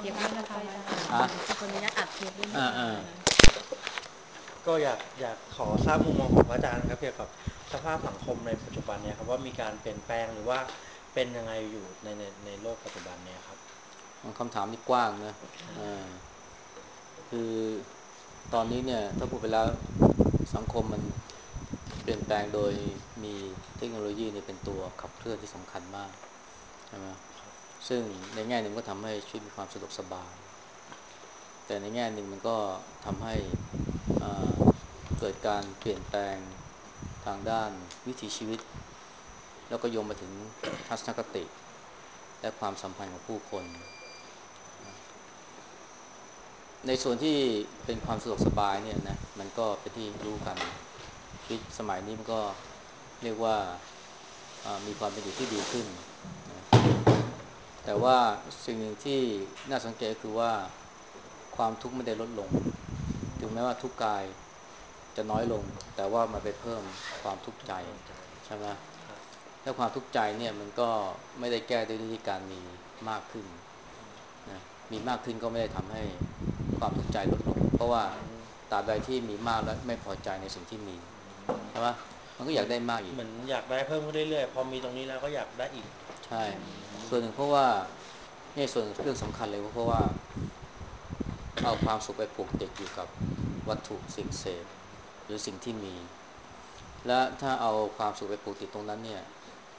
ปด้วยนะคะพระอาจารย์อ่ะขออนุญาตอัดเทปด้วยนะคะอ่าก็อยากขอทราบมุมมองของพระอาจารย์ครับเกี่ยวกับสภาพสังคมในปัจจุบันเนี่ยครับว่ามีการเปลี่ยนแปลงหรือว่าเป็นยังไงอยู่ในโลกปัจจุบันเนี่ยครับคำถามนี่กว้างนะคือตอนนี้เนี่ยถ้าพูดไปแล้วสังคมมันเปลี่ยนแปลงโดยมีเทคโนโลยีเนี่ยเป็นตัวขับเคลื่อนที่สำคัญมากใช่ไหมซึ่งในแง่หนึ่งก็ทำให้ชีวิตมีความสะดวกสบายแต่ในแง่หนึ่งมันก็ทำให้อ่าเกิดการเปลี่ยนแปลงทางด้านวิถีชีวิตแล้วก็โยงมาถึงทัศนคติและความสัมพันธ์ของผู้คนในส่วนที่เป็นความสะดวกสบายเนี่ยนะมันก็เป็นที่รู้กันชีวิตสมัยนี้มันก็เรียกว่ามีความเป็นอยู่ที่ดีขึ้นนะแต่ว่าสิ่งหนึ่งที่น่าสังเกตคือว่าความทุกข์ไม่ได้ลดลงถึงแม้ว่าทุกข์กายจะน้อยลงแต่ว่ามันไปเพิ่มความทุกข์ใจความใจใช่ไหมครับแล้วความทุกข์ใจเนี่ยมันก็ไม่ได้แก้ด้วยวิธีการมีมากขึ้นนะมีมากขึ้นก็ไม่ได้ทำให้ความทุกข์ใจลดลงเพราะว่าตราบใดที่มีมากแล้วไม่พอใจในสิ่งที่มีใช่ไหมมันก็เหมือนอยากได้มากอีกเหมือนอยากได้เพิ่มขึ้นเรื่อยๆพอมีตรงนี้แล้วก็อยากได้อีกใช่ส่วนหนึ่งเพราะว่านี่ส่วนเรื่องสำคัญเลยเพราะว่าเอาความสุขไปผูกติดอยู่กับวัตถุสิ่งเสพหรือสิ่งที่มีและถ้าเอาความสุขไปผูกติดตรงนั้นเนี่ย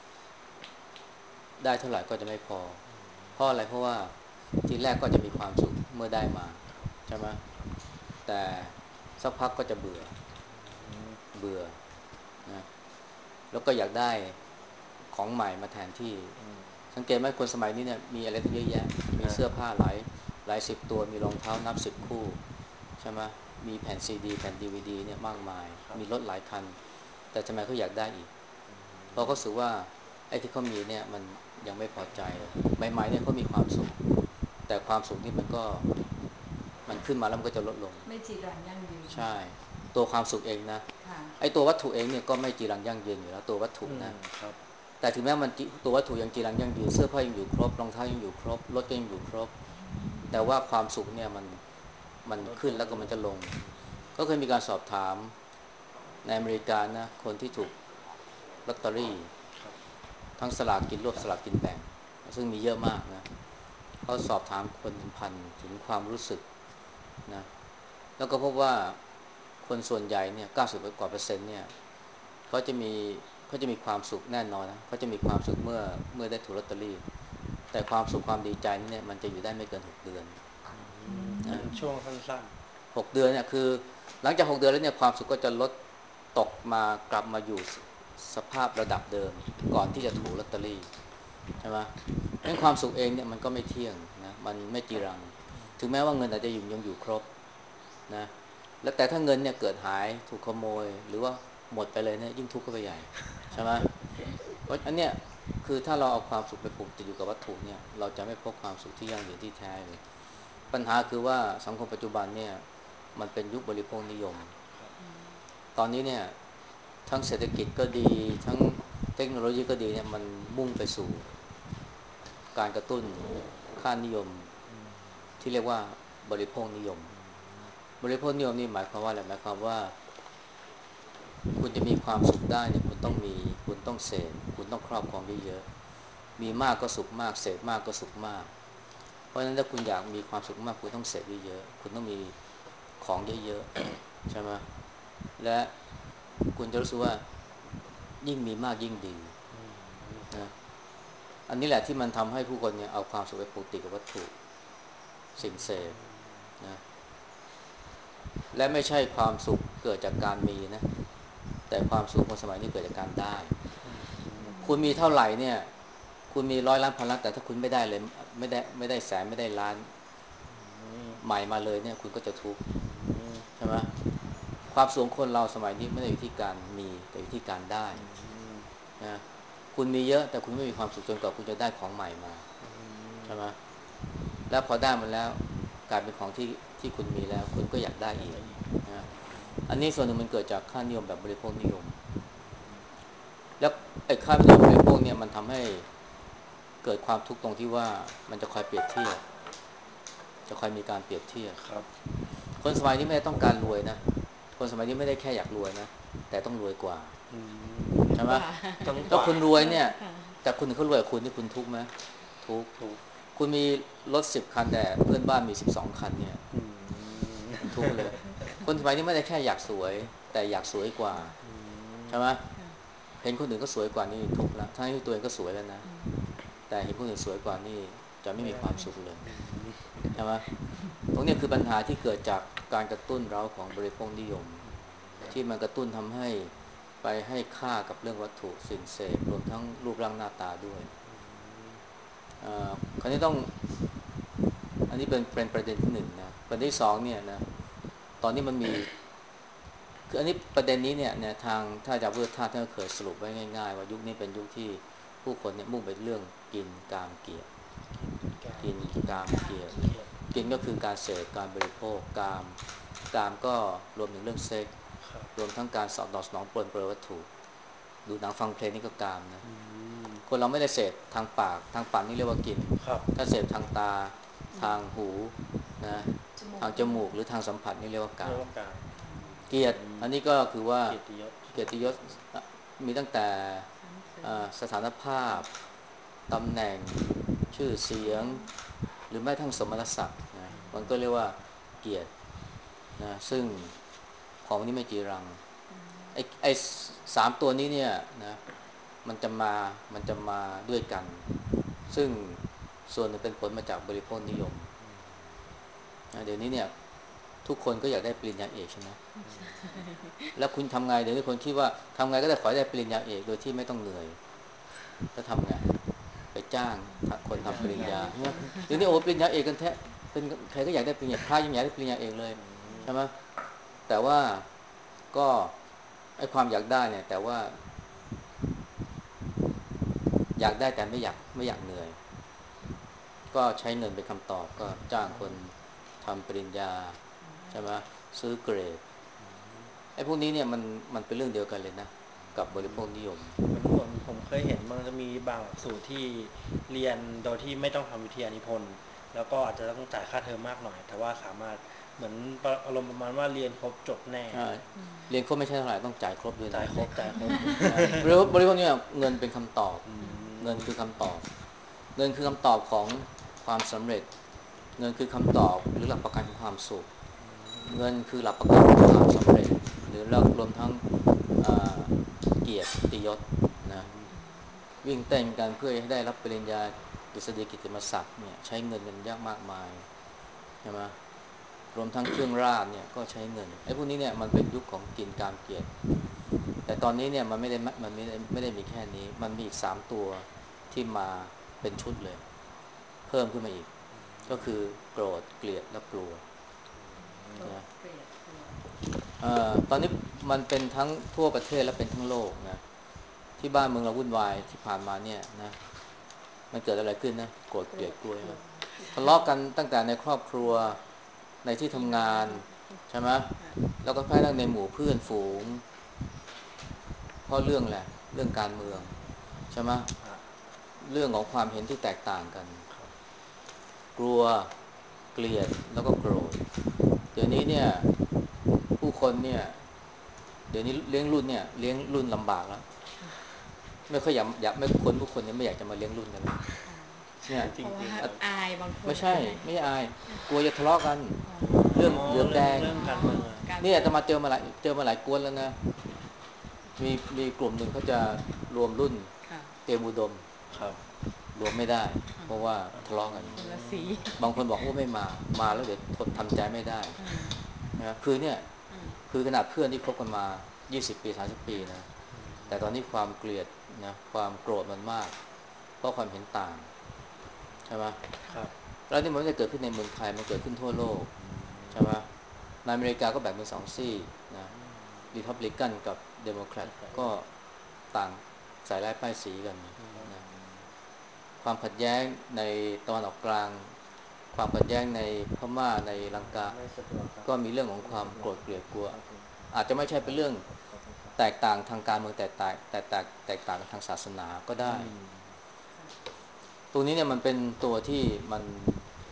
ได้เท่าไหร่ก็จะไม่พอเพราะอะไรเพราะว่าทีแรกก็จะมีความสุขเมื่อได้มาใช่ไหมแต่สักพักก็จะเบื่อเบื่อนะแล้วก็อยากได้ของใหม่มาแทนที่สังเกตไหมคนสมัยนี้เนี่ยมีอะไรตั้งเยอะแยะมีเสื้อผ้าหลายสิบตัวมีรองเท้านับสิบคู่ใช่ไหมมีแผ่นซีดีแผ่นดีวีดีเนี่ยมากมายมีรถหลายคันแต่ทำไมเขาอยากได้อีกเพราะเขาสึกว่าไอ้ที่เขามีเนี่ยมันยังไม่พอใจใหม่ๆเนี่ยเขามีความสุขแต่ความสุขนี่มันขึ้นมาแล้วมันก็จะลดลงไม่จีรังยั่งยืนใช่ตัวความสุขเองนะค่ะไอ้ตัววัตถุเองเนี่ยก็ไม่จีรังยั่งยืนอยู่แล้วตัววัตถุนะครับแต่ถึงแม้มันตัววัตถุยังจีรังยั่งยืนเสื้อผ้ายังอยู่ครบรองเท้ายังอยู่ครบรถก็ยังอยู่ครบแต่ว่าความสุขเนี่ยมันลดขึ้นแล้วก็ลงลดลงมันจะลงก็เคยมีการสอบถามในอเมริกานะคนที่ถูกลอตเตอรี่ครับทั้งสลากกินรวบสลากกินแบ่งซึ่งมีเยอะมากนะเขาสอบถามคนเป็นพันถึงความรู้สึกนะแล้วก็พบว่าคนส่วนใหญ่เนี่ย90%เนี่ยเขาจะมีเขาจะมีความสุขแน่นอนนะเขาจะมีความสุขเมื่อได้ถูกลอตเตอรี่แต่ความสุขความดีใจนี่เนี่ยมันจะอยู่ได้ไม่เกิน6 เดือนเป็นนะช่วงสั้น 6 เดือนเนี่ยคือหลังจาก6 เดือนแล้วเนี่ยความสุขก็จะลดตกมากลับมาอยู่สภาพระดับเดิมก่อนที่จะถูกลอตเตอรี่ใช่ไหมงั้นความสุขเองเนี่ยมันก็ไม่เที่ยงนะมันไม่จีรังถึงแม้ว่าเงินอาจจะยังอยู่ครบนะแล้วแต่ถ้าเงินเนี่ยเกิดหายถูกขโมยหรือว่าหมดไปเลยเนี่ยยิ่งทุกข์เข้าไปใหญ่ใช่ไหมเพราะอันเนี้ยคือถ้าเราเอาความสุขไปผูกติดอยู่กับวัตถุเนี่ยเราจะไม่พบความสุขที่ยั่งยืนที่แท้เลยปัญหาคือว่าสังคมปัจจุบันเนี่ยมันเป็นยุคบริโภคนิยมตอนนี้เนี่ยทั้งเศรษฐกิจก็ดีทั้งเทคโนโลยีก็ดีเนี่ยมันมุ่งไปสู่การกระตุ้นค่านิยมที่เรียกว่าบริโภคนิยมบริโภคนิยมนี่หมายความว่าอะไรหมายความว่าคุณจะมีความสุขได้เนี่ยคุณต้องเสพคุณต้องครอบครองเยอะๆมีมากก็สุขมากเสพมากก็สุขมากเพราะฉะนั้นถ้าคุณอยากมีความสุขมากคุณต้องเสพเยอะๆคุณต้องมีของเยอะๆใช่ไหมและคุณจะรู้สึกว่ายิ่งมีมากยิ่งดีนะอันนี้แหละที่มันทำให้ผู้คนเนี่ยเอาความสุขไปผูกติดกับวัตถุสิ่งเสพนะและไม่ใช่ความสุขเกิดจากการมีนะแต่ความสุขคนสมัยนี้เกิดจากการได้คุณมีเท่าไหร่เนี่ยคุณมี100 ล้านพันล้านแต่ถ้าคุณไม่ได้เลยไม่ได้แสนไม่ได้ล้านใหม่มาเลยเนี่ยคุณก็จะทุกข์ใช่ไหมความสุขคนเราสมัยนี้ไม่ได้อยู่ที่การมีแต่อยู่ที่การได้นะคุณมีเยอะแต่คุณไม่มีความสุขจนกว่าคุณจะได้ของใหม่มาใช่ไหมแล้วพอได้มันแล้วกลายเป็นของที่คุณมีแล้วคุณก็อยากได้อีกนะอันนี้ส่วนหนึ่งมันเกิดจากค่านิยมแบบบริโภคนิยมแล้วไอ้ค่านิยมบริโภคเนี่ยมันทำให้เกิดความทุกข์ตรงที่ว่ามันจะคอยเปรียบเทียบจะคอยมีการเปรียบเทียบครับคนสมัยนี้ไม่ได้ต้องการรวยนะคนสมัยนี้ไม่ได้แค่อยากรวยนะแต่ต้องรวยกว่าอืใช่ไหมกว่าต้องกแล้วว่าคุณรวยเนี่ยค่ะแต่คุณเขารวยกว่าคุณนี่คุณทุกข์ไหมทุกข์ถูกคุณมีรถ10 คันแต่เพื่อนบ้านมี12 คันเนี่ยอืมมันทุกข์เลยคนสมัยนี้ไม่ได้แค่อยากสวยแต่อยากสวยกว่าอืมใช่ไหมค่ะเห็นคนอื่นก็สวยกว่านี่ทุกข์แล้วทั้งที่ตัวเองก็สวยแล้วนะอืมแต่เห็นคนอื่นสวยกว่านี่จะไม่ไม่ได้มีความสุขเลยอืมใช่ไหมตรงนี้คือปัญหาที่เกิดจากการกระตุ้นเราของบริโภคนิยมที่มันกระตุ้นทำให้ไปให้ค่ากับเรื่องวัตถุสิ่งเสพรวมทั้งรูปร่างหน้าตาด้วยคราวนี้ต้องอันนี้เป็นประเด็นที่หนึ่งนะประเด็นที่สองเนี่ยนะตอนนี้มันมีคืออันนี้ประเด็นนี้เนี่ยทางถ้าอาจารย์พุทธทาสท่านก็เคยสรุปไว้ง่ายๆว่ายุคนี้เป็นยุคที่ผู้คนเนี่ยมุ่งไปเรื่องกินกามเกียรติกินกินกามกามเกียรติเกียรติกินก็คือการเสพการบริโภคกามก็รวมถึงเรื่องเซ็กครับรวมทั้งการสอบตอบสนองปลนเปลือวัตถุดูหนังฟังเพลงนี่ก็กามนะอืมคนเราไม่ได้เสพทางปากนี่เรียกว่ากินครับถ้าเสพทางตาทางหูนะจมูทางจมูกหรือทางสัมผัสนี่เรียกว่ากามเรียกว่าการเกียรติอันนี้ก็คือว่าเกียรติยศเกียรติยศมีตั้งแต่สรรเสริญสถานภาพตำแหน่งชื่อเสียงหรือแม้ทั้งสมณศักดิ์นะมันก็เรียกว่าเกียรตินะซึ่งของนี้ไม่จีรังไอ้3 ตัวนี้เนี่ยนะมันจะมาด้วยกันซึ่งส่วนหนึ่งเป็นผลมาจากบริโภคนิยมนะเดี๋ยวนี้เนี่ยทุกคนก็อยากได้ปริญญาเอกใช่ไหมใช่แล้วคุณทำไงเดี๋ยวนี้คนคิดว่าทำไงก็ได้ขอให้ได้ปริญญาเอกโดยที่ไม่ต้องเหนื่อยแล้วทำไงไปจ้างคนทำปริญญาใช่ไหมเดี๋ยวนี้โอ้ปริญญาเอกกันแท้เป็นใครก็อยากได้ปริญญาพระยังอยากได้ปริญญาเอกเลยใช่ไหมแต่ว่าก็ไอ้ความอยากได้เนี่ยแต่ว่าอยากได้แต่ไม่อยากเหนื่อยก็ใช้เงินเป็นคำตอบก็จ้างคนทำปริญญาใช่ไหมซื้อเกรดไอ้พวกนี้เนี่ยมันเป็นเรื่องเดียวกันเลยนะกับบริโภคนิยมผมเคยเห็นมันจะมีบางหลักสูตรที่เรียนโดยที่ไม่ต้องทำวิทยานิพนธ์แล้วก็อาจจะต้องจ่ายค่าเทอมมากหน่อยแต่ว่าสามารถเหมือนอารมณ์ประมาณว่าเรียนครบจบแน่เรียนครบไม่ใช่เท่าไหร่ต้องจ่ายครบด้วยนะจ่ายครบจ่ายครบนะบริโภคเนี่ยเงินเป็นคำตอบอืเงินมคือคำตอบเงินคือคำตอบของความสำเร็จเงินคือคำตอบหรือหลักประกันของความสุขเงินคือหลักประกันของความสำเร็จหรือรวมทั้งอ่าเกียรติยศนะวิ่งเต้นกันเพื่อให้ได้รับปริญญาดุษฎีกิตติมศักดิ์เนี่ยใช้เงินกันยากมากมายใช่ไหมรวมทั้งเครื่องราชเนี่ยก็ใช้เงินไอ้พวกนี้เนี่ยมันเป็นยุคของกินการเกียรติ แต่ตอนนี้เนี่ยมันไม่ได้มีแค่นี้มันมีอีก3 ตัวที่มาเป็นชุดเลยเพิ่มขึ้นมาอีกก็คือโกรธเกลียดและกลัวโกรธนะเกลียดกลัวตอนนี้มันเป็นทั้งทั่วประเทศและเป็นทั้งโลกนะที่บ้านเมืองเราวุ่นวายที่ผ่านมาเนี่ยนะมันเกิดอะไรขึ้นนะโกรธโกรเกลียดกลัวใช่ไหมธกลัวทะเลาะกันตั้งแต่ในครอบครัวในที่พี่ทำงานน้องใช่ไหมค่ะแล้วก็แพ้ทั้งในหมู่เพื่อนฝูงเพราะเรื่องแหละเรื่องการเมืองใช่ไหมอ่ะเรื่องของความเห็นที่แตกต่างกันครับกลัวเกลียดแล้วก็โกรธเดี๋ยวนี้เนี่ยผู้คนเนี่ยเดี๋ยวนี้เลี้ยงรุ่นเนี่ยเลี้ยงรุ่นลำบากแล้วไม่ค่อยอยากไม่คนผู้คนเนี่ยไม่อยากจะมาเลี้ยงรุ่นกันแล้วอ๋อเนี่ยจเพราะว่าริงๆครับอายบางคนไม่ใช่อายไม่ใช่อายกลัวจะทะเลาะกันอ๋อเรื่องอ๋อเหลือบแดงเรื่องการเมืองอะการเนี่ยเมืองจะมาเจอมาหลายกวนแล้วนะมีกลุ่มหนึ่งเขาจะรวมรุ่นค่ะเตรียมอุดมครับรวมไม่ได้อ๋อเพราะว่าทะเลาะกันคนละสีบางคนบอกว่าไม่มาแล้วเดี๋ยวทนทำใจไม่ได้อ่านะคือเนี่ยอ่าคือขนาดเพื่อนที่คบกันมา20ปี30ปีนะแต่ตอนนี้ความเกลียดนะความโกรธมันมากเพราะความเห็นต่างใช่ไหมครับแล้วนี่มันไม่ได้เกิดขึ้นในเมืองไทยมันเกิดขึ้นทั่วโลกใช่ไหมในอเมริกาก็แบ่งเป็น2 ซีกนะรีพับลิกันกับเดโมแครตก็ต่างสายร้ายป้ายสีกันนะความขัดแย้งในตะวันออกกลางความขัดแย้งในพม่าในลังกาไม่สะดวกครับก็มีเรื่องของความไม่สะดวกโกรธเกลียดกลัวครับผมอาจจะไม่ใช่ครับเป็นเรื่องครับขอบคุณครับแตกต่างทางการเมืองแตกต่างกันทางศาสนาก็อืได้มตัวนี้เนี่ยมันเป็นตัวที่มัน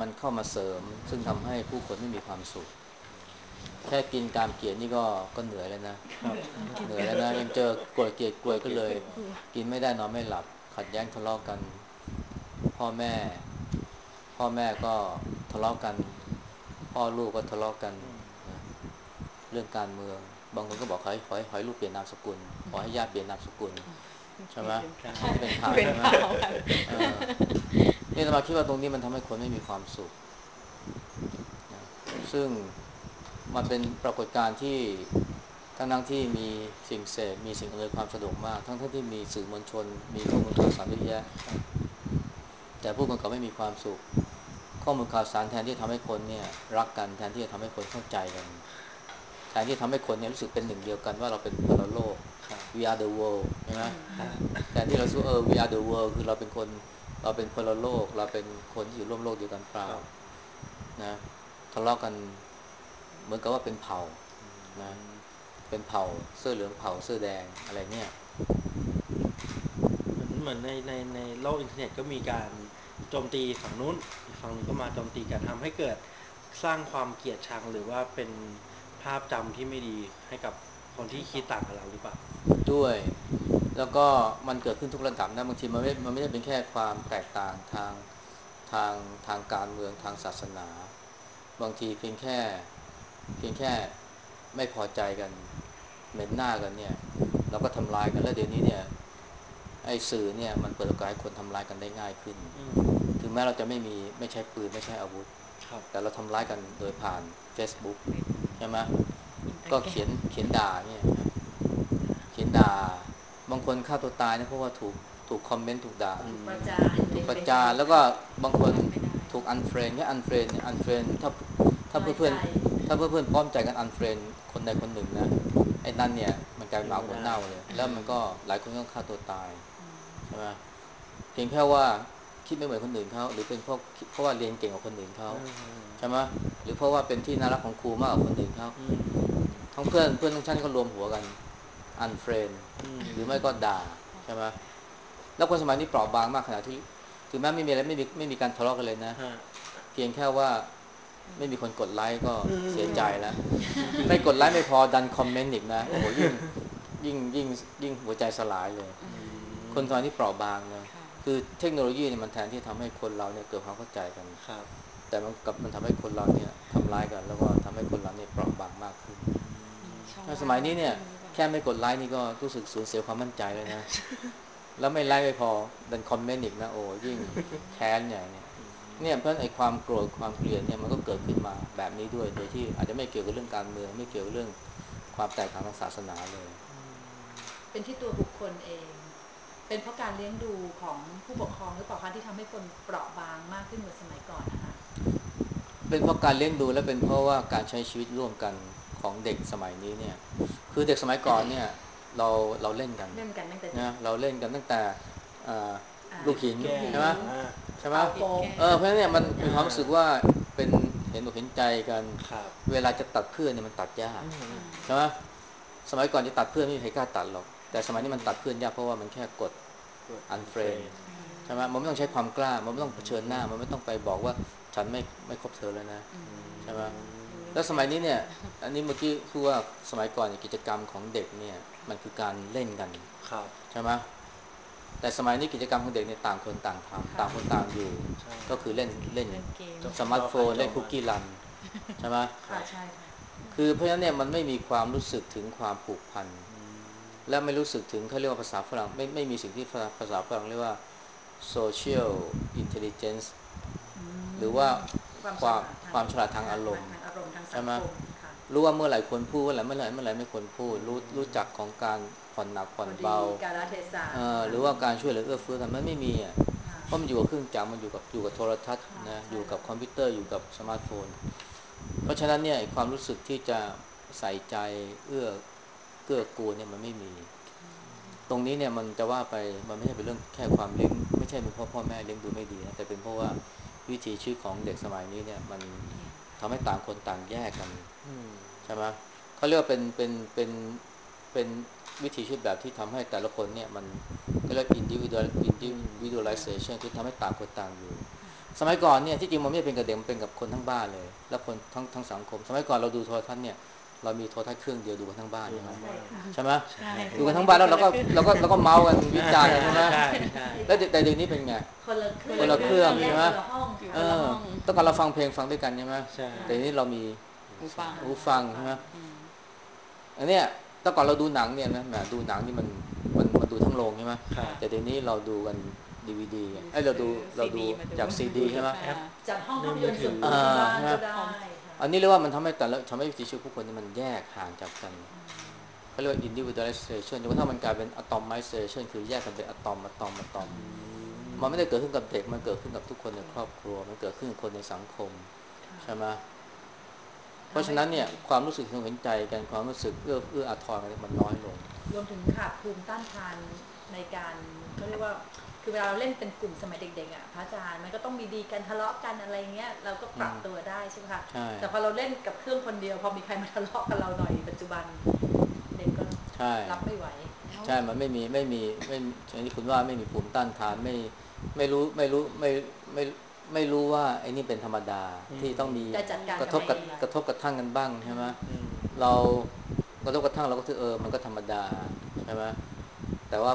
มันเข้ามาเสริมซึ่งทำให้ผู้คนไม่มีความสุขแค่กินตามเกียรตินี่ก็เหนื่อยแล้วนะเหนื่อยแล้วนะยังเจอกลัวเกลียดกลัวก็เลยกินไม่ได้นอนไม่หลับขัดแย้งทะเลาะกันพ่อแม่พ่อแม่ก็ทะเลาะกันพ่อลูกก็ทะเลาะกันนะเรื่องการเมืองบางคนก็บอกขอให้ลูกเปลี่ยนนามสกุลขอให้ญาติเปลี่ยนนามสกุลใช่ไหมที่เป็นข่าวใช่ไหมนี่เรามาคิดว่าตรงนี้มันทำให้คนไม่มีความสุขนะซึ่งมันเป็นปรากฏการณ์ที่ทั้งที่มีสิ่งเสพมีสิ่งอำนวยความสะดวกมากทั้งที่มีสื่อมวลชนมีข้อมูลข่าวสารเยอะแยะแต่ผู้คนก็ไม่มีความสุขข้อมูลข่าวสารแทนที่จะทำให้คนเนี่ยรักกันแทนที่จะทำให้คนเข้าใจกันแทนที่จะทำให้คนเนี่ยรู้สึกเป็นหนึ่งเดียวกันว่าเราเป็นคนละโลก we are the world ใช่ไหมแทนที่เราสู้we are the world คือเราเป็นคนเราเป็นคนละโลกเราเป็นคนที่อยู่ร่วมโลกเดียวกันเปล่านะทะเลาะกันเหมือนกับว่าเป็นเผ่านะเป็นเผ่าเสื้อเหลืองเผ่าเสื้อแดงอะไรเนี่ยเหมือนในโลกอินเทอร์เน็ตก็มีการโจมตีฝั่งนู้นอีกฝั่งนึงก็มาโจมตีกันทำให้เกิดสร้างความเกลียดชังหรือว่าเป็นภาพจำที่ไม่ดีให้กับคนที่คิดต่างกับเราหรือเปล่าด้วยแล้วก็มันเกิดขึ้นทุกระดับนะบางทีมันไม่ได้เป็นแค่ความแตกต่างทางทางการเมืองทางศาสนาบางทีเพียงแค่ไม่พอใจกันเหม็นหน้ากันเนี่ยเราก็ทำลายกันแล้วเดี๋ยวนี้เนี่ยไอ้สื่อเนี่ยมันเปิดโอกาสให้คนทำร้ายกันได้ง่ายขึ้นถึงแม้เราจะไม่ใช้ปืนไม่ใช้อาวุธแต่เราทำร้ายกันโดยผ่าน Facebook ใช่ไหมก็เขียนด่าเนี่ยนะเขียนด่าบางคนฆ่าตัวตายนะเพราะว่าถูกคอมเมนต์ถูกด่าถูกประจานแล้วก็บางคนถูกอันเฟรนแค่อันเฟรนอันเฟรนถ้าเพื่อนๆถ้าเพื่อนๆพร้อมใจกันอันเฟรนคนใดคนหนึ่งนะไอ้นั่นเนี่ยมันกลายเป็นหมาหัวเน่าเลยแล้วมันก็หลายคนก็ฆ่าตัวตายใช่ไหมเพียงแค่ว่าคิดไม่เหมือนคนอื่นเขาหรือเป็นเพราะว่าเรียนเก่งกว่าคนอื่นเขาใช่ไหมหรือเพราะว่าเป็นที่น่ารักของครูมากกว่าคนอื่นเขาทั้งเพื่อนทั้งชั้นก็รวมหัวกันอันเฟรนหรือไม่ก็ด่าใช่ไหมแล้วคนสมัยนี้เปราะบางมากขนาดที่ถึงแม้ไม่มีอะไรไม่มีการทะเลาะกันเลยนะเพียงแค่ว่าไม่มีคนกดไลค์ก็เสียใจแล้วไม่กดไลค์ไม่พอดันคอมเมนต์อีกนะโอ้โหยิ่งหัวใจสลายเลยคนสมัยนี้เปราะบางนะคือเทคโนโลยีเนี่ยมันแทนที่จะทำให้คนเราเนี่ยเกิดความเข้าใจกันแต่มันทำให้คนเราเนี่ยทำร้ายกันแล้วก็ทำให้คนเราเนี่ยเปราะบางมากขึ้นถ้าสมัยนี้เนี่ยแค่ไม่กดไลค์นี่ก็รู้สึกสูญเสียความมั่นใจเลยนะแล้วไม่ไลค์ไม่พอดันคอมเมนต์อีกนะโอ้ยิ่งแค้นใหญ่เนี่ยเพราะไอ้ความโกรธความเกลียดเนี่ยมันก็เกิดขึ้นมาแบบนี้ด้วยโดยที่อาจจะไม่เกี่ยวกับเรื่องการเมืองไม่เกี่ยวกับเรื่องความแตกต่างทางศาสนาเลยเป็นที่ตัวบุคคลเองเป็นเพราะการเลี้ยงดูของผู้ปกครองหรือเปล่าคะที่ทำให้คนเปราะบางมากขึ้นกว่าสมัยก่อนนะคะเป็นเพราะการเลี้ยงดูและเป็นเพราะว่าการใช้ชีวิตร่วมกันของเด็กสมัยนี้เนี่ยคือเด็กสมัยก่อนเนี่ยเราเราเล่นกันตั้งแต่นะเราเล่นกันตั้งแต่ลูกหินใช่ไหมใช่ไหมเพราะฉะนั้นเนี่ยมันมีความรู้สึกว่าเป็นเห็นอกเห็นใจกันเวลาจะตัดเพื่อนเนี่ยมันตัดยากใช่ไหมสมัยก่อนจะตัดเพื่อนไม่มีใครกล้าตัดหรอกแต่สมัยนี้มันตัดเพื่อนยากเพราะว่ามันแค่กดอันเฟรนใช่ไหมมันไม่ต้องใช้ความกล้ามันไม่ต้องเผชิญหน้ามันไม่ต้องไปบอกว่าฉันไม่คบเธอแล้วนะใช่ไหมแล้วสมัยนี้เนี่ยอันนี้เมื่อกี้คือว่าสมัยก่อนกิจกรรมของเด็กเนี่ยมันคือการเล่นกันใช่ไหมแต่สมัยนี้กิจกรรมของเด็กเนี่ยต่างคนต่างทำต่างคนต่างอยู่ก็คือเล่นสมาร์ทโฟนเล่นคุกกี้รันใช่ไหมใช่ค่ะคือเพราะฉะนั้นเนี่ยมันไม่มีความรู้สึกถึงความผูกพันและไม่รู้สึกถึงเขาเรียกว่าภาษาฝรั่งไม่มีสิ่งที่ภาษาฝรั่งเรียกว่า social intelligence หรือว่าความฉลาดทางอารมณ์ใช่ไหมรู้ว่าเมื่อไหร่ควรพูดเมื่อไหร่ไม่ควรพูดรู้จักของการผ่อนหนักผ่อนเบากาลเทศะหรือว่าการช่วยเหลือเอื้อเฟื้อกันมันไม่มีอ่ะเพราะมันอยู่กับเครื่องจักรมันอยู่กับโทรทัศน์นะอยู่กับคอมพิวเตอร์อยู่กับสมาร์ทโฟนเพราะฉะนั้นเนี่ยความรู้สึกที่จะใส่ใจเกื้อกูลเนี่ยมันไม่มีตรงนี้เนี่ยมันจะว่าไปมันไม่ใช่เป็นเรื่องแค่ความเลี้ยงไม่ใช่เป็นเพราะพ่อแม่เลี้ยงดูไม่ดีนะแต่เป็นเพราะว่าวิถีชีวิตของเด็กสมัยนี้เนี่ยมันทำให้ต่างคนต่างแยกกันใช่ไหมเขาเรียกว่าเป็นวิถีชีวิตแบบที่ทำให้แต่ละคนเนี่ยมันก็เรียกindividualization คือทำให้ต่างคนต่างอยู่สมัยก่อนเนี่ยที่จริงมันไม่เป็นกับเด็กมันเป็นกับคนทั้งบ้านเลยแล้วคนทั้งสังคมสมัยก่อนเราดูโทรทัศน์เนี่ยเรามีโทรทัศน์เครื่องเดียวดูกันทั้งบ้านดูใช่ไหมทั้งบ้านใช่ไหมใช่ดูกันทั้งบ้านแล้วเราก็เมาส์กันวิจารณ์กันใช่ไหมใช่ใช่แล้วแต่เดี๋ยวนี้เป็นไงคนละเครื่องคนละเครื่องใช่ไหมคนละห้องอยู่เอคนละอห้องต้องการเราฟังเพลงฟังด้วยกันใช่ไหมใช่แต่นี้เรามีหูฟังหูฟังใช่ไหมอืมอันเนี้ยแต่ก่อนเราดูหนังเนี่ยนะแหมดูหนังนี่มันดูทั้งโรงใช่ไหมครับแต่เดี๋ยวนี้เราดูกันดีวีดีไอ้ยซื้อเราดู CD มาดูจากซีดีใช่ไหมแอปจากห้องในภาพมืยอนตร์ถืส่วนอตัวที่บ้านใช่ไหมก็ได้ค่ะอันนี้เรียกว่ามันทำให้วิถีชีวิตผู้คนนี่มันแยกห่างจากกันเขาเรียกว่า individualization จนกระทั่งมันกลายเป็น atomization คือแยกกันเป็นอะตอมมันไม่ได้เกิดขึ้นกับเด็กมันเกิดขึ้นกับทุกคนในครอบครัวมันเกิดขึ้นกับคนในสังคมใช่ไหมเพราะฉะนั้นเนี่ยความรู้สึกเห็นใจกันความรู้สึกเอื้ออาทรกันมันน้อยลงรวมถึงขาดภูมิต้านทานในการเขาเรียกว่าคือเวลาเราเล่นเป็นกลุ่มสมัยเด็กๆอ่ะพระอาจารย์มันก็ต้องมีดีกันทะเลาะกันอะไรเงี้ยเราก็ปรับตัวได้ใช่ไหมคะใช่แต่พอเราเล่นกับเครื่องคนเดียวพอมีใครมาทะเลาะกับเราหน่อยปัจจุบันเด็กก็ใช่รับไม่ไหวใช่มันไม่อย่างที่คุณว่าไม่มีภูมิต้านทานไม่รู้ไม่ไม่รู้ว่าไอ้นี่เป็นธรรมดาที่ต้องมีจะจัดการกระทบกับมันกระทบกระทั่งกันบ้างใช่ไหมอืมเรากระทบกระทั่งเราก็ถือมันก็ธรรมดาใช่ไหมแต่ว่า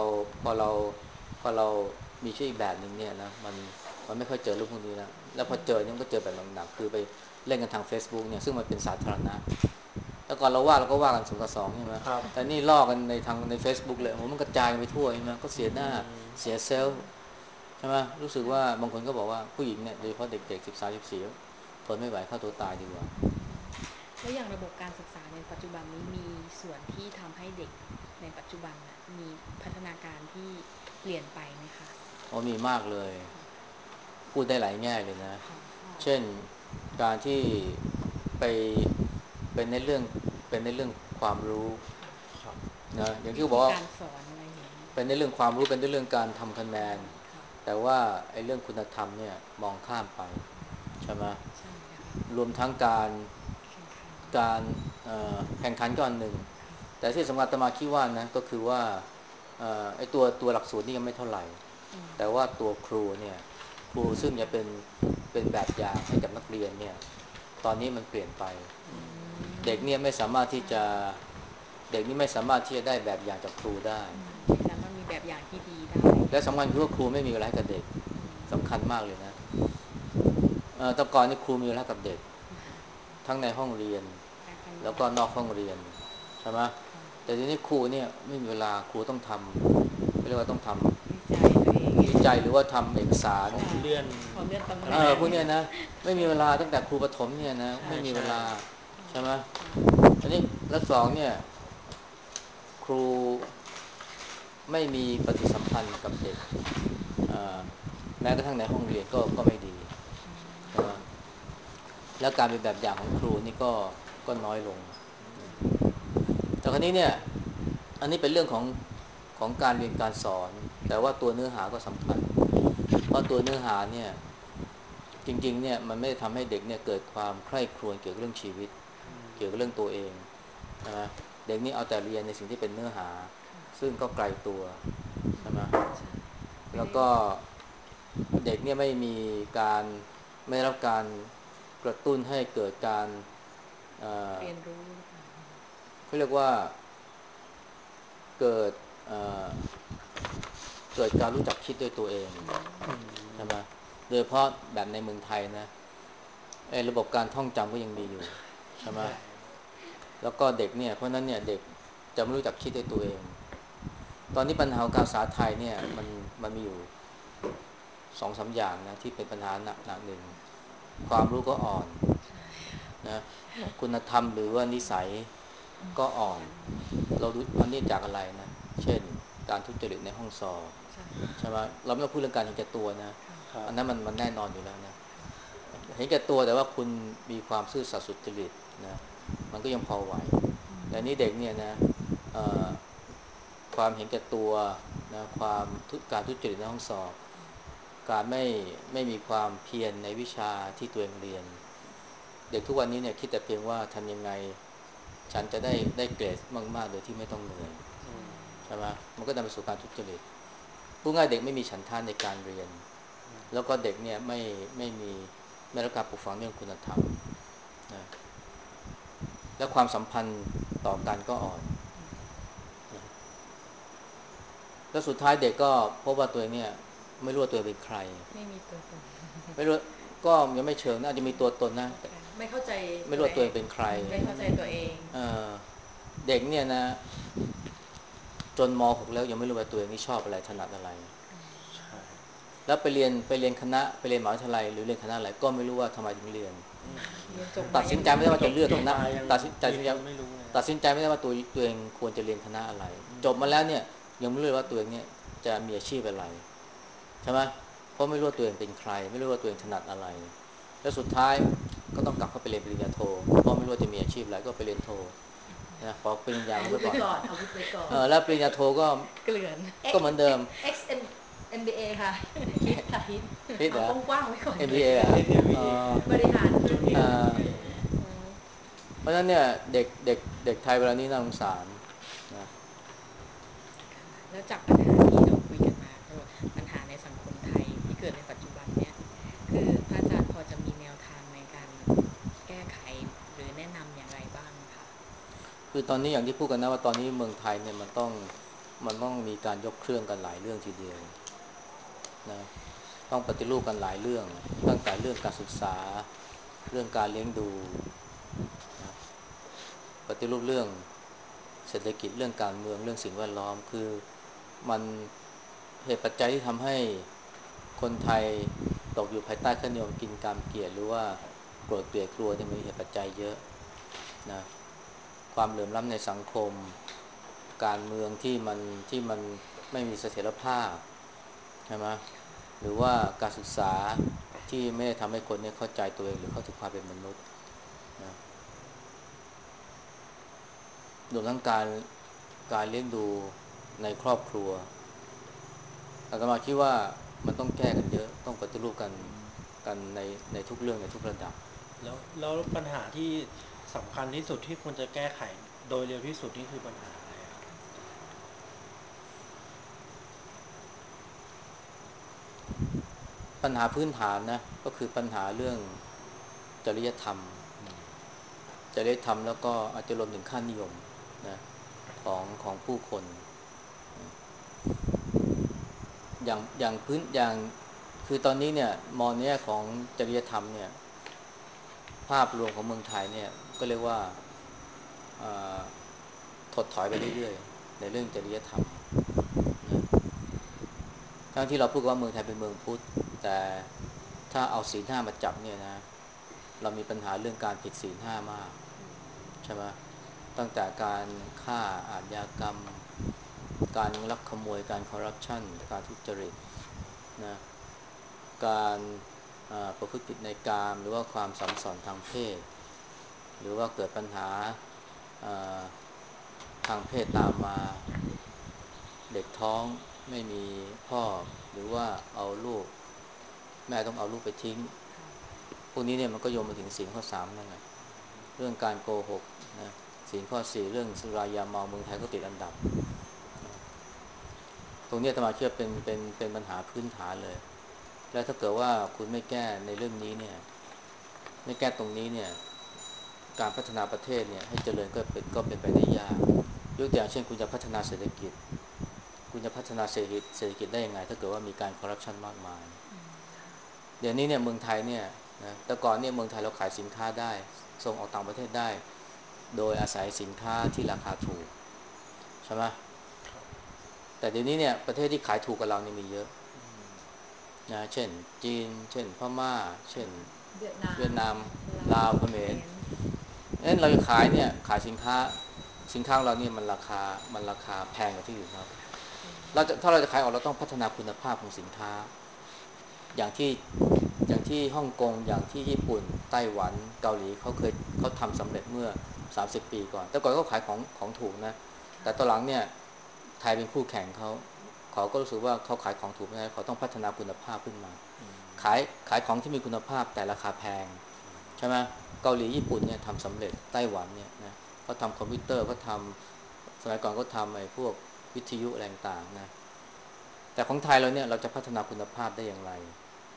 พอเรามีชื่ออีกแบบหนึ่งเนี่ยนะมันไม่ค่อยเจอเรื่องพวกนี้แล้วพอเจอเนี่ยมันก็เจอแบบหนักๆคือไปเล่นกันทาง Facebook เนี่ยซึ่งมันเป็นสาธารณะแล้วก่อนเราก็ว่ากัน2-2ใช่ไหมครับแต่นี่ลอกกันใน Facebook เลยโอ้มันกระจายไปทั่วใช่ไหมก็เสียหน้าเสียเซลล์ใช่ไหมรู้สึกว่าบางคนก็บอกว่าผู้หญิงเนี่ยโดยเฉพาะเด็กๆ13-14ทนไม่ไหวฆ่าตัวตายดีกว่าแล้วอย่างระบบการศึกษาในปัจจุบันนี้มีส่วนที่ทำให้เด็กในปัจจุบันน่ะมีพัฒนาการที่เปลี่ยนไปไหมคะอ๋อมีมากเลยพูดได้หลายแง่เลยนะค่ะเช่นการที่ไปเป็นในเรื่องเป็นในเรื่องความรู้ครับนะอย่างที่วิธีบอกว่าการสอนอะไรอย่างนี้เป็นในเรื่องความรู้เป็นในเรื่องการทำคะแนนค่ะแต่ว่าไอ้เรื่องคุณธรรมเนี่ยมองข้ามไปใช่ไหมใช่ค่ะรวมทั้งการแข่งขันการแข่งขันก่อนหนึ่งแต่ที่สำคัญอาตมาคิดว่านะก็คือว่าไอ้ตัวหลักสูตรนี่ยังไม่เท่าไหร่แต่ว่าตัวครูเนี่ยครูซึ่งจะเป็นแบบอย่างให้กับนักเรียนเนี่ยตอนนี้มันเปลี่ยนไปเด็กเนี่ยไม่สามารถที่จะเด็กนี่ไม่สามารถที่จะได้แบบอย่างจากครูได้ไม่สามารถมีแบบอย่างที่ดีได้และสำคัญคือว่าครูไม่มีเวลาให้กับเด็กสำคัญมากเลยนะแต่ก่อนนี่ครูมีเวลากับเด็กทั้งในห้องเรียนแล้วก็นอกห้องเรียนใช่ไหมแต่ทีนี้ครูเนี่ยไม่มีเวลาครูต้องทำเรียกว่าต้องทวิจัยตัวเองำวิจัยหรือว่าทำเอกสารขอเลื่อนขอเลื่อนตำแหตำแหน่งน่งพวกเนี้ยนะไม่มีเวลาตั้งแต่ครูประถมเนี่ยนะใช่ไม่มีเวใช่ลาใช่ไหมอันนี้แล้วสองเนี่ยครูไม่มีปฏิสัมพันธ์กับเด็กแม้กระทั่งในห้องเรียนก็ไม่ดีใช่ไหมแล้วการเป็นแบบอย่างของครูนี่ก็น้อยลงแต่คราวนี้เนี่ยอันนี้เป็นเรื่องของการเรียนการสอนแต่ว่าตัวเนื้อหาก็สำคัญเพราะตัวเนื้อหาเนี่ยจริงๆเนี่ยมันไม่ได้ทำให้เด็กเนี่ยเกิดความใคร่ครวญเกี่ยวกับเรื่องชีวิตเกี่ยวกับเรื่องตัวเองใช่ไหมเด็กนี่เอาแต่เรียนในสิ่งที่เป็นเนื้อหาซึ่งก็ไกลตัวใช่ไหมแล้วก็เด็กเนี่ยไม่มีการไม่รับการกระตุ้นให้เกิดการเอ่อเรียนรู้หรือเปล่าเขาเรียกว่าเกิดเอ่อเกิดการรู้จักคิดด้วยตัวเองใช่ไหมโดยเฉพาะแบบในเมืองไทยนะไอ้ระบบการท่องจำก็ยังมีอยู่ใช่ไหมใช่แล้วก็เด็กเนี่ยเพราะนั้นเนี่ยเด็กจะไม่รู้จักคิดด้วยตัวเองตอนนี้ปัญหาของการศึกษาไทยเนี่ยมันมีอยู่2-3อย่างนะที่เป็นปัญหาหนักหนึ่งความรู้ก็อ่อนนะคุณธรรมหรือว่านิสัยก็อ่อนเราดูอันนี้จากอะไรนะเช่นการทุจริตในห้องสอบใช่ไหมเราไม่ต้องพูดเรื่องการเห็นแก่ตัวนะครับอันนั้นมันแน่นอนอยู่แล้วนะเห็นแก่ตัวแต่ว่าคุณมีความซื่อสัตย์สุจริตนะมันก็ยังพอไหวแต่นี้เด็กเนี่ยนะเอ่อความเห็นแก่ตัวนะความการทุจริตในห้องสอบการไม่มีความเพียรในวิชาที่ตัวเองเรียนเด็กทุกวันนี้เนี่ยคิดแต่เพียงว่าทำยังไงฉันจะได้เกรดมากๆโดยที่ไม่ต้องเหนื่อยใช่ไหมมันก็นำไปสู่การทุจริตพูดง่ายเด็กไม่มีฉันทะในการเรียนแล้วก็เด็กเนี่ยไม่รับการปลูกฝังเรื่องคุณธรรมนะและความสัมพันธ์ต่อกันก็อ่อนนะแล้วสุดท้ายเด็กก็พบว่าตัวเองเนี่ยไม่รู้ว่าตัวเองเป็นใครไม่มีตัวตนไม่รู้ก็ยังไม่เชิงนะอาจจะมีตัวตนนะแต่ไม่เข้าใจไม่รู้ว่าตัวเองเป็นใครไม่เข้าใจตัวเองเออเด็กเนี่ยนะจนม .6 แล้วยังไม่รู้ว่าตัวเองนี่ชอบอะไรถนัดอะไรใช่แล้วไปเรียนคณะไปเรียนมหาวิทยาลัยหรือเรียนคณะอะไรก็ไม่รู้ว่าทำไมถึงเรียนเรียนจบตัมาดสินใจไม่ได้ว่าจะเลือกคณะยังตัดสินใจมีคนไม่รู้เลยตัดสินใจไม่ได้ว่าตัวเองควรจะเรียนคณะอะไรจบมาแล้วเนี่ยยังไม่รู้เลยว่าตัวเองเนี่ยจะมีอาชีพอะไรใช่ไหมเพราะไม่รู้ว่าตัวเองเป็นใครไม่รู้ว่าตัวเองถนัดอะไรแล้วสุดท้ายก็ต้องกลับเข้าไปเรียนปริญญาโทเพราะไม่รู้ว่าจะมีอาชีพอะไรก็ไปเรียนโทนะขอปริญญาเอาวุไว้ก่อนธไว้ก่อนเอาวุธไว้ก่อนแล้วปริญญาโทก็เกลื่อนก็เหมือนเดิม MBA ค่ะฮิตค่ะฮิตเอาฮิตเหรอกว้างๆไว้ก่อน MBA อ่ะอ๋อบริหารธุรกิจอ่าเพราะฉะนั้นเนี่ยเด็กไทยเวลานี้น่าสงสารนะแล้วจากปัญหาที่เราคุยกันมาก็ปัญหาในสังคมไทยที่เกิดในปัจจุบันเนี่ยคือพระอาจารย์พอจะมีแนวทางในการแก้ไขหรือแนะนำอย่างไรบ้างคะคือตอนนี้อย่างที่พูดกันนะว่าตอนนี้เมืองไทยเนี่ยมันต้องมีการยกเครื่องกันหลายเรื่องทีเดียวนะต้องปฏิรูปกันหลายเรื่องตั้งแต่เรื่องการศึกษาเรื่องการเลี้ยงดูนะปฏิรูปเรื่องเศรษฐกิจเรื่องการเมืองเรื่องสิ่งแวดล้อมคือมันเหตุปัจจัยที่ทำให้คนไทยตกอยู่ภายใต้ค่านิยมกินกามเกลียดหรือว่าโกรธเกลียดกลัวเนี่ยมีเหตุปัจจัยเยอะนะความเหลื่อมล้ำในสังคมการเมืองที่มันไม่มีเสถียรภาพใช่ไหมหรือว่าการศึกษาที่ไม่ได้ทำให้คนเนี่ยเข้าใจตัวเองหรือเข้าถึงความเป็นมนุษย์นะรวมทั้งการเลี้ยงดูในครอบครัวอาตมาคิดว่ามันต้องแก้กันเยอะต้องปฏิรูปกันในทุกเรื่องในทุกระดับแล้วปัญหาที่สำคัญที่สุดที่ควรจะแก้ไขโดยเร็วที่สุดนี่คือปัญหาอะไรครับปัญหาพื้นฐานนะก็คือปัญหาเรื่องจริยธรรมแล้วก็อาจจะรวมถึงค่านิยมนะของผู้คนอย่างพื้นอย่างคือตอนนี้เนี่ยมองเนี่ยของจริยธรรมเนี่ยภาพรวมของเมืองไทยเนี่ยก็เรียกว่าอ่าถดถอยไปเรื่อยๆในเรื่องจริยธรรมนะทั้งที่เราพูดว่าเมืองไทยเป็นเมืองพุทธแต่ถ้าเอาศีลห้ามาจับเนี่ยนะเรามีปัญหาเรื่องการผิดศีลห้ามากใช่ไหมตั้งแต่การฆ่าอาชญากรรมการลักขโมยการคอร์รัปชันการทุจริตนะการประพฤติผิดในกามหรือว่าความสัมสอนทางเพศหรือว่าเกิดปัญหาทางเพศตามมาเด็กท้องไม่มีพ่อหรือว่าเอาลูกแม่ต้องเอาลูกไปทิ้งพวกนี้เนี่ยมันก็โยงมาถึงศีลข้อ3นั่นแหละเรื่องการโกหกนะศีลข้อ4เรื่องสุรายาเมาเมืองไทยก็ติดอันดับตรงนี้อาตมาเชื่อเป็นปัญหาพื้นฐานเลยแล้วถ้าเกิดว่าคุณไม่แก้ในเรื่องนี้เนี่ยไม่แก้ตรงนี้เนี่ยการพัฒนาประเทศเนี่ยให้เจริญก็เป็นไปได้ยากยกตัวอย่างเช่นคุณจะพัฒนาเศรษฐกิจคุณจะพัฒนาเศรษฐกิจได้ยังไงถ้าเกิดว่ามีการคอร์รัปชันมากมายเดี๋ยวนี้เนี่ยเมืองไทยเนี่ยนะแต่ก่อนเนี่ยเมืองไทยเราขายสินค้าได้ส่งออกต่างประเทศได้โดยอาศัยสินค้าที่ราคาถูกใช่ไหมแต่เดี๋ยวนี้เนี่ยประเทศที่ขายถูกกับเรานี่มีเยอะนะเช่นจีนเช่นพม่าเช่นเวียดนามเวียดนามลาวลาวเขมรเขมรเราจะขายเนี่ยขายสินค้าของเราเนี่ยมันราคาแพงกว่าที่อื่นเขาถ้าเราจะขายออกเราต้องพัฒนาคุณภาพของสินค้าอย่างที่อย่างที่ฮ่องกงอย่างที่ญี่ปุ่นไต้หวันเกาหลีเขาทำสำเร็จเมื่อ30 ปีก่อนแต่ก่อนเขาขายของถูกนะแต่ตอนหลังเนี่ยไทยเป็นคู่แข่งเขาก็รู้สึกว่าเขาขายของถูกไม่ได้เขาต้องพัฒนาคุณภาพขึ้นมาขายขายของที่มีคุณภาพแต่ราคาแพงใช่ไหมเกาหลีญี่ปุ่นเนี่ยทำสำเร็จไต้หวันเนี่ยนะเขาทำคอมพิวเตอร์เขาทำสมัยก่อนก็ทำไอ้พวกวิทยุอะไรต่างๆนะแต่ของไทยเราเนี่ยเราจะพัฒนาคุณภาพได้อย่างไร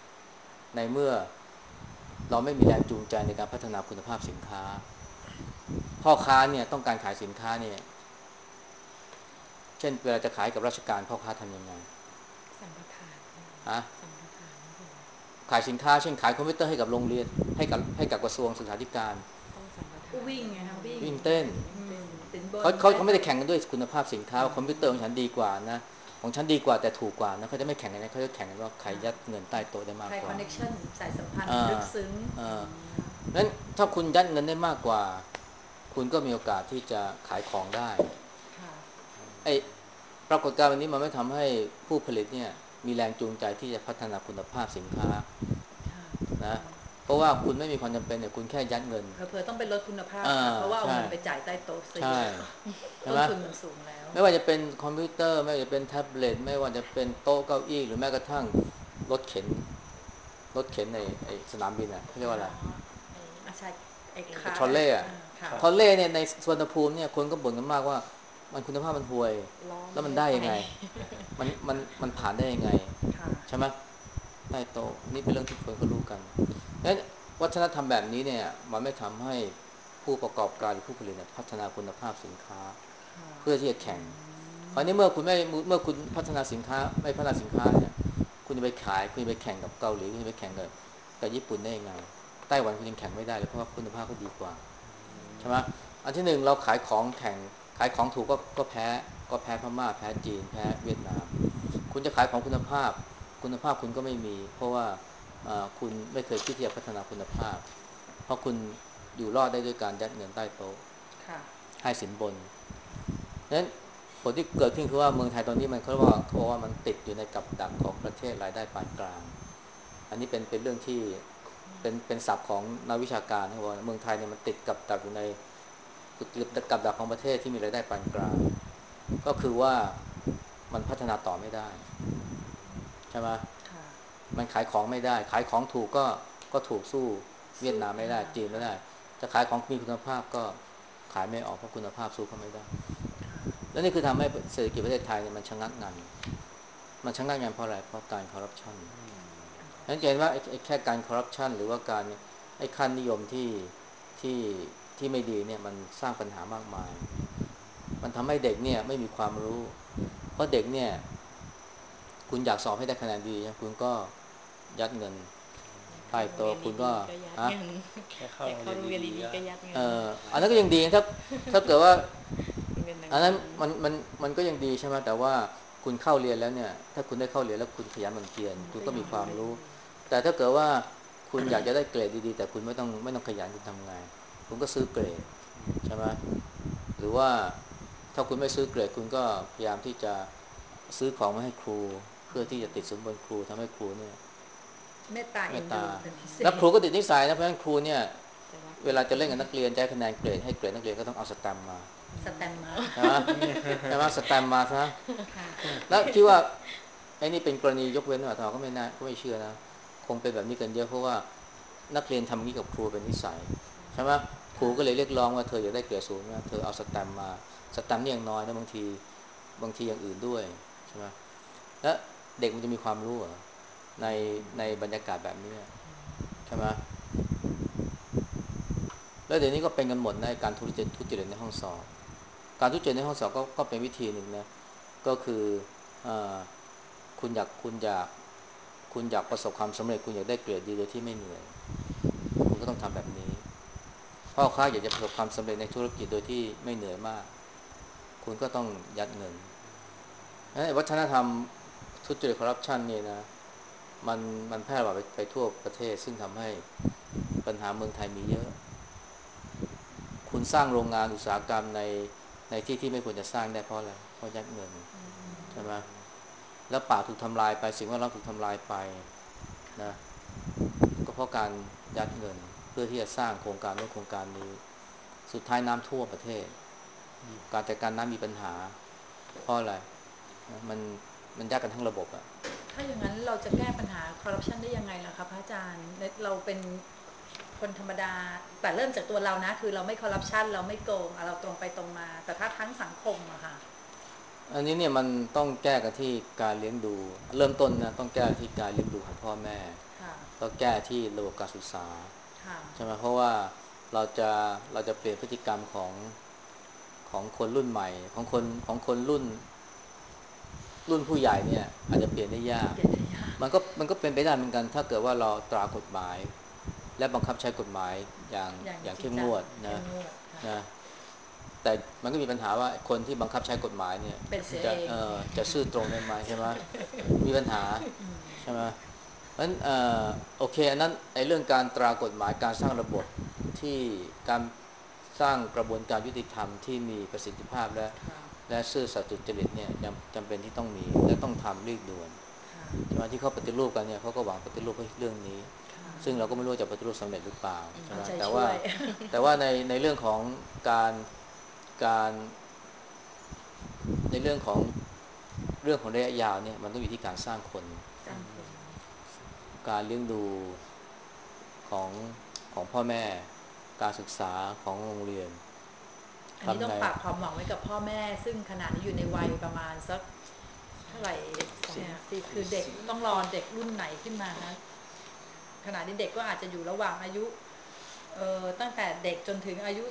ในเมื่อเราไม่มีแรงจูงใจในการพัฒนาคุณภาพสินค้าพ่อค้าเนี่ยต้องการขายสินค้าเนี่ยเช่นเวลาจะขายกับราชการพ่อค้าทำยังไงสัมปทานฮะสัมปทานขายสินค้าเช่นขายคอมพิวเตอร์ให้กับโรงเรียนให้กับกระทรวงศึกษาธิการต้องสัมปทานก็วิ่งไงคะวิ่งวิ่งเต้นสินบนเขาไม่ได้แข่งกันด้วยคุณภาพสินค้าคอมพิวเตอร์ของฉันดีกว่านะของฉันดีกว่าแต่ถูกกว่านะเขาจะไม่แข่งกันนะเขาจะแข่งกันว่าใครยัดเงินใต้โต๊ะได้มากใครกว่าคอนเนคชั่นสายสัมพันธ์ลึกซึ้งนั้นถ้าคุณยัดเงินได้มากกว่าคุณก็มีโอกาสที่จะขายของได้ไอ้ปรากฏการณ์วันนี้มันไม่ทำให้ผู้ผลิตเนี่ยมีแรงจูงใจที่จะพัฒนาคุณภาพสินค้านะเพราะว่าคุณไม่มีความจำเป็นเนี่ยคุณแค่ยัดเงินเผลอๆต้องไปลดคุณภาพค่ะเพราะว่าเอาเงินไปจ่ายใต้โต๊ะซะเยอะต้นทุนมันสูงแล้วไม่ว่าจะเป็นคอมพิวเตอร์ไม่ว่าจะเป็นแท็บเล็ตไม่ว่าจะเป็นโต๊ะเก้าอี้หรือแม้กระทั่งรถเข็นในไอ้สนามบินอ่ะเขาเรียกว่าอะไรใช่ไอ้ทรอลเล่อะทรอลเล่เนี่ยในสวนภูมิเนี่ยคนก็บ่นกันมากว่ามันคุณภาพมันห่วยแล้วมันได้ยังไงมันผ่านได้ยังไงใช่ไหมใต้โต๊ะนี่เป็นเรื่องที่คนเขารู้กันงั้นวัฒนธรรมแบบนี้เนี่ยมันไม่ทำให้ผู้ประกอบการหรือผู้ผลิตพัฒนาคุณภาพสินค้าเพื่อที่จะแข่งคราวนี้เมื่อคุณพัฒนาสินค้าไม่พัฒนาสินค้าเนี่ยคุณจะไปขายคุณจะไปแข่งกับเกาหลีคุณจะไปแข่งกับญี่ปุ่นได้ยังไงไต้หวันคุณยังแข่งไม่ได้เลยเพราะว่าคุณภาพเขาดีกว่าใช่ไหมอันที่หนึ่งเราขายของแข่งขายของถูกก็แพ้พม่าแพ้จีนแพ้เวียดนามคุณจะขายของคุณภาพคุณก็ไม่มีเพราะว่าคุณไม่เคยคิดที่จะพัฒนาคุณภาพเพราะคุณอยู่รอดได้ด้วยการยัดเงินใต้โต๊ะให้สินบนนั้นผลที่เกิดขึ้นคือว่าเมืองไทยตอนนี้เขาบอกว่ามันติดอยู่ในกับดักของประเทศรายได้ปานกลางอันนี้เป็นเรื่องที่เป็นศัพท์ของนักวิชาการเขาบอกเมืองไทยเนี่ยมันติดกับดักอยู่ในกับดักของประเทศที่มีรายได้ปานกลางก็คือว่ามันพัฒนาต่อไม่ได้ใช่ไหมมันขายของไม่ได้ขายของถูกก็ถูกสู้เวียดนามไม่ได้จีนไม่ได้จะขายของมีคุณภาพก็ขายไม่ออกเพราะคุณภาพสู้เขาไม่ได้แล้วนี่คือทำให้เศรษฐกิจประเทศไทยเนี่ยมันชะงักงันเพราะอะไรเพราะการคอร์รัปชันนั้นเห็นว่าไอ้แค่การคอร์รัปชันหรือว่าการไอ้ค่านิยมที่ที่ไม่ดีเนี่ยมันสร้างปัญหามากมายมันทำให้เด็กเนี่ยไม่มีความรู้เพราะเด็กเนี่ยคุณอยากสอบให้ได้คะแนนดีคุณก็ยัดเงินใต้โต๊ะคุณก็แค่เข้าโรงเรียนดีๆก็ยัดเงินอันนั้นก็ยังดีถ้าเกิดว่าอันนั้นมันก็ยังดีใช่ไหมแต่ว่าคุณเข้าเรียนแล้วเนี่ยถ้าคุณได้เข้าเรียนแล้วคุณขยันหมั่นเพียรคุณก็มีความรู้แต่ถ้าเกิดว่าคุณอยากจะได้เกรดดีๆแต่คุณไม่ต้องขยันคุณทำไงคุณก็ซื้อเกรดใช่ไหมหรือว่าถ้าคุณไม่ซื้อเกรดคุณก็พยายามที่จะซื้อของมาให้ครูเพื่อที่จะติดสินบนครูทำให้ครูเนี่ยเมตตาเอ็นดูเป็นพิเศษแล้วครูก็ติดนิสัยนะเพราะฉะนั้นครูเนี่ยเวลาจะเล่นกับนักเรียนจะให้คะแนนเกรดให้เกรดนักเรียนก็ต้องเอาสแตมป์มาสแตมป์มาใช่ไหมสแตมป์มาซะแล้วคิดว่าไอ้นี่เป็นกรณียกเว้นหรือเปล่าก็ไม่เชื่อนะคงเป็นแบบนี้กันเยอะเพราะว่านักเรียนทำงี้กับครูเป็นนิสัยใช่ไหมครูก็เลยเรียกร้องว่าเธออยากได้เกรดสูงนะเธอเอาสแตมป์มาสแตมป์นี่อย่างน้อยนะบางทีอย่างอื่นด้วยใช่ไหมแล้วเด็กมันจะมีความรู้เหรอในบรรยากาศแบบนี้ใช่ไหมแล้วเดี๋ยวนี้ก็เป็นกันหมดในการทุจริตในห้องสอบการทุจริตในห้องสอบก็เป็นวิธีหนึ่งนะก็คืออคุณอยากประสบความสำเร็จคุณอยากได้เกรดดีโดยที่ไม่เหนื่อยคุณก็ต้องทำแบบนี้พ่อค้าอยากจะประสบความสำเร็จในธุรกิจโดยที่ไม่เหนื่อยมากคุณก็ต้องยัดเงินวัฒนธรรมทุจริตคอร์รัปชันเนี่ยนะมันมันแพร่ระบาดไปทั่วประเทศซึ่งทำให้ปัญหาเมืองไทยมีเยอะคุณสร้างโรงงานอุตสาหกรรมในที่ไม่ควรจะสร้างได้เพราะอะไรเพราะยัดเงินใช่ไหมแล้วป่าถูกทำลายไปสิ่งแวดล้อมถูกทำลายไปนะก็เพราะการยัดเงินเพื่อที่จะสร้างโครงการโน้นโครงการนี้สุดท้ายน้ำท่วมประเทศการจัดการน้ำมีปัญหาเพราะอะไรนะมันยัดกันทั้งระบบอะถ้าอย่างนั้นเราจะแก้ปัญหาคอร์รัปชันได้ยังไงล่ะคะพระอาจารย์เราเป็นคนธรรมดาแต่เริ่มจากตัวเรานะคือเราไม่คอร์รัปชันเราไม่โกงเราตรงไปตรงมาแต่ถ้าทั้งสังคมอะค่ะอันนี้เนี่ยมันต้องแก้กันที่การเลี้ยงดูเริ่มต้นนะต้องแก้ที่การเลี้ยงดูของพ่อแม่ค่ะต้องแก้ที่ระบบการศึกษาค่ะใช่ไหมเพราะว่าเราจะเราจะเปลี่ยนพฤติกรรมของคนรุ่นใหม่ของคนรุ่นผู้ใหญ่เนี่ยอาจจะเปลี่ยนได้ยากเปลี่ยนได้ยากมันก็เป็นไปได้เหมือนกันถ้าเกิดว่าเราตรากฎหมายและบังคับใช้กฎหมายอย่างอย่างอย่างจริงจังเข้มงวดนะเข้มงวดค่ะนะแต่มันก็มีปัญหาว่าคนที่บังคับใช้กฎหมายเนี่ยเป็นเสียจะเองจะซื่อตรงได้ไหมใช่ไหมมีปัญหาใช่ไหมเพราะฉะนั้นโอเคอันนั้นไอ้เรื่องการตรากฎหมายการสร้างระบบที่การสร้างกระบวนการยุติธรรมที่มีประสิทธิภาพค่ะและซื่อสัตย์สุจริตเนี่ยยังจำเป็นที่ต้องมีและต้องทำรีบด่วนค่ะใช่ไหมที่เขาปฏิรูปกันเนี่ยเขาก็หวังปฏิรูปเพื่อเรื่องนี้ค่ะซึ่งเราก็ไม่รู้จะปฏิรูปสำเร็จหรือเปล่าใช่เอาไหมแต่ว่าใจช่วยแต่ว่าในเรื่องของการการในเรื่องของระยะยาวเนี่ยมันต้องอยู่ที่การสร้างคนสร้างคนการเลี้ยงดูของของพ่อแม่การศึกษาของโรงเรียนอันนี้ทำไงต้องฝากความหวังไว้กับพ่อแม่ซึ่งขณะนี้อยู่ในวัยประมาณสักเท่าไหร่30 ปีคือเด็กต้องรอเด็กรุ่นไหนขึ้นมานะขณะนี้เด็กก็อาจจะอยู่ระหว่างอายุตั้งแต่เด็กจนถึงอายุ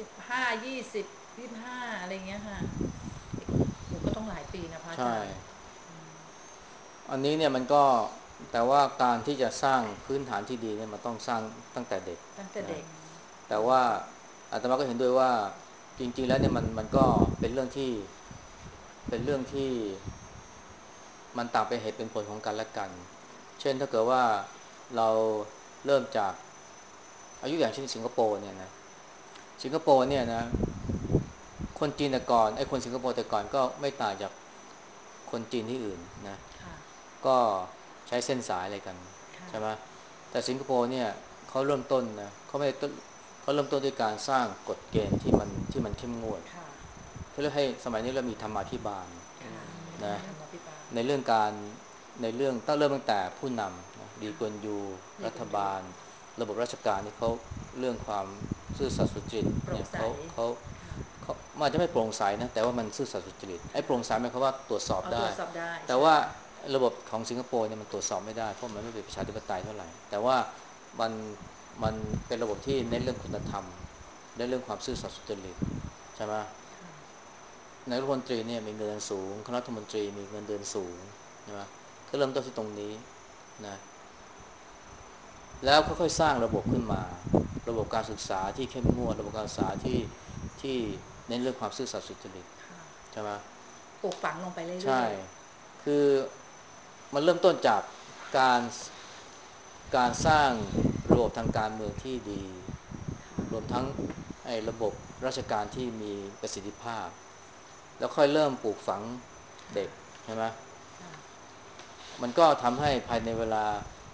15 20 25อะไรเงี้ยค่ะโหก็ต้องหลายปีนะพระอาใช่จารย์อันนี้เนี่ยมันก็แต่ว่าการที่จะสร้างพื้นฐานที่ดีเนี่ยมันต้องสร้างตั้งแต่เด็กตั้งแต่นะเด็กแต่ว่าอาตมาก็เห็นด้วยว่าจริงๆแล้วเนี่ยมันก็เป็นเรื่องที่เป็นเรื่องที่มันต่างเป็นเหตุเป็นผลของกันและกันเช่นถ้าเกิดว่าเราเริ่มจากอายุอย่างเช่นสิงคโปร์เนี่ยนะสิงคโปร์เนี่ยนะคนจีนแต่ก่อนไอ้คนสิงคโปร์แต่ก่อนก็ไม่ต่างจากคนจีนที่อื่นนะค่ะก็ใช้เส้นสายอะไรกันค่ะใช่ไหมแต่สิงคโปร์เนี่ยเขาเริ่มต้นนะเขาไม่ต้นเขาเริ่มต้นด้วยการสร้างกฎเกณฑ์ที่มันเข้มงวดค่ะเขาเรียกให้สมัยนี้เรามีธรรมาภิบาลค่ะนะธรรมพิบาลในเรื่องการในเรื่องต้องเริ่มตั้งแต่ผู้นำนะลีค่ะกวนยูนี่รัฐคุณอยู่บาลระบบราชการนี่เขาเรื่องความซื่อสัตย์สุจริตโปร่งใสเนี่ยค่ะเขามันอาจจะไม่โปร่งใสนะแต่ว่ามันซื่อสัตย์สุจริตไอ้โปร่งใสหมายความว่าตรวจสอบเอาตรได้วจสอบได้แต่ใช่ว่าระบบของสิงคโปร์เนี่ยมันตรวจสอบไม่ได้เพราะมันไม่เป็นประชาธิปไตยเท่าไหร่แต่ว่ามันมันเป็นระบบที่เน้นเรื่องคุณธรรมเน้นเรื่องความซื่อสัตย์สุจริตใช่ไหมค่ะนายรัฐมนตรีเนี่ยมีเงินเดือนสูงคณะรัฐมนตรีมีเงินเดือนสูงใช่ไหมก็เริ่มต้นที่ตรงนี้นะแล้วค่อยๆสร้างระบบขึ้นมาระบบการศึกษาที่เข้มงวดระบบการศึกษาที่เน้นเรื่องความซื่อสัตย์สุจริตค่ะใช่ไหมปลูกฝังลงไปใช่เรื่อยคือมันเริ่มต้นจากการการสร้างระบบทางการเมืองที่ดีๆค่ะรวมทั้งไอ้ระบบราชการที่มีประสิทธิภาพแล้วค่อยเริ่มปลูกฝังค่ะเด็กใช่ไหมค่ะมันก็ทำให้ภายในเวลา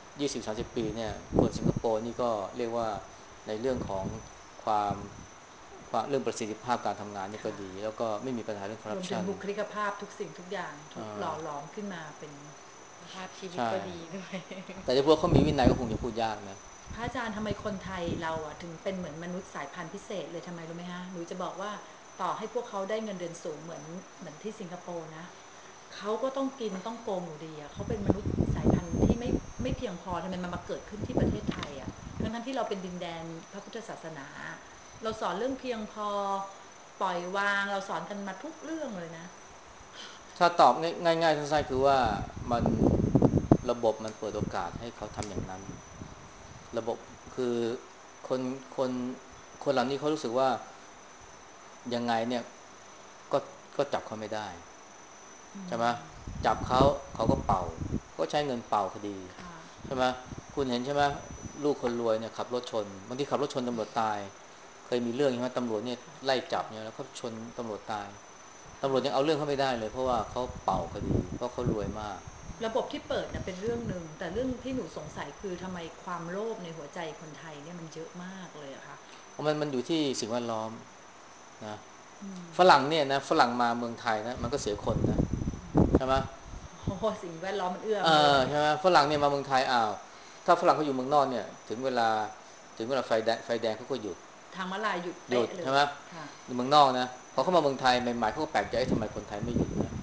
20-30 ปีเนี่ยคนสิงคโปร์นี่ก็เรียกว่าในเรื่องของความเรื่องประสิทธิภาพการทำงานนี่ก็ค่ะดีแล้วก็ไม่มีปัญหาเรื่องคอร์รวมถึงรัปชันบุคลิกภาพทุกสิ่งทุกอย่างถูกหล่อหลอมขึ้นมาเป็นสภาพชีวิตใช่ก็ดีด้วยแต่ถ้าพวกเขามีวินัยก็คงจะพูดยากนะพระอาจารย์ทำไมคนไทยเราอ่ะถึงเป็นเหมือนมนุษย์สายพันธุ์พิเศษเลยทำไมรู้ไหมฮะหนูจะบอกว่าต่อให้พวกเขาได้เงินเดือนสูงเหมือนที่สิงคโปร์นะเขาก็ต้องกินต้องโกงอยู่ดีอ่ะเขาเป็นมนุษย์สายพันธุ์ที่ไม่เพียงพอทำไมมันมาเกิดขึ้นที่ประเทศไทยอ่ะทั้งที่เราเป็นดินแดนพระพุทธศาสนาเราสอนเรื่องเพียงพอปล่อยวางเราสอนกันมาทุกเรื่องเลยนะถ้าตอบง่ายๆสั้นๆคือว่ามันระบบมันเปิดโอกาสให้เขาทำอย่างนั้นระบบคือคนคนคนเหล่านี้เขารู้สึกว่ายังไงเนี่ยก็ก็จับเขาไม่ได้ใช่ไหมจับเขาก็เป่าก็ใช้เงินเป่าคดีค่ะใช่ไหมคุณเห็นใช่ไหมลูกคนรวยเนี่ยขับรถชนบางทีขับรถชนตำรวจตายเคยมีเรื่องใช่ไหมตำรวจเนี่ยไล่จับเนี่ยแล้วเขาชนตำรวจตายตำรวจยังเอาเรื่องเขาไม่ได้เลยเพราะว่าเขาเป่าคดีเพราะเขารวยมากระบบที่เปิดนะเป็นเรื่องหนึ่งแต่เรื่องที่หนูสงสัยคือทำไมความโลภในหัวใจคนไทยเนี่ยมันเยอะมากเลยอะคะเพราะมันอยู่ที่สิ่งแวดล้อมนะฝรั่งเนี่ยนะฝรั่งมาเมืองไทยนะมันก็เสียคนนะใช่ไหมโอ้โหสิ่งแวดล้อมมันเอื้อเออำนวยใช่ไหมฝรั่งเนี่ยมาเมืองไทยอ้าวถ้าฝรั่งเขาอยู่เมืองนอกเนี่ยถึงเวลาไฟแดงเขาก็หยุดทางม้าลายหยุดหยุเป๊ะเลยดใช่ไหมค่ะในเมืองนอกนะพอค่ะเขามาเมืองไทยใหม่ๆเขาก็แปลกใจทำไมคนไทยไม่หยุดนะ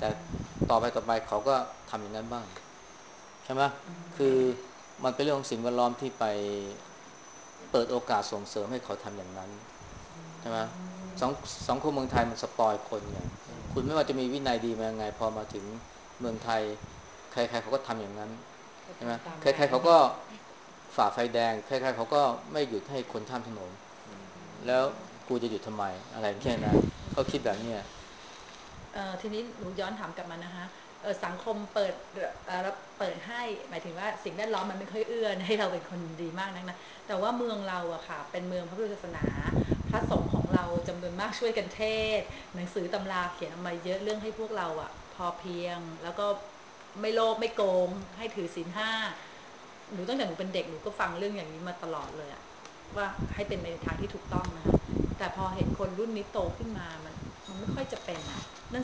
แต่ต่อไปเขาก็ทำอย่างนั้นบ้างใช่ไหมคือมันเป็นเรื่องของสิ่งแวดล้อมที่ไปเปิดโอกาสส่งเสริมให้เขาทำอย่างนั้นใช่ไหมสังสังคมเมืองไทยมันสปอยคนไงคุณไม่ว่าจะมีวินัยดีมายังไงพอมาถึงเมืองไทยใครๆเขาก็ทำอย่างนั้นใช่ไหมตามใครๆเขาก็ฝ่าไฟแดงใครๆเขาก็ไม่หยุดให้คนข้ามถนนแล้วกูจะหยุดทำไมอะไรเงี้ยนะเขาคิดแบบเนี้ยทีนี้หนูย้อนถามกลับมานะคะสังคมเปิดให้หมายถึงว่าสิ่งแวดล้อมมันไม่ค่อยเอื้อให้เราเป็นคนดีมากนักนะแต่ว่าเมืองเราอะค่ะเป็นเมืองพระพุทธศาสนาพระสงฆ์ของเราจำนวนมากช่วยกันเทศหนังสือตำราเขียนออกมาเยอะเรื่องให้พวกเราอะพอเพียงแล้วก็ไม่โลภไม่โกงให้ถือศีลห้าหนูตั้งแต่หนูเป็นเด็กหนูก็ฟังเรื่องอย่างนี้มาตลอดเลยอะว่าให้เป็นในทางที่ถูกต้องนะคะแต่พอเห็นคนรุ่นนี้โตขึ้นมามันไม่ค่อยจะเป็นอะนั่น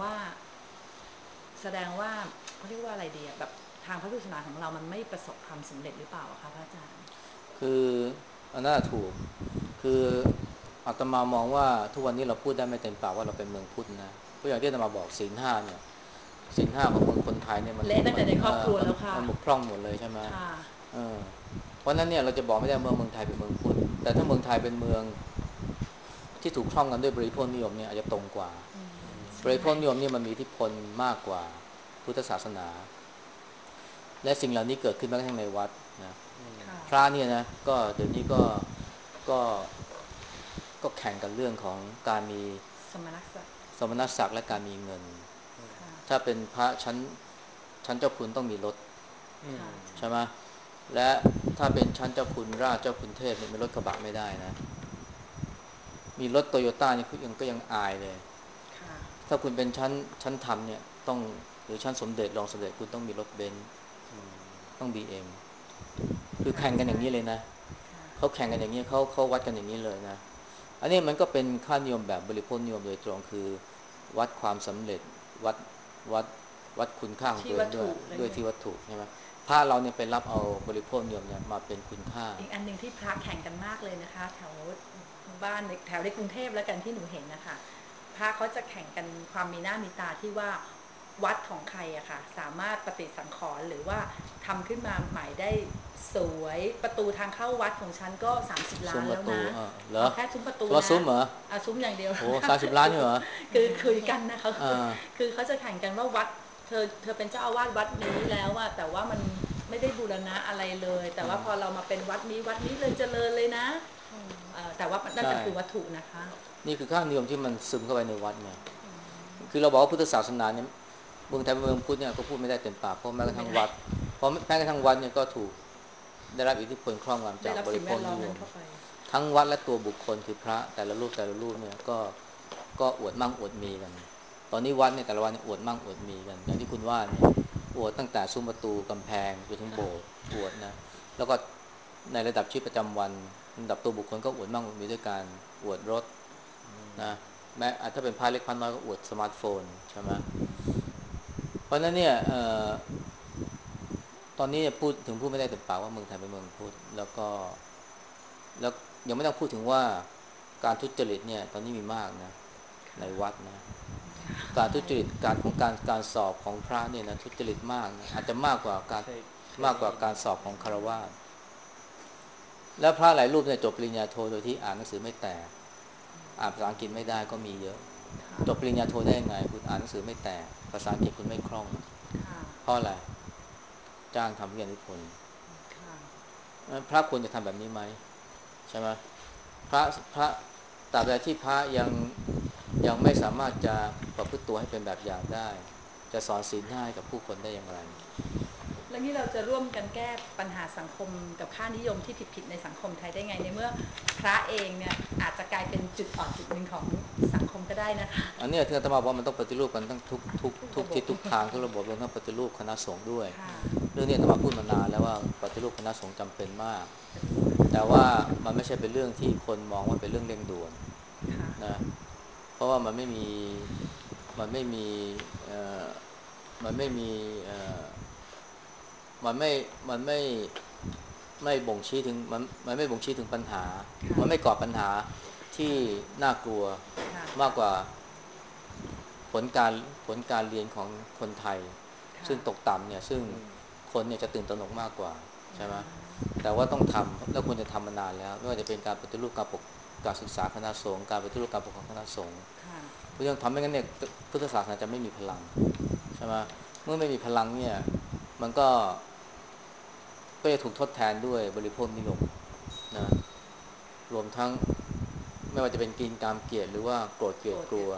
แสดงว่าเขาเรียกว่าอะไรดีอะแบบทางพระพุทธศาสนาของเรามันไม่ประสบความสำเร็จหรือเปล่าคะพระอาจารย์คืออันนั้นถูกคืออาตมามองว่าทุกวันนี้เราพูดได้ไม่เต็มปากว่าเราเป็นเมืองพุทธนะเพราะอย่างที่อาตมาบอกศีลห้าเนี่ยศีลห้าของเมืองคนไทยเนี่ยเละตั้งแต่ในครอบครัวมันแล้วค่ะมันบกพร่องหมดเลยใช่ไหมค่ะเออเพราะนั้นเนี่ยเราจะบอกไม่ได้เมืองไทยเป็นเมืองพุทธแต่ถ้าเมืองไทยเป็นเมืองที่ถูกครอบงำด้วยบริโภคนิยมเนี่ยอาจจะตรงกว่าบใช่ริโภคนิยมเนี่ยมันมีอิทธิพลมากกว่าพุทธศาสนาและสิ่งเหล่านี้เกิดขึ้นแม้กระทั่งในวัดนะค่ะพระเนี่ยนะก็เดี๋ยวนี้ก็ก็แข่งกันเรื่องของการมีสมณศักดิ์สมณศักดิ์และการมีเงินค่ะถ้าเป็นพระชั้นเจ้าคุณต้องมีรถค่ะใช่ไหมและถ้าเป็นชั้นเจ้าคุณราชเจ้าคุณเทพเนี่ยมีรถกระบะไม่ได้นะมีรถโตโยต้านี่ก็ยังอายเลยค่ะถ้าคุณเป็นชั้นธรรมเนี่ยต้องหรือชั้นสมเด็จรองสมเด็จคุณต้องมีรถเบนซ์ต้องบีเอ็มคือค่ะแข่งกันอใช่ย่างนี้เลยนะค่ะเขาแข่งกันอย่างนี้เขาวัดกันอย่างนี้เลยนะอันนี้มันก็เป็นค่านิยมแบบบริโภคนิยมโดยตรงคือวัดความสำเร็จวัดวัดวัดคุณค่าของตัวเองด้วยที่วัตถุอะไรเงี้ยที่วัตถุใช่ไหมพระเราเนี่ยไปรับเอาบริโภคนิยมเนี่ยมาเป็นคุณค่าอีกอันหนึ่งที่พระแข่งกันมากเลยนะคะแถวบ้านแถวในกรุงเทพแล้วกันที่หนูเห็นนะคะพระเขาจะแข่งกันความมีหน้ามีตาที่ว่าวัดของใครอะค่ะสามารถปฏิสังขรณ์หรือว่าทำขึ้นมาใหม่ได้สวยประตูทางเข้าวัดของฉันก็30ล้าซุ้มประตูนแล้วนะเหรอเอาแค่ซุ้มประตูว่านะซุ้มเหรอเอาซุ้มอย่างเดียวโอ้30 ล้านนี่เหรอคือคุยกันนะคะอ่าคือเขาจะแข่งกันว่าวัดเธอเป็นเจ้าอาวาสวัดนี้แล้วอะแต่ว่ามันไม่ได้บูรณะอะไรเลยแต่ว่าพอเรามาเป็นวัดนี้เลยเจริญเลยนะแต่ว่านั่นใช่ก็คือวัตถุนะคะนี่คือค่านิยมที่มันซึมเข้าไปในวัดไงคือเราบอกว่าพุทธศาสนาเนี่ยเมืองไทยเป็นเมืองพุทธเนี่ยก็พูดไม่ได้เต็มปากเพราะแม้พูดไม่ได้กระทั่งวัดเพราะแม้กระทั่งวัดเนี่ยก็ถูกได้รับอิทธิพลครอบงำได้จากบริรับสิ่งแวดล้อโภคนิยมมนั้นเข้าไปทั้งวัดและตัวบุคคลคือพระแต่ละรูปเนี่ยก็อวดมั่งอวดมีกันตอนนี้วัดเนี่ยแต่ละวันเนี่ยอวดมั่งอวดมีกันอย่างที่คุณว่าเนี่ยอวดตั้งแต่ซุ้มประตูกำแพงจนถึงโบสถ์อวดนะแล้วก็ในระดับชีวิตประจำวันระดับตัวบุคคลก็อวดมั่งอวดมีด้วยการอวดรถนะแม้ถ้าเป็นพระเล็กพระน้อยก็อวดสมาร์ทโฟนใช่ไหมเพราะฉะนั้นเนี่ยตอนนี้พูดไม่ได้เต็มปากว่าเมืองไทยเป็นเมืองพุทธแล้วยังไม่ต้องพูดถึงว่าการทุจริตเนี่ยตอนนี้มีมากนะในวัดนะการทุใช่จริตการสอบของพระเนี่ยนะทุจริตมากนะอาจจะมากกว่าการเคยมากได้ยินกว่าการสอบของคฤหัสถ์แล้วพระหลายรูปเนี่ยจบปริญญาโทโดยที่อ่านหนังสือไม่แตกอ่านภาษาอังกฤษไม่ได้ก็มีเยอะค่ะจบปริญญาโทได้ยังไงคุณอ่านหนังสือไม่แตกภาษาอังกฤษคุณไม่คล่องค่ะเพราะอะไรจ้างทำวิทยานิพนธ์ค่ะพระควรจะทำแบบนี้ไหมใช่ไหมพระพระตราบใดที่พระยังไม่สามารถจะประพฤติตัวให้เป็นแบบอย่างได้จะสอนศีลห้าให้กับผู้คนได้อย่างไรแล้วนี่เราจะร่วมกันแก้ปัญหาสังคมกับค่านิยมที่ผิดๆในสังคมไทยได้ไงในเมื่อพระเองเนี่ยอาจจะกลายเป็นจุดอ่อนจุดหนึ่งของสังคมก็ได้นะคะอันนี้ที่อาตมาบอกว่ามันต้องปฏิรูปกันทั้งทุกทุกระบบทิศทุกทางทุกระบบรวมทั้งปฏิรูปคณะสงฆ์ด้วยค่ะเรื่องนี้อาตมาพูดมานานแล้วว่าปฏิรูปคณะสงฆ์จำเป็นมากปฏิรูปคณะแต่ว่าสงฆ์มันไม่ใช่เป็นเรื่องที่คนมองว่าเป็นเรื่องเร่งด่วนค่ะนะเพราะว่ามันไม่มีเอ่อมันไม่มีเอ่อมันไม่มันไม่บ่งชี้ถึงมันไม่บ่งชี้ถึงปัญหาค่ะมันไม่ก่อปัญหาที่ค่ะน่ากลัวค่ะมากกว่าผลการผลการเรียนของคนไทยค่ะซึ่งตกต่ำเนี่ยซึ่งคนเนี่ยจะตื่นตระหนกมากกว่าใช่ไหมแต่ว่าต้องทำแล้วควรจะทำมานานแล้วไม่ว่าจะเป็นการปฏิรูปการศึกษาคณะสงฆ์การปฏิรูปการปกครองคณะสงฆ์ค่ะเพราะยังทำไม่งั้นเนี่ยพุทธศาสนาจะไม่มีพลังใช่ไหมเมื่อไม่มีพลังเนี่ยมันก็จะถูกทดแทนด้วยบริโภคนิยมนะรวมทั้งไม่ว่าจะเป็นกินกามเกลียดหรือว่าโกรธเกลียดกลัว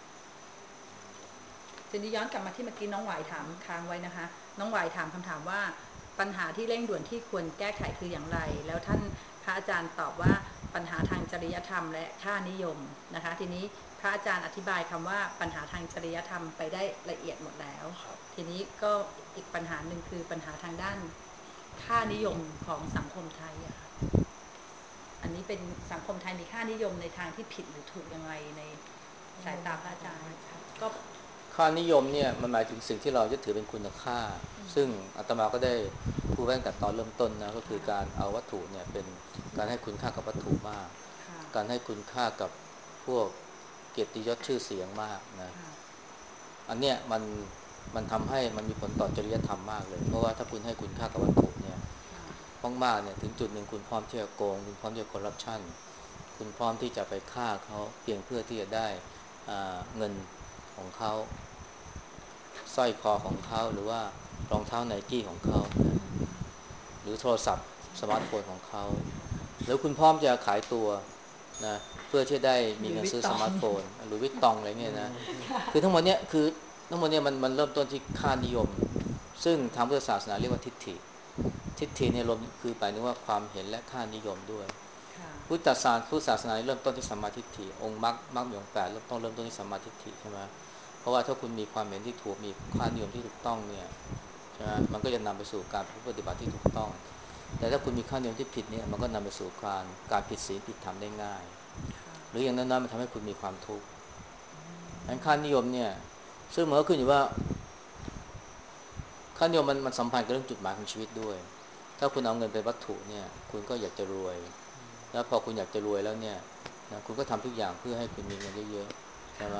ทีนี้ย้อนกลับมาที่เมื่อกี้น้องหวายถามค้างไว้นะคะน้องหวายถามคำถามว่าปัญหาที่เร่งด่วนที่ควรแก้ไขคืออย่างไรแล้วท่านพระอาจารย์ตอบว่าปัญหาทางจริยธรรมและค่านิยมนะคะทีนี้พระอาจารย์อธิบายคำว่าปัญหาทางจริยธรรมไปได้ละเอียดหมดแล้วทีนี้ก็อีกปัญหาหนึ่งคือปัญหาทางด้านค่านิยมของสังคมไทยอะค่ะอันนี้เป็นสังคมไทยมีค่านิยมในทางที่ผิดหรือถูกอย่างไรในสายตาพระอาจารย์ก็ค่านิยมเนี่ยมันหมายถึงสิ่งที่เรายึดถือเป็นคุณค่าซึ่งอาตมาก็ได้พูดไว้ตั้งแต่ตอนเริ่มต้นนะก็คือการเอาวัตถุเนี่ยเป็นการให้คุณค่ากับวัตถุมากการให้คุณค่ากับพวกเกียรติยศชื่อเสียงมากนะอันเนี้ยมันทำให้มันมีผลต่อจริยธรรมมากเลยเพราะว่าถ้าคุณให้คุณค่ากับวัตถุเนี่ยมากๆเนี่ยถึงจุดหนึ่งคุณพร้อมที่จะโกงคุณพร้อมที่จะคอร์รัปชันคุณพร้อมที่จะไปฆ่าเขาเพียงเพื่อที่จะได้เงินของเขาสร้อยคอของเขาหรือว่ารองเท้าไนกี้ของเขานะหรือโทรศัพท์สมาร์ทโฟนของเขาหรือคุณพร้อมจะขายตัวนะเพื่อที่ได้มีเงินซื้อสมาร์ทโฟนหรือวิตตองอะไรเงี้ยนะคือทั้งหมดเนี้ยคือทั้งหมดเนี้ยมันเริ่มต้นที่ค่านิยมซึ่งทางพุทธศาสนาเรียกว่าทิฏฐิเนี่ยรวมคือหมายถึงว่าความเห็นและค่านิยมด้วยพุทธศาสนาเริ่มต้นที่สัมมาทิฏฐิองค์มรรคมีองค์แปดเริ่มต้นที่สัมมาทิฏฐิใช่ไหมเพราะว่าถ้าคุณมีความเห็นที่ถูกมีค่านิยมที่ถูกต้องเนี่ยใช่ไหมมันก็จะนำไปสู่การปฏิบัติที่ถูกต้องแต่ถ้าคุณมีค่านิยมที่ผิดเนี่ยมันก็นำไปสู่การผิดศีลผิดธรรมได้ง่ายหรืออย่างนั้นๆมันทำให้คุณมีความทุกข์ดังนั้นค่านิยมเนี่ยซึ่งมันก็ขึ้นอยู่ว่าค่านิยมมันสัมพันธ์กับเรื่องจุดหมายของชีวิตด้วยถ้าคุณเอาเงินเป็นวัตถุเนี่ยคุณก็อยากจะรวยแล้วพอคุณอยากจะรวยแล้วเนี่ยนะคุณก็ทำทุกอย่างเพื่อให้คุณมีเงินเยอะๆใช่ไหม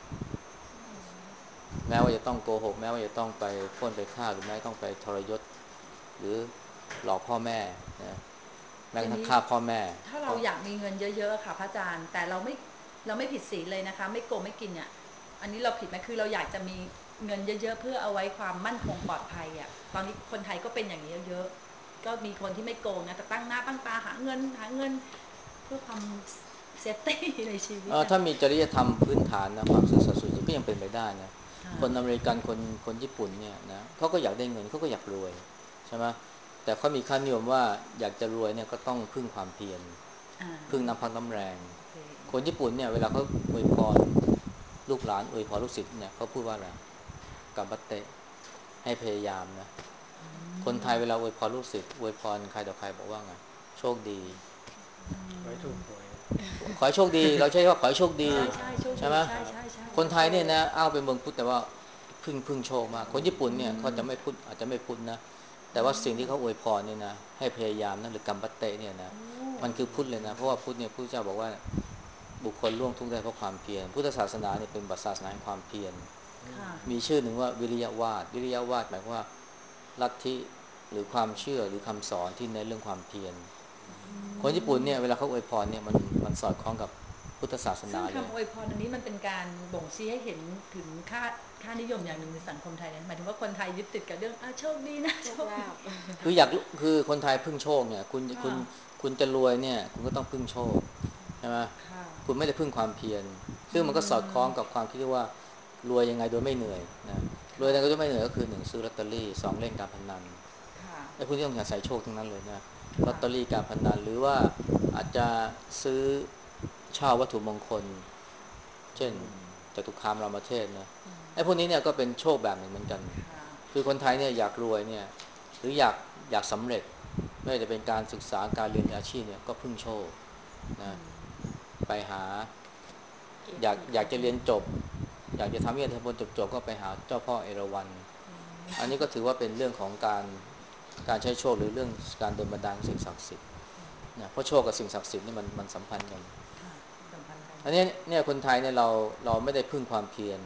แม้ว่าจะต้องโกหกแม้ว่าจะต้องไปปล้นไปฆ่าหรือแม้ต้องไปทรยศหรือหลอกพ่อแม่นะแม้กระทั่งฆ่าพ่อแม่ถ้าเราอยากมีเงินเยอะๆค่ะพระอาจารย์แต่เราไม่ผิดศีลเลยนะคะไม่โกงไม่กินเนี่ยอันนี้เราผิดไหมคือเราอยากจะมีเงินเยอะๆเพื่อเอาไว้ความมั่นคงปลอดภัยอ่ะตอนนี้คนไทยก็เป็นอย่างนี้เยอะๆก็มีคนที่ไม่โกงนะแต่ตั้งหน้าตั้งตาหาเงินเพื่อความเซฟตี้ในชีวิตนะถ้ามีจริยธรรมพื้นฐานนะความซื่อสัตย์สุจริตก็ยังเป็นไปได้นะคนอเมริกันคนญี่ปุ่นเนี่ยนะเขาก็อยากได้เงินเขาก็อยากรวยใช่ไหมแต่เขามีค่านิยมว่าอยากจะรวยเนี่ยก็ต้องพึ่งความเพียรพึ่งน้ำพักน้ำแรงคนญี่ปุ่นเนี่ยเวลาเขาอวยพรลูกหลานอวยพรลูกศิษย์เนี่ยเขาพูดว่าอะไรกัมบัตเตะให้พยายามนะคนไทยเวลาอวยพรลูกศิษย์อวยพรใครต่อใครบอกว่าไงโชคดีไว้ถูกหวยขอให้โชคดีเราใช้ว่าขอให้โชคดีใช่ใช่โชคใช่ไหมดีใช่ใช่ใช่คนไทยเนี่ยนะอ้าวเป็นเมืองพุทธแต่ว่าพึ่งโชคมากคนญี่ปุ่นเนี่ยเขาจะไม่พุทธอาจจะไม่พุทธนะแต่ว่าสิ่งที่เขาอวยพรเนี่ยนะให้พยายามนะหรือกัมบัตเตเนี่ยนะมันคือพุทธเลยนะเพราะว่าพุทธเนี่ยพุทธเจ้าบอกว่าบุคคลล่วงทุกข์ได้เพราะความเพียรพุทธศาสนาเนี่ยเป็นศาสนาแห่งความเพียรมีชื่อหนึ่งว่าวิริยะวาดหมายความว่าลัทธิหรือความเชื่อหรือคำสอนที่ในเรื่องความเพียรคนญี่ปุ่นเนี่ยเวลาเขาอวยพรเนี่ยมันสอดคล้องกับพุทธศาสนาเลยซึ่งคำอวยพรอันนี้มันเป็นการบ่งชี้ให้เห็นถึงค่านิยมอย่างหนึ่งในสังคมไทยนะหมายถึงว่าคนไทยยึดติดกับเรื่องโชคดีนะโชโชคคลาภคืออยากคือคนไทยพึ่งโชคเนี่ยคุณจะรวยเนี่ยคุณก็ต้องพึ่งโชคใช่ไหมคุณไม่ได้พึ่งความเพียรซึ่งมันก็สอดคล้องกับความคิดที่ว่ารวยยังไงโดยไม่เหนื่อยนะรวยยังไงโดยไม่เหนื่อยก็คือหนึ่งซื้อลอตเตอรี่สองเล่นการพนันไอ้พวกนี้ต้องอาศัยโชคทั้งนั้นเลยนะลอตเตอรี่การพนันหรือว่าอาจจะซื้อเช่าวัตถุมงคลเช่นจตุคามรามเทพนะไอ้พวกนี้เนี่ยก็เป็นโชคแบบหนึ่งเหมือนกันคือคนไทยเนี่ยอยากรวยเนี่ยหรืออยากสำเร็จไม่ว่าจะเป็นการศึกษาการเรียนอาชีพเนี่ยก็พึ่งโชคนะไปหาอยากจะเรียนจบอยากจะทำวิทยาบนจบก็ไปหาเจ้าพ่อเอราวัณอันนี้ก็ถือว่าเป็นเรื่องของการใช้โชคหรือเรื่องการโดนบันดาลสิ่งศักดิ์สิทธิ์นะเพราะโชคกับสิ่งศักดิ์สิทธิ์นี่มันสัมพันธ์กันอันนี้เนี่ยคนไทยเนี่ยเราไม่ได้พึ่งความเพียร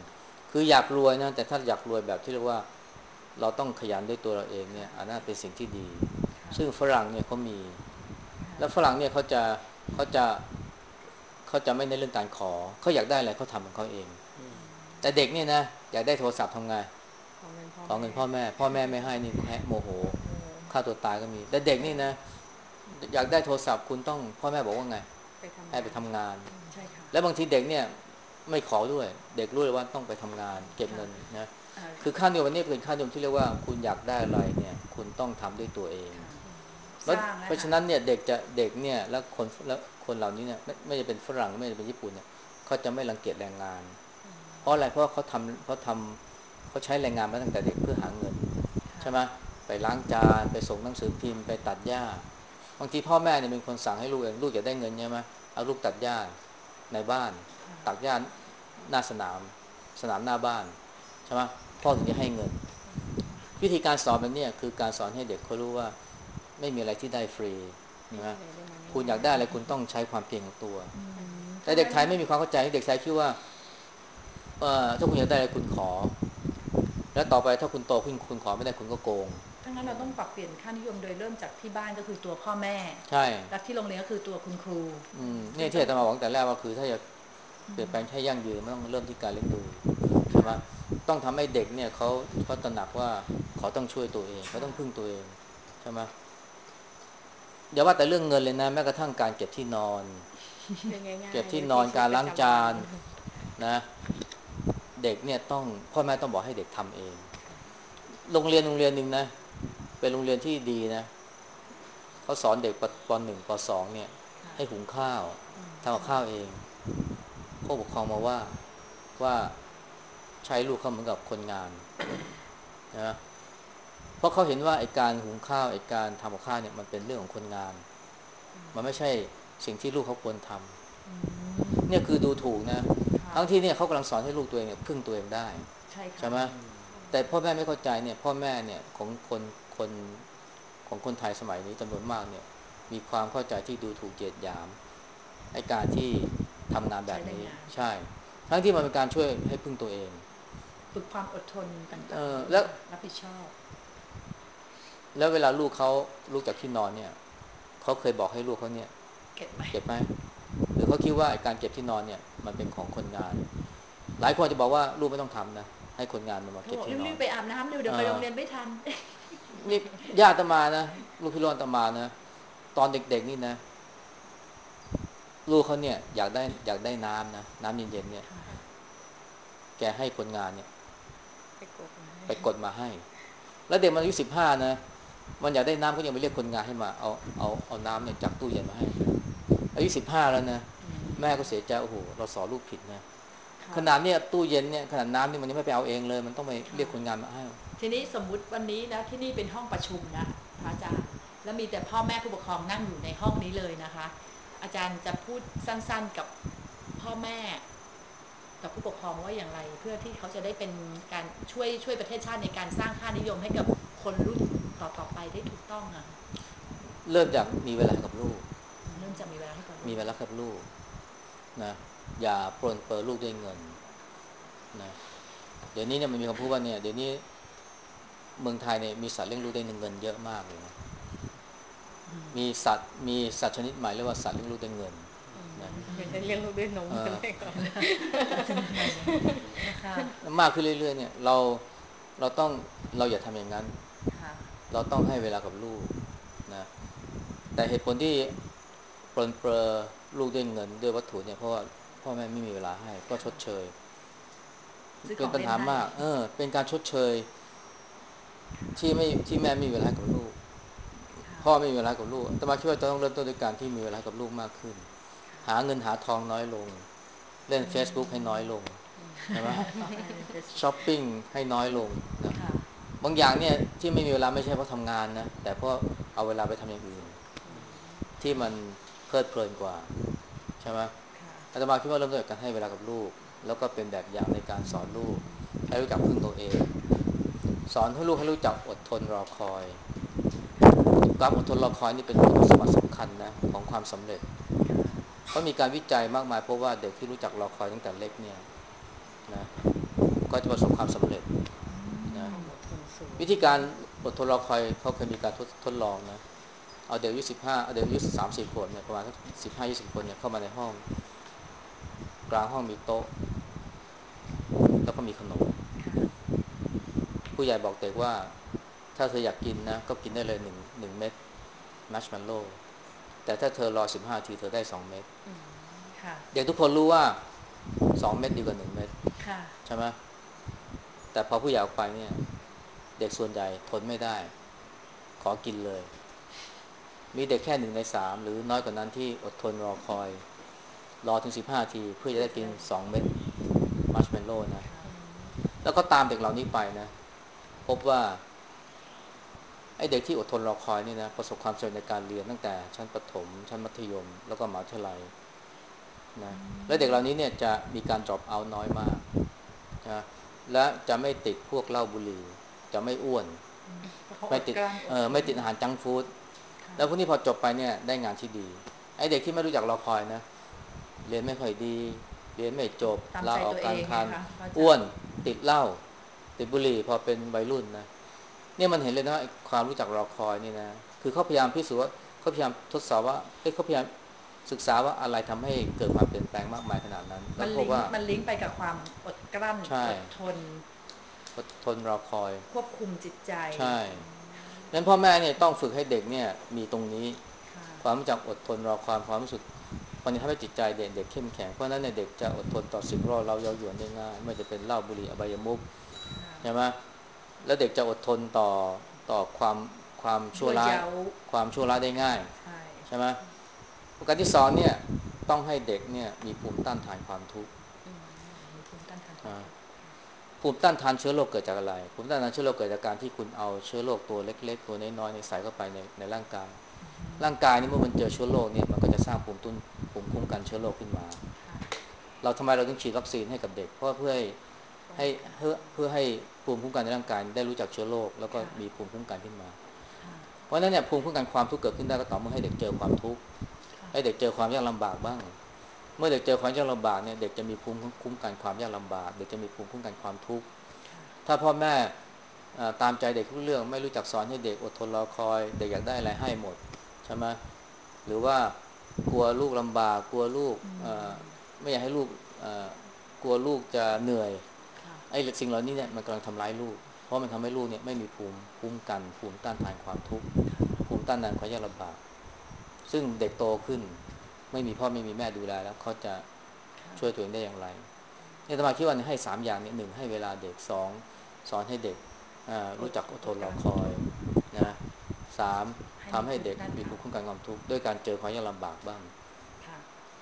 คืออยากรวยนะแต่ถ้าอยากรวยแบบที่เรียกว่าเราต้องขยันด้วยตัวเราเองเนี่ยอันนั้นเป็นสิ่งที่ดีค่ะซึ่งฝรั่งเนี่ยเขามีค่ะแล้วฝรั่งเนี่ยเขาจะเขาจะไม่ในนเรื่องการขอเขาอยากได้อะไรเขาทำของเขาเองอืมแต่เด็กเนี่ยนะอยากได้โทรศัพท์ทำไงของเงินพ่อขอเงิแม่นพ่อแม่พ่อแม่ไม่ให้นี่แพ้โมโหโอ้ฆ่าตัวตายก็มีแต่เด็กนี่นะอยากได้โทรศัพท์คุณต้องพ่อแม่บอกว่าไงไปทำให้ไปงานทำงานใช่ค่ะแล้วบางทีเด็กเนี่ยไม่ขอด้วยเด็กรู้เลยว่าต้องไปทำงานเก็บค่ะเงินนะเอ่อคือค่านิยมวันนี้เป็นค่านิยมที่เรียกว่าคุณอยากได้อะไรเนี่ยคุณต้องทำด้วยตัวเองค่ะแล้วสร้างเพราะฉะนะคะนั้นเนี่ยเด็กเนี่ยแล้วคนเหล่านี้เนี่ยไม่จะเป็นฝรั่งไม่จะเป็นญี่ปุ่นเนี่ยเขาจะไม่รังเกียจแรงงานเพราะอะไรเพราะเขาใช้แรงงานมาตั้งแต่เด็กเพื่อหาเงินค่ะใช่ไหมไปล้างจานไปส่งหนังสือพิมพ์ไปตัดหญ้าบางทีพ่อแม่เนี่ยเป็นคนสั่งให้ลูกเองลูกอยากได้เงินใช่ไหมเอาลูกตัดหญ้าในบ้านตัดหญ้าหน้าสนามหน้าบ้านใช่ไหมพ่อถึงจะให้เงินวิธีการสอนแบบนี้คือการสอนให้เด็กเขารู้ว่าไม่มีอะไรที่ได้ฟรีไม่นะมีอะไรได้มาคุณอยากง่ายได้อะไรคุณต้องใช้ความเพียรของตัวอืมแต่เด็กไทยไม่มีความเข้าใจเด็กไทยคิดว่าถ้าคุณอยากได้อะไรคุณขอแล้วต่อไปถ้าคุณโตขึ้นคุณขอไม่ได้คุณก็โกงทั้งนั้นเราต้องปรับเปลี่ยนค่านิยมโดยเริ่มจากที่บ้านก็คือตัวพ่อแม่ใช่และที่โรงเรียนก็คือตัวคุณครูเนี่ยที่ซึ่งต้องอาตมาบอกตั้งแต่แรกว่าคือถ้าจะเปลี่ยนแปลงให้ยั่งยืนมันต้องเริ่มที่การเลี้ยงดูใช่ไหมค่ะต้องทำให้เด็กเนี่ยเขาตระหนักว่าเขาต้องช่วยตัวเองเขาค่ะต้องพึ่งตัวเองใช่ไหมอย่าว่าแต่เรื่องเงินเลยนะแม้กระทั่งการเก็บที่นอนเรื่องง่ายๆเก็บที่เลยที่ชีวิตนอนการล้างประจำวันจานนะเด็กเนี่ยต้องพ่อแม่ต้องบอกให้เด็กทำเองโรงเรียนหนึ่งนะเป็นโรงเรียนที่ดีนะเขาสอนเด็กป.1 ป.2เนี่ยค่ะให้หุงข้าวทำกับข้าวเองผู้ปกครองมาว่าใช้ลูกเขาเหมือนกับคนงานนะเพราะเขาเห็นว่าไอ้การหุงข้าวไอ้การทำกับข้าวเนี่ยมันเป็นเรื่องของคนงานมันไม่ใช่สิ่งที่ลูกเขาควรทำเนี่ยคือดูถูกนะค่ะทั้งที่เนี่ยเขากำลังสอนให้ลูกตัวเองเนี่ยพึ่งตัวเองได้ใช่ค่ะใช่ไหมแต่พ่อแม่ไม่เข้าใจเนี่ยพ่อแม่เนี่ยคนของคนไทยสมัยนี้จำนวนมากเนี่ยมีความเข้าใจที่ดูถูกเหยียดหยามไอ้การที่ทำงานแบใช้บนี้แรงงานใช่ทั้งที่มันเป็นการช่วยให้พึ่งตัวเองฝึกความอดทนต่างๆด้วยแล้วค่ะรับผิดชอบแล้วเวลาลูกจากที่นอนเนี่ยเขาเคยบอกให้ลูกเขาเนี่ยเก็บไหมเก็บไหมหรือเขาคิดว่าการเก็บที่นอนเนี่ยมันเป็นของคนงานหลายคนจะบอกว่าลูกไม่ต้องทำนะให้คนงานมันมาเขาเก็บที่นอนบอกรีบๆไปอาบน้ำเดี๋ยวไปโรงเรียนไม่ทันนี่ญาติอาตมานะลูกพี่ร้อนอาตมานะตอนเด็กๆนี่นะลูกเขาเนี่ยอยากได้น้ำนะน้ำเย็นๆเนี่ยค่ะแกให้คนงานเนี่ยไปกดมาให้ไปกดมาให้แล้วเด็กมันอายุ15นะมันอยากได้น้ำก็ยังไปเรียกคนงานให้มาเอาน้ำเนี่ยจากตู้เย็นมาให้อายุ15แล้วนะแม่ก็เสียใจโอ้โหเราสอนลูกผิดนะขค่ะนาดเนี่ยตู้เย็นเนี่ยขนาดน้ำนี่มันยังไม่ไปเอาเองเลยมันต้องไปเรียกคนค่ะงานมาให้ทีนี้สมมุติวันนี้นะที่นี่เป็นห้องประชุมนะพระอาจารย์แล้วมีแต่พ่อแม่ผู้ปกครองนั่งอยู่ในห้องนี้เลยนะคะอาจารย์จะพูดสั้นๆกับพ่อแม่กับผู้ปกครองว่าอย่างไรเพื่อที่เขาจะได้เป็นการช่วยประเทศชาติในการสร้างค่านิยมให้กับคนรุ่นต่อๆไปได้ถูกต้องอะค่ะเริ่มจากมีเวลากับลูกเริ่มจากมีเวลาให้กับลูกมีเวลากับลูกนะอย่าปรนเปรอลูกด้วยเงินนะเดี๋ยวนี้เนี่ยมันมีคำพูดว่าเนี่ยเดี๋ยวนี้เมืองไทยเนี่ยมีสัตว์เลี้ยงลูกด้วยเงินเยอะมากเลยนะมีสัตว์ชนิดใหม่เรียกว่าสัตว์เลี้ยงลูกด้วยเงินนะไม่ใช่เลี้ยงลูกด้วยนมเอออะไรก่อนจะมีอะไรนะค่ะมากขึ้นเรื่อยๆเนี่ยเราต้องเราอย่าทำอย่างนั้นค่ะเราต้องให้เวลากับลูกนะแต่เหตุผลที่ปรนเปรอลูกด้วยเงินด้วยวัตถุเนี่ยเพราะว่าพ่อแม่ไม่มีเวลาให้ก็ชดเชยซื้อขเป็นปัญองเล่นให้หามากเป็นการชดเชยที่แม่ไม่มีเวลาให้กับลูกค่ะพ่อไม่มีเวลากับลูกแต่มาคิดว่าจะต้องเริ่มต้นด้วยการที่มีเวลากับลูกมากขึ้นหาเงินหาทองน้อยลงเล่น Facebook ให้น้อยลงใช่ไหมช้อปปิ้งให้น้อยลงนะค่ะบางอย่างเนี่ยที่ไม่มีเวลาไม่ใช่เพราะทำงานนะแต่เพราะเอาเวลาไปทำอย่างอื่นที่มันเพลิดเพลินกว่าใช่ไหมค่ะอาตมาคิดว่าเริ่มต้นจากการให้เวลากับลูกแล้วก็เป็นแบบอย่างในการสอนลูกให้รู้จักพึ่งตัวเองสอนให้ลูกให้รู้จักอดทนรอคอยความอดทนรอคอยนี่เป็นคุณสมบัติสำคัญนะของความสำเร็จเขามีการวิจัยมากมายเพราะว่าเด็กที่รู้จักรอคอยตั้งแต่เล็กเนี่ยนะก็จะประสบความสำเร็จนะความอดทนสูงวิธีการอดทนรอคอยเขาเคยมีการทดลองนะเอาเด็กอายุ15เอาเด็กอายุ30 ขวบเนี่ยประมาณสัก15-20 คนเนี่ยเข้ามาในห้องกลางห้องมีโต๊ะแล้วก็มีขนมผู้ใหญ่บอกเด็กว่าถ้าเธออยากกินนะก็กินได้เลย1เม็ดมัชเมลโล่แต่ถ้าเธอรอ15 นาทีเธอได้2 เม็ดค่ะเด็กทุกคนรู้ว่า2 เม็ดดีกว่า1 เม็ดค่ะใช่ไหมแต่พอผู้ใหญ่ออกไปเนี่ยเด็กส่วนใหญ่ทนไม่ได้ขอกินเลยมีเด็กแค่1 ใน 3หรือน้อยกว่านั้นที่อดทนรอคอยรอถึง15 นาทีเพื่อจะได้กิน2 เม็ดมัชเมลโล่นะแล้วก็ตามเด็กเหล่านี้ไปนะพบว่าไอ้เด็กที่อดทนรอคอยนี่นะประสบความสำเร็จในการเรียนตั้งแต่ชั้นประถมชั้นมัธยมแล้วก็มหาวิทยาลัยนะและเด็กเหล่านี้เนี่ยจะมีการ drop out น้อยมากนะและจะไม่ติดพวกเหล้าบุหรี่จะไม่อ้วนเพราะเขาอไม่ติดดกลั้นอดทนไม่ติดอาหารจังก์ฟู้ดแล้วพวกนี้พอจบไปเนี่ยได้งานที่ดีไอ้เด็กที่ไม่รู้จักรอคอยนะเรียนไม่ค่อยดีเรียนไม่จบตามลาใจตัวเองออกกลางคันไงคะพระอาจารย์อ้วนติดเหล้าติดบุหรี่พอเป็นวัยรุ่นนะเนี่ยมันเห็นเลยนะความรู้จักรอคอยนี่นะคือเขาพยายามพิสูจน์ว่าเขาพยายามทดสอบว่าเขาพยายามศึกษาว่าอะไรทำให้เกิดความเปลี่ยนแปลงมากมายขนาดนั้นแล้วพบว่ามันลิงก์ไปกับความอดกลั้นใช่อดทนอดทนรอคอยควบคุมจิตใจใช่งั้นพ่อแม่เนี่ยต้องฝึกให้เด็กเนี่ยมีตรงนี้ค่ะความรู้จักอดทนรอความรู้สึกมันจะทำให้จิตใจเด็กเข้มแข็งเพราะนั้นเนี่ยเด็กจะอดทนต่อสิ่งล่อเร้าเย้ายวนได้ง่ายไม่จะเป็นเหล้าบุหรี่อบายมุขใช่ไหมแล้วเด็กจะอดทนต่อความชั่วร้ายยั่วเย้าความชั่วร้ายได้ง่ายใช่ใช่ไหมประการที่สองเนี่ยต้องให้เด็กเนี่ยมีภูมิต้านทานความทุกข์มีภูมิต้านทานความทุกข์ภูมิต้านทานเชื้อโรคเกิดจากอะไรภูมิต้านทานเชื้อโรคเกิดจากการที่คุณเอาเชื้อโรคตัวเล็กๆตัวน้อยๆใส่เข้าไปในร่างกายนี่เมื่อมันเจอเชื้อโรคเนี่ยมันก็จะสร้างภูมิคุ้มกันเชื้อโรคขึ้นมาเราทำไมเราต้องฉีดวัคซีนให้กับเด็กเพราะเพื่อให้ให้ภูมิคุ้มกันในร่างกายได้รู้จักเชื้อโรคแล้วก็มีภูมิคุ้มกันขึ้นมาเพราะฉะนั้นเนี่ยภูมิคุ้มกันความทุกข์เกิดขึ้นได้ก็ต่อเมื่อให้เด็กเจอความทุกข์ให้เด็กเจอความยากลำบากบ้างเมื่อเด็กเจอความยากลำบากเนี่ยเด็กจะมีภูมิคุ้มกันความยากลำบากเด็กจะมีภูมิคุ้มกันความทุกข์ถ้าพ่อแม่ตามใจเด็กทุกเรื่องไม่รู้จักสอนให้เด็กอดทนรอคอยเด็กอยากได้อะไรให้หมดใช่ไหมหรือว่ากลัวลูกลำบากกลัวลูกไม่อยากให้ลูกกลัวลูกจะเหนื่อยไอ้สิ่งเหล่านี้เนี่ยมันกำลังทำร้ายลูกเพราะมันทำให้ลูกเนี่ยไม่มีภูมิคุ้มกันภูมิต้านทานความทุกข์ภูมิต้านทานความยากลำบากซึ่งเด็กโตขึ้นไม่มีพ่อไม่มีแม่ดูแลแล้วเขาจะช่วยตัวเองได้อย่างไรเนี่ยอาตมาคิดว่าให้3 อย่างนี้1ให้เวลาเด็ก2สอนให้เด็กรู้จักอดทนรอคอยนะ3ทำให้เด็กมีภูมิคุ้มกันความทุกข์ด้วยการเจอความยากลำบากบ้างค่ะ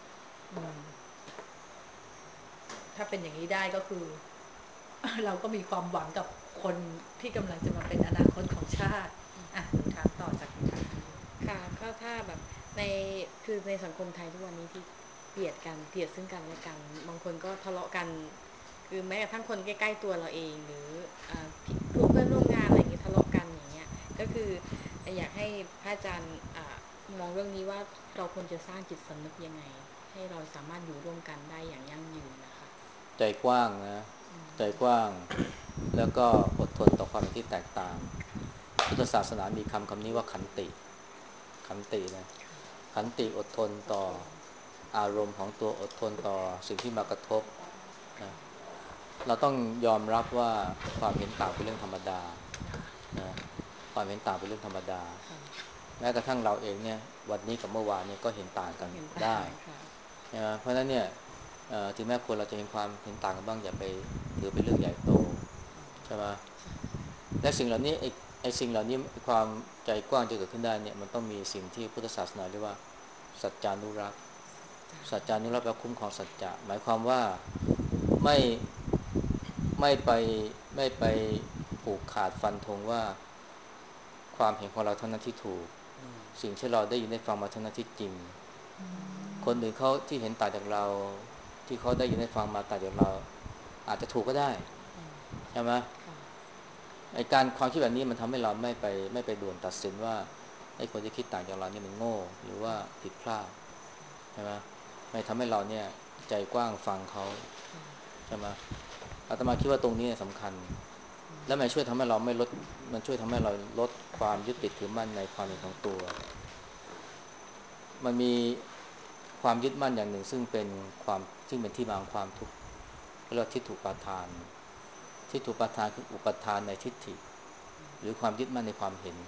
ถ้าเป็นอย่างนี้ได้ก็คือเราก็มีความหวังกับคนที่กำลังจะมาเป็นอนาคตของชาติหนูถามต่อจากคุณทางนี้ค่ะก็ถ้าแบบในคือในสังคมไทยทุกวันนี้ที่เกลียดกันเกลียดซึ่งกันและกันบางคนก็ทะเลาะกันคือแม้กระทั่งคนใกล้ๆตัวเราเองหรือเพื่อนร่วมงานอะไรอย่างนี้ทะเลาะกันอย่างเงี้ยก็คืออยากให้พระอาจารย์มองเรื่องนี้ว่าเราควรจะสร้างจิตสำนึกยังไงให้เราสามารถอยู่ร่วมกันได้อย่างยั่งยืนนะคะใจกว้างนะใจกว้างแล้วก็อดทนต่อความเห็นที่แตกต่างพุทธศาสนามีคำนี้ว่าขันตินะขันติอดทนต่ออารมณ์ของตัวอดทนต่อสิ่งที่มากระทบนะเราต้องยอมรับว่าความเห็นต่างเป็นเรื่องธรรมดานะความเห็นต่างเป็นเรื่องธรรมดาแม้กระทั่งเราเองเนี่ยวันนี้กับเมื่อวานเนี่ยก็เห็นต่างกันได้นะเพราะฉะนั้นเนี่ยถึงแม้คนเราจะเห็นความเห็นต่างกันบ้างอย่าไปถือเป็นเรื่องใหญ่โตใช่ไหมและสิ่งเหล่านี้สิ่งเหล่านี้ความใจกว้างจะเกิดขึ้นได้เนี่ยมันต้องมีสิ่งที่พุทธศาสนาเรียกว่าสัจจานุรักษ์สัจจานุรักษ์แปลว่าคุ้มครองสัจจะหมายความว่าไม่ไม่ไปไม่ไปผูกขาดฟันธงว่าความเห็นของเราเท่านั้นที่ถูกสิ่งที่เราได้ยินได้ฟังมาเท่านั้นที่จริงคนอื่นเขาที่เห็นต่างจากเราที่เขาได้ยินได้ฟังมาต่างจากเราอาจจะถูกก็ได้ใช่ไหมไอ้การความคิดแบบนี้มันทำให้เราไม่ไปด่วนตัดสินว่าไอ้คนที่คิดต่างจากเรานี่มันโง่หรือว่าผิดพลาดใช่ไหมไม่ทำให้เราเนี่ยใจกว้างฟังเขาใช่ไหมอาตมาคิดว่าตรงนี้สำคัญและมันช่วยทำให้เราไม่ลดมันช่วยทำให้เราลดความยึดติดถือมั่นในความเป็นของตัวมันมีความยึดมั่นอย่างหนึ่งซึ่งเป็นที่มาของความทุกข์เรียกว่าทิฏฐุปาทานทิฏฐุปาทานคืออุปทานในทิฏฐิหรือความยึดมั่นในความเห็น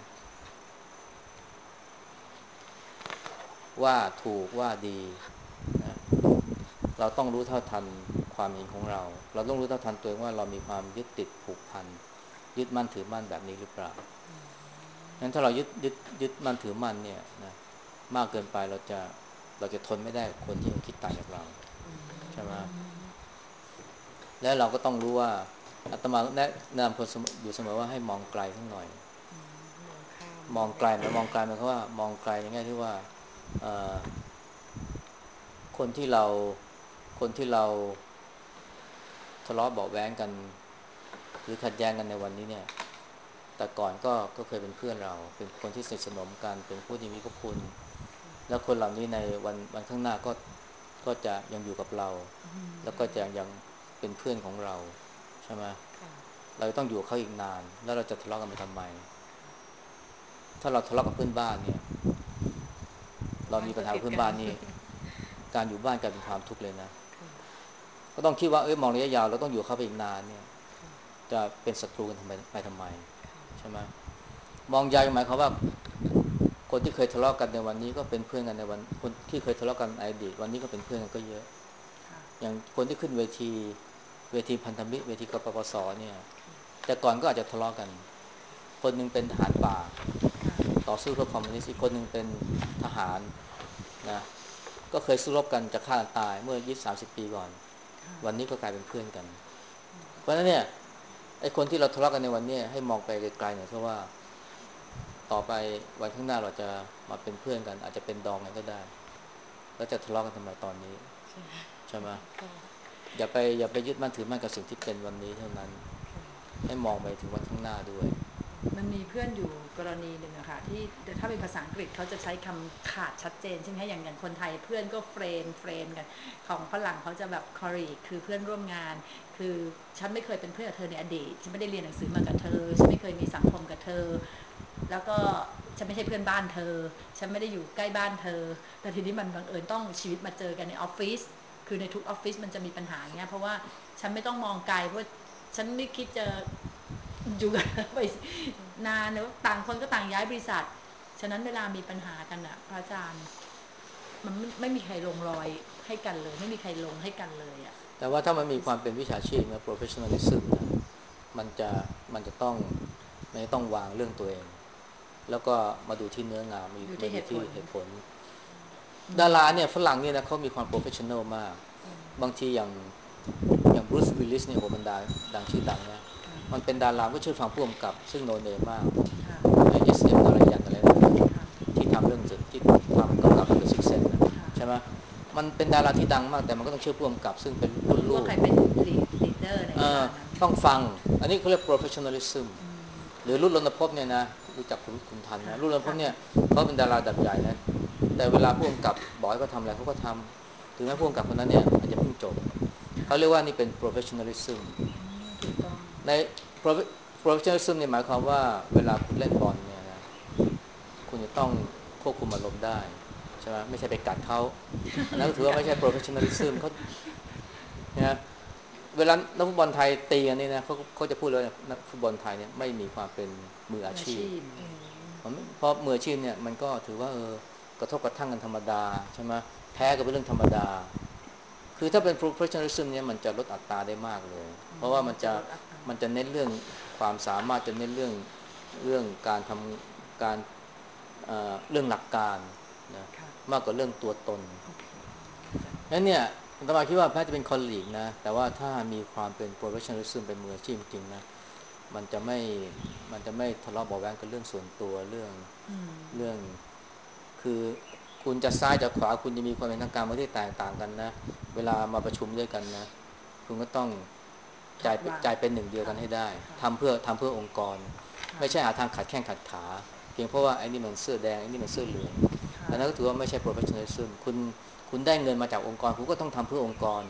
ว่าถูกว่าดีนะเราต้องรู้เท่าทันความเห็นของเราต้องรู้เท่าทันตัวเองว่าเรามีความยึดติดผูกพันยึดมั่นถือมั่นแบบนี้หรือเปล่างั้นถ้าเรายึดมั่นถือมั่นเนี่ยนะมากเกินไปเราจะทนไม่ได้กับคนที่เขาคิดต่างจากเราใช่ไหมและเราก็ต้องรู้ว่าอาตมาแนะนำคนอยู่เสมอว่าให้มองไกลสักหน่อยมองข้ามมองไกลหมายความว่ามองไกลในแง่ที่ว่าเอ่อคนที่เราคนที่เราทะเลาะเบาะแว้งกันหรือขัดแย้งกันในวันนี้เนี่ยแต่ก่อนก็เคยเป็นเพื่อนเราเป็นคนที่สนิทสนมกันเป็นผู้ที่มีพระคุณแล้วคนเหล่านี้ในวันข้างหน้าก็จะยังอยู่กับเราแล้วก็จะยังเป็นเพื่อนของเราใช่ไหมเราต้องอยู่กับเขาอีกนานแล้วเราจะทะเลาะกันไปทำไมถ้าเราทะเลาะกับเพื่อนบ้านเนี่ยเรามีปัญหากับเพื่อนบ้านนี่การอยู่บ้านกลายเป็นความทุกข์เลยนะก็ต้องคิดว่ามองระยะยาวเราต้องอยู่เขาไปอีกนานเนี่ยจะเป็นศัตรูกันทำไมใช่ไหมมองยาวหมายความว่าคนที่เคยทะเลาะกันในวันนี้ก็เป็นเพื่อนกันในวันคนที่เคยทะเลาะกันในอดีตวันนี้ก็เป็นเพื่อนกันก็เยอะอย่างคนที่ขึ้นเวทีพันธมิตรเวทีกปปสเนี่ยแต่ก่อนก็อาจจะทะเลาะกันคนหนึ่งเป็นทหารป่าต่อสู้เพื่อคอมมิวนิสต์อีกคนหนึ่งเป็นทหารนะก็เคยสู้รบกันจะฆ่ากันตายเมื่อ20-30 ปีก่อนวันนี้ก็กลายเป็นเพื่อนกันเพราะฉะนั้นเนี่ยไอ้คนที่เราทะเลาะกันในวันนี้ให้มองไปไกลๆหน่อยเพราะว่าต่อไปวันข้างหน้าเราจะมาเป็นเพื่อนกันอาจจะเป็นดองกันก็ได้แล้วจะทะเลาะกันทำไมตอนนี้ใช่ไหมอย่าไปยึดมั่นถือมั่นกับสิ่งที่เป็นวันนี้เท่านั้นให้มองไปถึงวันข้างหน้าด้วยมันมีเพื่อนอยู่กรณีหนึ่งอะค่ะที่ถ้าเป็นภาษาอังกฤษเขาจะใช้คำขาดชัดเจนใช่ไหมอย่างคนไทยเพื่อนก็เฟรนกันของฝรั่งเขาจะแบบ colleague คือเพื่อนร่วมงานคือฉันไม่เคยเป็นเพื่อนกับเธอในอดีตฉันไม่ได้เรียนหนังสือมากับเธอฉันไม่เคยมีสังคมกับเธอแล้วก็ฉันไม่ใช่เพื่อนบ้านเธอฉันไม่ได้อยู่ใกล้บ้านเธอแต่ทีนี้มันบังเอิญต้องชีวิตมาเจอกันในออฟฟิศคือในทุกออฟฟิศมันจะมีปัญหาเงี้ยเพราะว่าฉันไม่ต้องมองไกลเพราะฉันไม่คิดจะอยู่กันไปนานเนอะต่างคนก็ต่างย้ายบริษัทฉะนั้นเวลามีปัญหากันอะพระอาจารย์มันไม่มีใครลงรอยให้กันเลยไม่มีใครลงให้กันเลยอะแต่ว่าถ้ามันมีความเป็นวิชาชีพนะ professionalism นะมันจะมันจะต้องไม่ต้องวางเรื่องตัวเองแล้วก็มาดูที่เนื้องานอยู่มาดูที่ที่เหตุผลเหตุผลดาราเนี่ยฝรั่งเนี่ยนะเขามีความโปรเฟชชั่นอลมากบางทีอย่างบรูซวิลลิสเนี่ยโหมันดังชื่อดังนะมันเป็นดาราก็ชื่อฟังผู้กำกับซึ่งโนเนมมากSM นารยันอะไรนั่นนะที่ทำเรื่องที่ทำกำกับเรื่อง The Sixth Sense นะใช่ไหมมันเป็นดาราที่ดังมากแต่มันก็ต้องชื่อผู้กำกับซึ่งเป็นต้อรุ่นลูกงรู้ว่าใครเป็นลีดเดอร์ในเวลานั้นต้องฟังอันนี้เขาเรียก professionalism หรือรุ่นรณพจน์เนี่ยนะรู้จักคุณทันนะรุ่นรณพจน์เนี่ยเขาเป็นดาราดับใหญ่นะแต่เวลาผู้กำกับบอกให้เขาทำอะไรเขาก็ทำถึงแม้ผู้กำกับคนนั้นเนี่ยอาจจะเพิ่งจบเขาเรียกว่านี่เป็น professionalism ถูกต้องใน professionalism เนี่ยหมายความว่าเวลาคุณเล่นบอลเนี่ยนะคุณจะต้องควบคุมอารมณ์ได้ใช่ไหมไม่ใช่ไปกัดเขาอันนั้นก็ถือว่าไม่ใช่ professionalism เขานะเวลานักฟุตบอลไทยตีกันนี่นะเขาจะพูดเลยนักฟุตบอลไทยเนี่ยไม่มีความเป็นมืออาชีพเพราะมืออาชีพเนี่ยมันก็ถือว่ากระทบกระทั่งกันธรรมดาใช่ไหมแพ้ก็เป็นเรื่องธรรมดาคือถ้าเป็น professionalism เนี่ยมันจะลดอัตราได้มากเลยเพราะว่ามันจะเน้นเรื่องความสามารถจะเน้นเรื่องการทำการเรื่องหลักการนะมากกว่าเรื่องตัวตนงั้นเนี่ยอาตมาคิดว่าแม้จะเป็นคอลลีกนะแต่ว่าถ้ามีความเป็น professionalism เป็นมืออาชีพจริงๆนะมันจะไม่มันจะไม่ทะเลาะเบาะแว้งกันเรื่องส่วนตัวเรื่องคือคุณจะซ้ายจะขวาคุณจะมีความเห็นทางการเมืองที่แตกต่างกันนะเวลามาประชุมด้วยกันนะคุณก็ต้องใจเป็นหนึ่งเดียวกันให้ได้ทำเพื่อองค์กรไม่ใช่หาทางขัดแข้งขัดขาเพียงเพราะว่าไอ้นี่มันเสื้อแดงไอ้นี่มันเสื้อเหลืองอันนั้นก็ถือว่าไม่ใช่ professionalism คุณได้เงินมาจากองค์กรคุณก็ต้องทำเพื่อองค์กร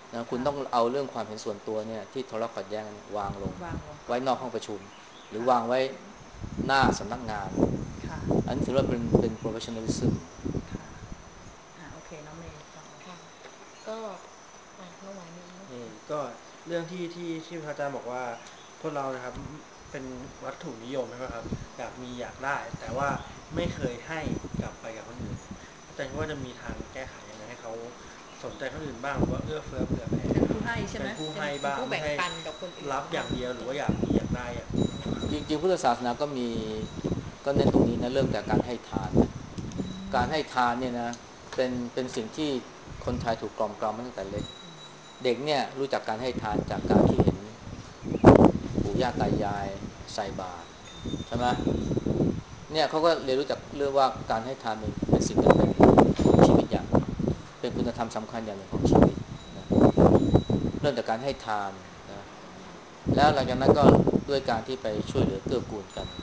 นะคุณค่ะต้องเอาเรื่องความเห็นส่วนตัวเนี่ยที่ทะเลาะขัดแย้งกันวางลงวางลงก่ไว้อนนอกห้องประชุมหรือค่ะวางไว้หน้าสำนักงานค่ะอันนี้ถือว่าเป็น professionalism ค่ะโอเคน้องเมย์ต่อค่ะก็เมื่อวานนี้เนาะก็เรื่องที่พระอาจารย์บอกว่าพวกเรานะครับเป็นวัตถุนิยมใช่ไหมครับอยากมีอยากได้แต่ว่าไม่เคยให้กลับไปกับคนอื่นอาจารย์ว่าจะมีทางแก้ไขยังไงให้เขาสนใจคนอื่นบ้างหรือว่าเอื้อเฟื้อเผื่อแผ่เป็นผู้ให้ใช่ไหมเป็นผู้ให้เป็นผู้บ้างไม่ใช่แบ่งปันกับคนอื่นรับอย่างเดียวหรือว่าอยากมีอยากได้อย่างเดียวจริงๆพุทธศาสนาก็มีก็เน้นตรงนี้นะเริ่มจากการให้ทานนะการให้ทานเนี่ยนะเป็นสิ่งที่คนไทยถูกกล่อมเกลามาตั้งแต่เล็กเด็กเนี่ยรู้จักการให้ทานจากการที่เห็นปู่ย่าตายายใส่บาตรใช่ไหมเนี่ยเขาก็เรียนรู้จักเรื่องว่าการให้ทานเป็นสิ่งจำเป็นของชีวิตอย่างหนึ่งเป็นคุณธรรมสำคัญอย่างหนึ่งของชีวิตนะเริ่มจากการให้ทานนะแล้วหลังจากนั้นก็ด้วยการที่ไปช่วยเหลือเกื้อกูลกัน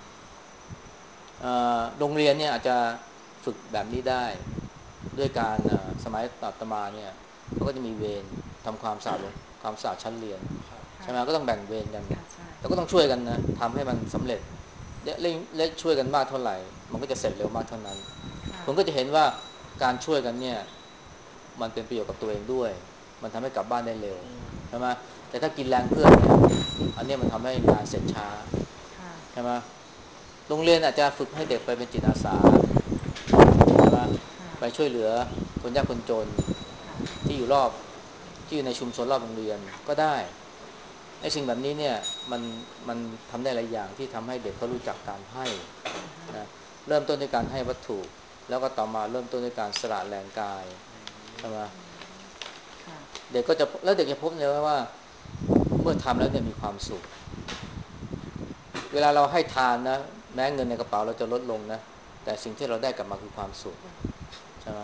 โรงเรียนเนี่ยอาจจะฝึกแบบนี้ได้ด้วยการสมัยอาตมาเนี่ยเขาก็จะมีเวรทำความสะอาดชั้นเรียนครับใช่ไหมค่ะก็ต้องแบ่งเวรกันค่ะใช่แต่ก็ต้องช่วยกันนะทำให้มันสำเร็จเล็กช่วยกันมากเท่าไหร่มันก็จะเสร็จเร็วมากเท่านั้นค่ะผมก็จะเห็นว่าการช่วยกันเนี่ยมันเป็นประโยชน์กับตัวเองด้วยมันทำให้กลับบ้านได้เร็วใช่ไหมแต่ถ้ากินแรงเพื่อนเนี่ยอันนี้มันทำให้งานเสร็จช้าค่ะใช่ไหมโรงเรียนอาจจะฝึกให้เด็กไปเป็นจิตอาสาใช่ไหมค่ะไปช่วยเหลือคนยากคนจนค่ะที่อยู่รอบที่อยู่ในชุมชนรอบโรงเรียนก็ได้ไอ้สิ่งแบบนี้เนี่ยมันมันทำได้หลายอย่างที่ทำให้เด็กเขารู้จักการให้นะเริ่มต้นด้วยการให้วัตถุแล้วก็ต่อมาเริ่มต้นด้วยการสละแรงกายใช่ไหมค่ะเด็กก็จะแล้วเด็กจะพบเลยว่าเมื่อทำแล้วเนี่ยมีความสุขเวลาเราให้ทานนะแม้เงินในกระเป๋าเราจะลดลงนะแต่สิ่งที่เราได้กลับมาคือความสุขใช่ไหม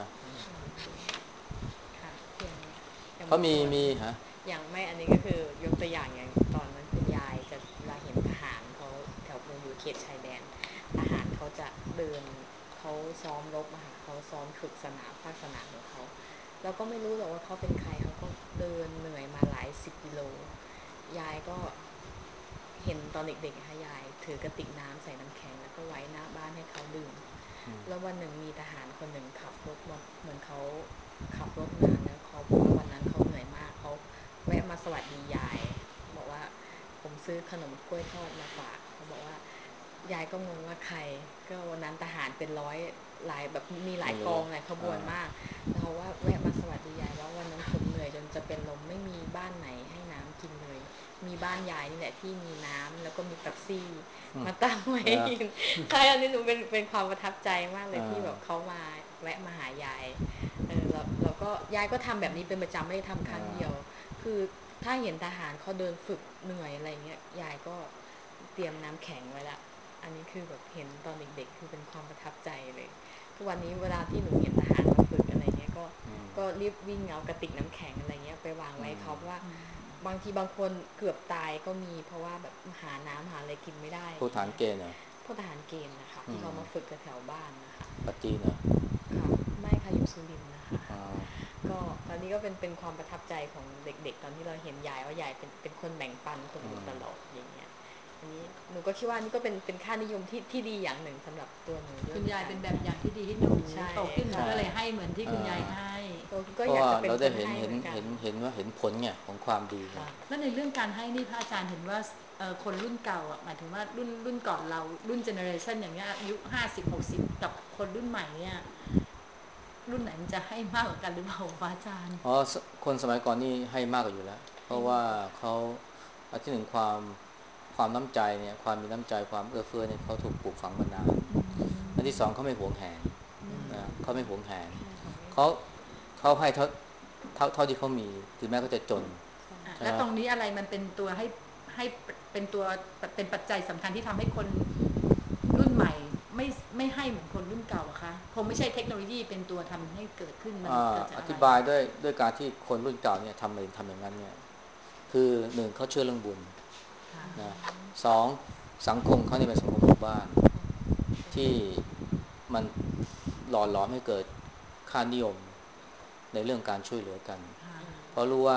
ค่ะอย่างเขามีเมื่อก่อนมีฮะอย่างไม่อันนี้ก็คือยกตัวอย่างอย่างตอนนั้นคุณยายจะเวลาเห็นทหารเขาแถวเราอยู่เขตชายแดนทหารเขาจะเดินเขาซ้อมรบอะค่ะเขาซ้อมฝึกสนามภาคสนามของเขาเราก็ไม่รู้หรอกว่าเขาเป็นใครเขาก็เดินเหนื่อยมาหลายสิบกิโลยายก็เห็นตอนเด็กๆค่ะยายถือกระติกน้ำใส่น้ำแข็งแล้วก็ไว้หน้าบ้านให้เขาดื่มแล้ววันหนึ่งมีทหารคนหนึ่งขับรถมาเหมือนเขาขับรถมาแล้วเขาบอกว่าวันนั้นเขาเหนื่อยมากเขาแวะมาสวัสดียายบอกว่าผมซื้อขนมกล้วยทอดมาฝากเขาบอกว่ายายก็งงว่าใครก็วันนั้นทหารเป็นร้อยหลายแบบมีหลายกไม่รู้องหลายขบวนมากเราว่าแวะมาสวัสดียายว่าวันนั้นผมเหนื่อยจนจะเป็นลมไม่มีบ้านไหนให้น้ำกินเลยมีบ้านยายนี่แหละที่มีน้ำแล้วก็มีเป๊ปซี่มาตั้งไว้ให้กินใช่อันนี้หนูเป็นความประทับใจมากเลยที่แบบเขามาแวะมาหายายแล้วก็ยายก็ทำแบบนี้เป็นประจำไม่ได้ทำครั้งเดียวคือถ้าเห็นทหารเขาเดินฝึกเหนื่อยอะไรเงี้ยยายก็เตรียมน้ำแข็งไว้ละอันนี้คือแบบเห็นตอนเด็กๆคือเป็นความประทับใจเลยทุกวันนี้เวลาที่หนูเห็นทหารมาฝึกอะไรเงี้ยก็รีบวิ่งเอากระติกน้ำแข็งอะไรเงี้ยไปวางไว้เขาเพราะว่าบางทีบางคนเกือบตายก็มีเพราะว่าแบบหาน้ำหาอะไรกินไม่ได้พวกฐานเกณฑ์เหรอพวกทหารเกณฑ์นะคะที่เขามาฝึกแถวบ้านนะคะปัจจีนเหรอค่ะไม่ค่ะอยู่สุรินทร์นะคะอ๋อก็ตอนนี้ก็เป็นความประทับใจของเด็กๆตอนที่เราเห็นยายว่ายายเป็นคนแบ่งปันคนอื่นตลอดอย่างเงี้ยอันนี้หนูก็คิดว่านี่ก็เป็นค่านิยมที่ดีอย่างหนึ่งสำหรับตัวหนูด้วยคุณเหมือนกันยายเป็นแบบอย่างที่ดีให้หนูใช่โตขึ้นหนูค่ะก็เลยให้เหมือนที่คุณยายให้ก็เพราะว่าอยากจะเป็นเราได้คนให้เหมือนกันเห็นว่าเห็นผลไงของความดีไงค่ะแล้วในเรื่องการให้นี่พระอาจารย์เห็นว่าคนรุ่นเก่าอ่ะหมายถึงว่ารุ่นก่อนเรารุ่นเจเนอเรชันอย่างเงี้ยอายุ50-60กับคนรุ่นใหม่เนี่ยรุ่นไหนมันจะให้มากกว่ากันหรือเปล่าพระอาจารย์เพราะคนสมัยก่อนนี่ให้มากกว่าอยู่แล้วเพให้ราะว่ามากกว่าเขาอันที่หนึ่งความน้ำใจเนี่ยความมีน้ำใจความเอื้อเฟื้อเนี่ยเขาถูกปลูกฝังมานานอันที่สองเขาไม่หวงแหนนะเขาไม่หวงแหนใช่ของไม่เขาเขาให้เท่าที่เขามีถึงแม้เขาจะจนใช่ไหมแล้วตรงนี้อะไรมันเป็นตัวให้เป็นตัวเป็นปัจจัยสำคัญที่ทำให้คนรุ่นใหม่ไม่ไม่ให้เหมือนคนรุ่นเก่าอะคะคงไม่ใช่เทคโนโลยีเป็นตัวทำให้เกิดขึ้นมันเกิดจากอะไรอธิบายด้วยการที่คนรุ่นเก่าเนี่ยทำอย่างนั้นเนี่ยคือหนึ่งเขาเชื่อเรื่องบุญค่ะนะสองสังคมเขาเนี่ยเป็นสังคมหมู่บ้านที่มันหล่อหลอมให้เกิดค่านิยมในเรื่องการช่วยเหลือกันค่ะเพราะรู้ว่า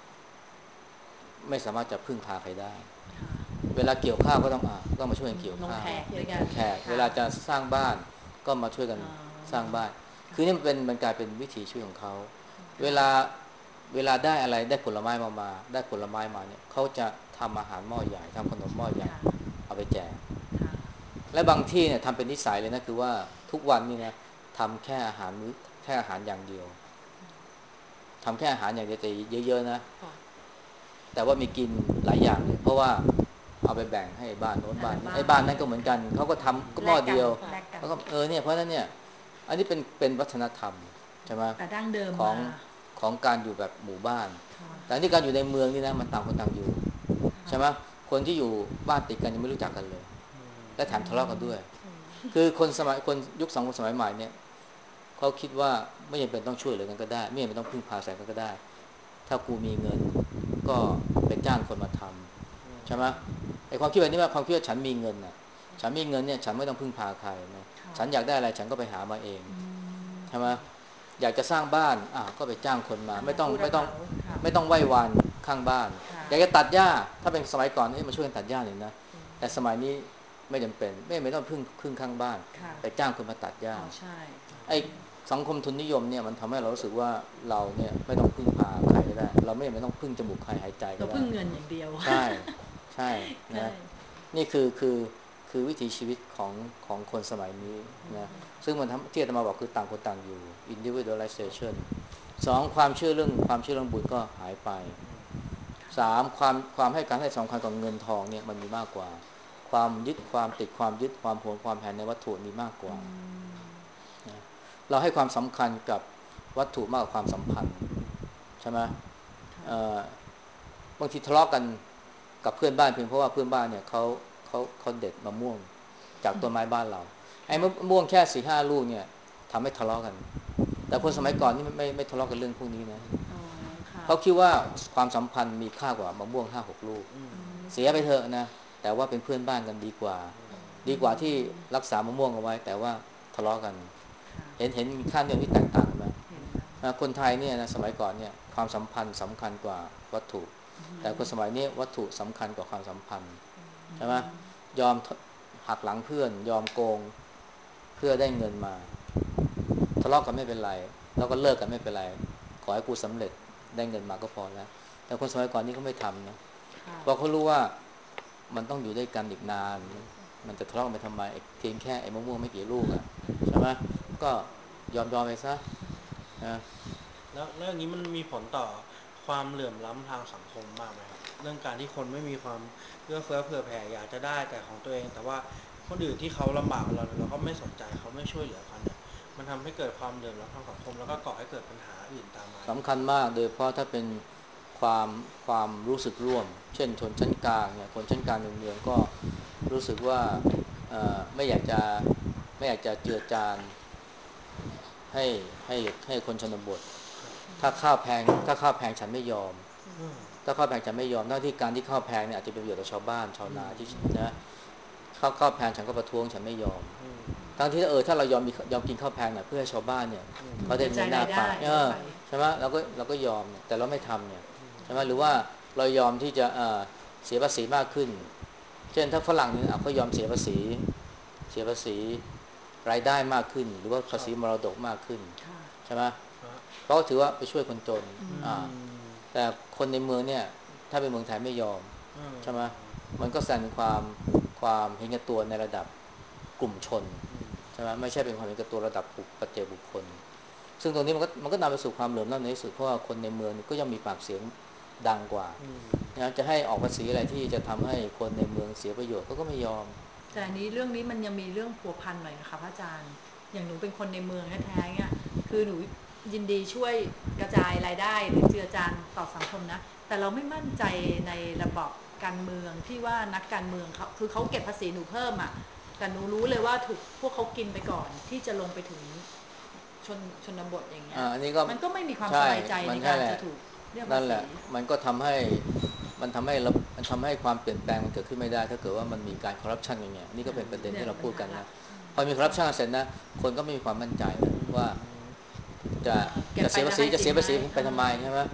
ไม่สามารถจะพึ่งพาใครได้ค่ะเวลาเกี่ยวข้าวก็ต้องมาช่วยกันเกี่ยวลงข้าวแขกด้วยกันลงแขกเวค่ะลาจะสร้างบ้านก็มาช่วยกันอ๋อสร้างบ้านคือนี่มันกลายเป็นวิถีชีวิตของเขาเวค่ะลาเวลาได้อะไรได้ผลไม้มาได้ผลไม้มาเนี่ยเขาจะทำอาหารหม้อใหญ่ทำขนมหม้อใหญ่ค่ะเอาไปแจกค่ะและบางที่เนี่ยทำเป็นนิสัยเลยนะคือว่าทุกวันนี่นะทำแค่อาหารมื้อแค่อาหารอย่างเดียวทำแค่อาหารอย่างเดียวแต่เยอะๆนะค่ะแต่ว่ามีกินหลายอย่างเลยเพราะว่าเอาไปแบ่งให้บ้านโน้นบ้านนี้ไอ้แต่ละบ้านบ้านนั้นก็เหมือนกัค่ะนเขาก็ทำก็หแลกกันม้อเดียวแลกกันแล้วก็เนี่ยเพราะฉะนั้นเนี่ยอันนี้เป็นวัฒนธรรมใช่ไหมแต่ดั้งเดิมของมาของการอยู่แบบหมู่บ้านค่ะแต่ที่การอยู่ในเมืองนี่นะมันต่างคนต่างอยู่ใช่ไหมค่ะคนที่อยู่บ้านติดกันยังไม่รู้จักกันเลยและแถอืมทะเลาะกันมด้วยอืมคือคนยุคสังคมสมัยใหม่เนี่ยเขาคิดว่าไม่จำเป็นต้องช่วยเหลือกันก็ได้ไม่จำเป็นต้องพึ่งพาใส่กันก็ได้ถ้ากูมีเงินก็ไปจ้างคนมาทำใช่ไหมไอ้ความคิดแบบนี้ว่าความคิดว่าฉันมีเงินน่ะฉันมีเงินเนี่ยฉันไม่ต้องพึ่งพาใครนะค่ะฉันอยากได้อะไรฉันก็ไปหามาเองอืมใช่ไหมอยากจะสร้างบ้านก็ไปจ้างคนมาไม่ต้องผู้รับเหมาค่ะไม่ต้องไหว้วานข้างบ้านค่ะอยากจะตัดหญ้าถ้าเป็นสมัยก่อนนี่มาช่วยกันตัดหญ้าหน่อยนะอืมแต่สมัยนี้ไม่จำเป็นไม่ต้องพึ่งข้างบ้านค่ะไปจ้างคนมาตัดหญ้าอ๋อใช่ไอ้สังคมทุนนิยมเนี่ยมันทำให้เรารู้สึกว่าเราเนี่ยไม่ต้องพึ่งพาใครก็ได้เราไม่ต้องพึ่งจมูกใครหายใจก็ได้เราพึ่งเงินอย่างเดียวใช่ใช่ใช่นะนี่คือวิถีชีวิตของคนสมัยนี้นะซึ่งมันที่อาตมาบอกคือต่างคนต่างอยู่ individualization สองความเชื่อเรื่องบุญก็หายไปสามความให้การให้สำคัญกับเงินทองเนี่ยมันมีมากกว่าความยึดความติดความยึดความหวงความแหนในวัตถุมีมากกอืว่ามนะเราให้ความสำคัญกับวัตถุมากกว่าความสัมพันธ์ใช่ไหมค่ะเอ่อบางทีทะเลาะกันกับเพื่อนบ้านเพียงเพราะว่าเพื่อนบ้านเนี่ยเขาเด็ดมะม่วงจากต้นไม้บ้านเราไอ้มะค่ะม่วงแค่4-5ลูกเนี่ยทำให้ทะเลาะกันแต่คอืนสมัยก่อนนี่มไม่ทะเลาะกันเรื่องพวกนี้นะอ๋อค่ะเขาคิดว่าความสัมพันธ์มีค่ากว่ามะม่วง5-6ลูกอืมอืมเสียไปค่ะเถอะนะแต่ว่าเป็นเพื่อนบ้านกันดีกว่าอืดีกว่าที่มรักษามะม่วงเอาไว้แต่ว่าทะเลาะกันค่ะเห็นมีค่านิยมที่แตกต่างกันไหมเห็นแล้วคนไทยเนี่ยนะสมัยก่อนเนี่ยความสัมพันธ์สำคัญกว่าวัตถุแต่คนสมัยนี้วัตถุสำคัญกว่าความสัมพันธ์ใช่ไหมยอมหักหลังเพื่อนยอมโกงเพื่อได้เงินมาทะเลาะกันไม่เป็นไรแล้วก็เลิกกันไม่เป็นไรขอให้กูสำเร็จได้เงินมาก็พอแล้วแต่คนสมัยก่อนนี่เขาไม่ทำนะค่ะเพราะเขารู้ว่ามันต้องอยู่ด้วยกันอีกนานมันจะทะเลาะกันไปทำไมเพียงแค่ไอ้มะม่วงไม่กี่ลูกอ่ะใช่ไหมก็ยอมไปซะนะแล้วอย่างนี้มันมีผลต่อความเหลื่อมล้ำทางสังคมมากไหมครับเรื่องการที่คนไม่มีความเอื้อเฟื้อเผื่อแผ่อยากจะได้แต่ของตัวเองแต่ว่าคนอื่นที่เขาลำบากเราก็ไม่สนใจเขาไม่ช่วยเหลือเขาเนี่ยมันทำให้เกิดความเหลื่อมล้ำทางสังคมแล้วก็ก่อให้เกิดปัญหาอื่นตามมาอีกสำคัญมากโดยเพราะถ้าเป็นความความรู้สึกร่วมเช่นชนชั้นกลางเนี่ยคนชั้นกลางในเมืองก็รู้สึกว่าไม่อยากจะเจือจานให้ให้ให้คนชนบทถ้าข้าวแพงฉันไม่ยอมอืมถ้าข้าวแพงฉันไม่ยอมหน้าที่การที่ข้าวแพงเนี่ยอาจจะเป็นประโยชน์ต่อชาวบ้านชาวอืมนาที่อืมนะข้าวแพงฉันก็ประท้วงฉันไม่ยอมอืมทั้งที่ถ้าเรายอมกินข้าวแพงหน่อยเพื่อให้ชาวบ้านเนี่ยอืมเขาได้กระจายเงินหน้ารายได้ปากไปใช่ไหมเราก็ยอมเนี่ยแต่เราไม่ทำเนี่ยใช่ไหมหรือว่าเรายอมที่จะเสียภาษีมากขึ้นเช่นถ้าฝรั่งเนี่ยเขายอมเสียภาษีรายได้มากขึ้นหรือว่าภาครับษีมรดกมากขึ้นค่ะใช่ไหมฮะเพราะถือว่าไปช่วยคนจนอือือ่ามแต่คนในเมืองเนี่ยถ้าเป็นเมืองไทยไม่ยอมอืมใช่ไหมมันก็แสดงความเห็นแก่ตัวในระดับกลุ่มชนอืมใช่ไหมไม่ใช่เป็นความเห็นแก่ตัวระดับปัจเจกบุคคลซึ่งตรงนี้มันก็นำไปสู่ความเหลื่อมล้ำในที่สุดเพราะว่าคนในเมืองก็ย่อมมีปากเสียงดังกว่าอืมนะจะให้ออกภาษีอะไรที่จะทำให้คนในเมืองเสียประโยชน์เขาก็ไม่ยอมแต่อันนี้เรื่องนี้มันยังมีเรื่องพัวพันหน่อยนะคะพระอาจารย์อย่างหนูเป็นคนในเมืองแท้ๆเนี่ยคือหนูยินดีช่วยกระจายรายได้หรือเจือจานต่อสังคมนะแต่เราไม่มั่นใจในระบอบการเมืองที่ว่านักการเมืองเขาคือเขาเก็บภาษีหนูเพิ่มอ่ะแต่หนูรู้เลยว่าถูกพวกเขากินไปก่อนที่จะลงไปถึงชนบทอย่างเงี้ยอันนี้ก็มันก็ไม่มีความสใช่บายใจในมันใช่แหละการจะถูกเรียกภาษีนั่นแหละมันก็ทำให้มันทำให้ความเปลี่ยนแปลงมันเกิดขึ้นไม่ได้ถ้าเกิดว่ามันมีการคอร์รัปชันอย่างเงี้ยนี่ก็เป็นประเด็นเนี่ยที่เราปัญพูดกันนะหาหลักพอมีคอร์รัปใช่ชันเสร็จนะคนก็ไม่มีความมั่นใจนะอืว่ามจะเก็บไปแล้วให้จะจริงไหมเสียภาษีไปทำไมใช่ไหม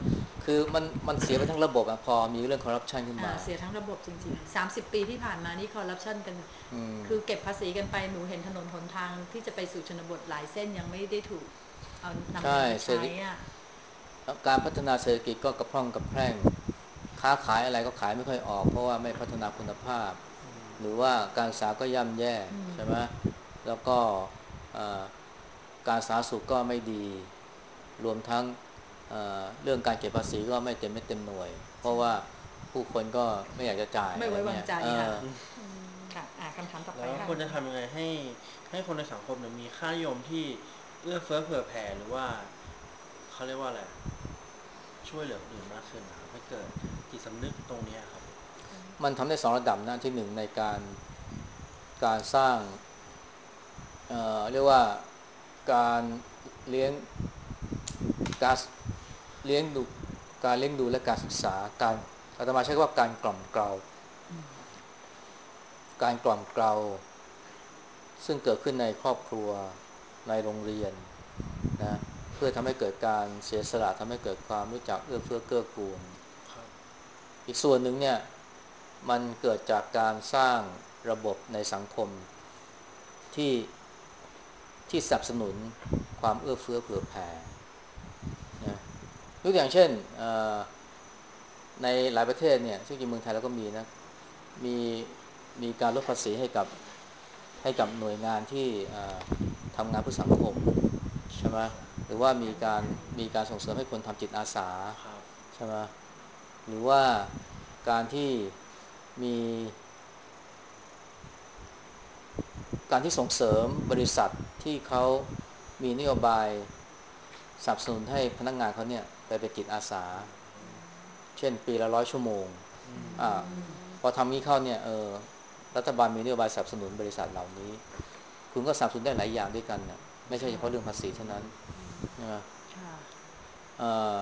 คือมันเสียไปทั้งระบบอะพอมีเรื่องคอร์รัปชันขึ้นมาเสียทั้งระบบจริงๆ30 ปีที่ผ่านมานี่คอร์รัปชันกันคือเก็บภาษีกันไปหนูเห็นถนนหนทางที่จะไปสู่ชนบทหลายเส้นยังไม่ได้ถูกเอานำเงินมาใช้อ่ะการพัฒนาเศรษฐกิจก็กระพร่องกระแพร่งค้าขายอะไรก็ขายไม่ค่อยออกเพราะว่าไม่พัฒนาคุณภาพหรือว่าการศึกษาก็ย่ำแย่ใช่ไหมแล้วก็การสาธารณสุขก็ไม่ดีรวมทั้งเรื่องการเก็บภาษีก็ไม่เต็มเม็ดเต็มหน่วยเพราะว่าผู้คนก็ไม่อยากจะจ่ายไม่อะไรไว้วางใจเงี้ยค่ะคำถามต่อไปแล้วค่ะควรจะทำยังไงให้คนในสังคมเนี่ยมีค่านิยมที่เอื้อเฟื้อเผื่อแผ่หรือว่าเขาเรียกว่าอะไรช่วยเหลือคนอื่นมากขึ้นนะครับให้เกิดจิตสำนึกตรงนี้ครับมันทำได้2 ระดับนะที่หนึ่งในการสร้างเรียกว่าการเลี้ยงการเลี้ยงดูการเลี้ยงดูและการศึกษาการอาตมาใช้คำว่าการกล่อมเกลาการกล่อมเกลาซึ่งเกิดขึ้นในครอบครัวในโรงเรียนนะเพื่อทำให้เกิดการเสียสละทำให้เกิดความรู้จักเอื้อเฟื้อเกื้อกูลอีกส่วนหนึ่งเนี่ยมันเกิดจากการสร้างระบบในสังคมที่สนับสนุนความเอื้อเฟื้อเผื่อแผ่นะยกอย่างเช่นในหลายประเทศเนี่ยซึ่งในเมืองไทยเราก็มีนะมีมีการลดภาษีให้กับหน่วยงานที่ทำงานเพื่อสังคมใช่ไหมหรือว่ามีการส่งเสริมให้คนทำจิตอาสาใช่ไหมหรือว่าการที่มีการที่ส่งเสริมบริษัทที่เขามีนโยบายสนับสนุนให้พนักงานเขาเนี่ยไปเป็นจิตอาสาเช่นปีละ100 ชั่วโมงอ่าพอทำนี้เข้าเนี่ยรัฐบาลมีนโยบายสนับสนุนบริษัทเหล่านี้คุณก็สนับสนุนได้หลายอย่างด้วยกันนะไม่ใช่เฉพาะเรื่องภาษีเท่านั้นนะเอ่อ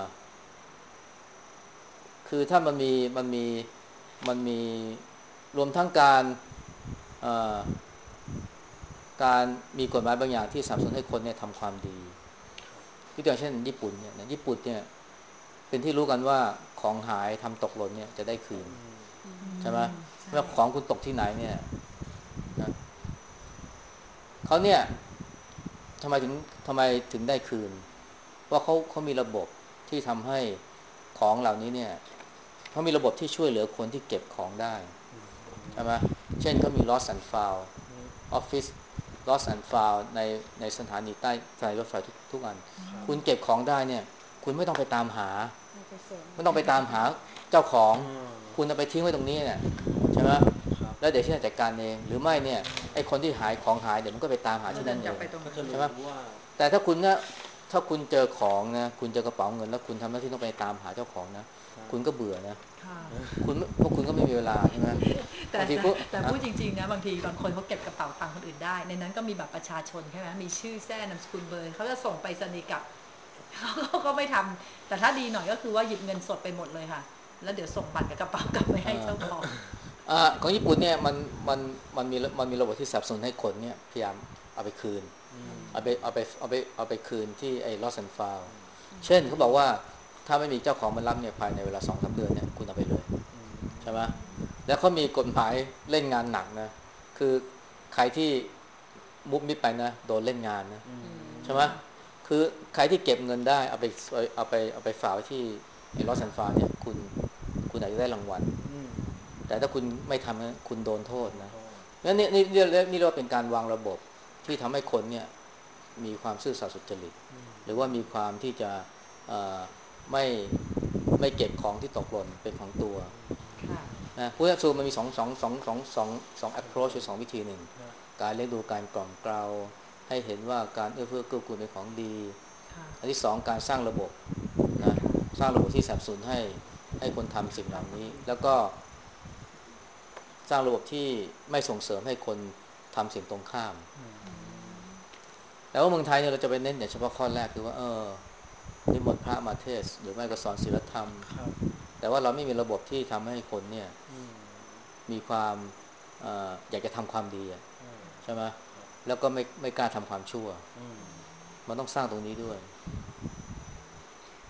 คือถ้ามันมีรวมทั้งเอ่อการมีกฎหมายบางอย่างที่สนับสนุนให้คนเนี่ยทำความดีที่อย่างเช่นญี่ปุ่นเนี่ยญี่ปุ่นเนี่ยเป็นที่รู้กันว่าของหายทำตกหล่นเนี่ยจะได้คืนใช่ไหมไม่ว่าของคุณตกที่ไหนเนี่ยนะเขาเนี่ยทำไมถึงได้คืนเพราะเขามีระบบที่ทำให้ของเหล่านี้เนี่ยเขามีระบบที่ช่วยเหลือคนที่เก็บของได้ใช่ไหมเช่นเขามี lost and found office lost and found ในสถานีใต้สถานีรถไฟทุกอันคุณเก็บของได้เนี่ยคุณไม่ต้องไปตามหาไม่ต้องไปตามหาเจ้าของคุณเอาไปทิ้งไว้ตรงนี้เนี่ยใช่ไหมแล้วเดี๋ยวที่จะจัดการเองหรือไม่เนี่ยไอ้คนที่หายของหายเดี๋ยวมันก็ไปตามหาที่นั่นเองใช่ไหมแต่ถ้าคุณเจอของนะคุณเจอกระเป๋าเงินแล้วคุณทำหน้าที่ต้องไปตามหาเจ้าของนะคุณก็เบื่อนะพวกคุณก็ไม่มีเวลาใช่ไหมแต่บางทีแต่พูดจริงๆนะบางทีบางคนเขาเก็บกระเป๋าตังค์คนอื่นได้ในนั้นก็มีบัตรประชาชนใช่ไหมมีชื่อแท้นามสกุลเบอร์เขาจะส่งไปสนิกลับเขาก็ไม่ทำแต่ถ้าดีหน่อยก็คือว่าหยิบเงินสดไปหมดเลยค่ะแล้วเดี๋ยวส่งบัตรกับกระเป๋ากลับไปให้เจ้าของของญี่ปุ่นเนี่ยมันมีระบบที่สนับสนุนให้คนเนี่ยพยายามเอาไปคืนเอาไปคืนที่ไอ้ lost and found เช่นเขาบอกว่าถ้าไม่มีเจ้าของมารับเนี่ยภายในเวลา2-3 เดือนเนี่ยคุณเอาไปเลยใช่ไหมแล้วเขามีกฎหมายเล่นงานหนักนะคือใครที่มุบมิดไปนะโดนเล่นงานนะใช่ไหมคือใครที่เก็บเงินได้เอาไปฝากไว้ที่ไอ้ lost and found เนี่ยคุณอาจจะได้รางวัลแต่ถ้าคุณไม่ทำนะคุณโดนโทษนะงั้นนี่เรียกว่าเป็นการวางระบบที่ทำให้คนเนี่ยมีความซื่อสัตย์สุจริตหรือว่ามีความที่จะไม่ไม่เก็บของที่ตกหล่นเป็นของตัวนะผู้รับสูมันมีสอง approach คือ2 วิธีหนึ่งการเลี้ยงดูการกล่อมเกลาให้เห็นว่าการเอื้อเฟื้อเกื้อกูลเป็นของดีอันที่2การสร้างระบบนะสร้างระบบที่สนับสนุนให้คนทำสิ่งเหล่านี้แล้วก็สร้างระบบที่ไม่ส่งเสริมให้คนทำสิ่งตรงข้ามแต่ว่าเมืองไทยเนี่ยเราจะไปเน้นแต่เฉพาะข้อแรกคือว่านิมนต์พระมาเทศน์หรือไม่ก็สอนศีลธรรมแต่ว่าเราไม่มีระบบที่ทำให้คนเนี่ยมีความอยากจะทำความดีใช่ไหมแล้วก็ไม่กล้าทำความชั่วมันต้องสร้างตรงนี้ด้วย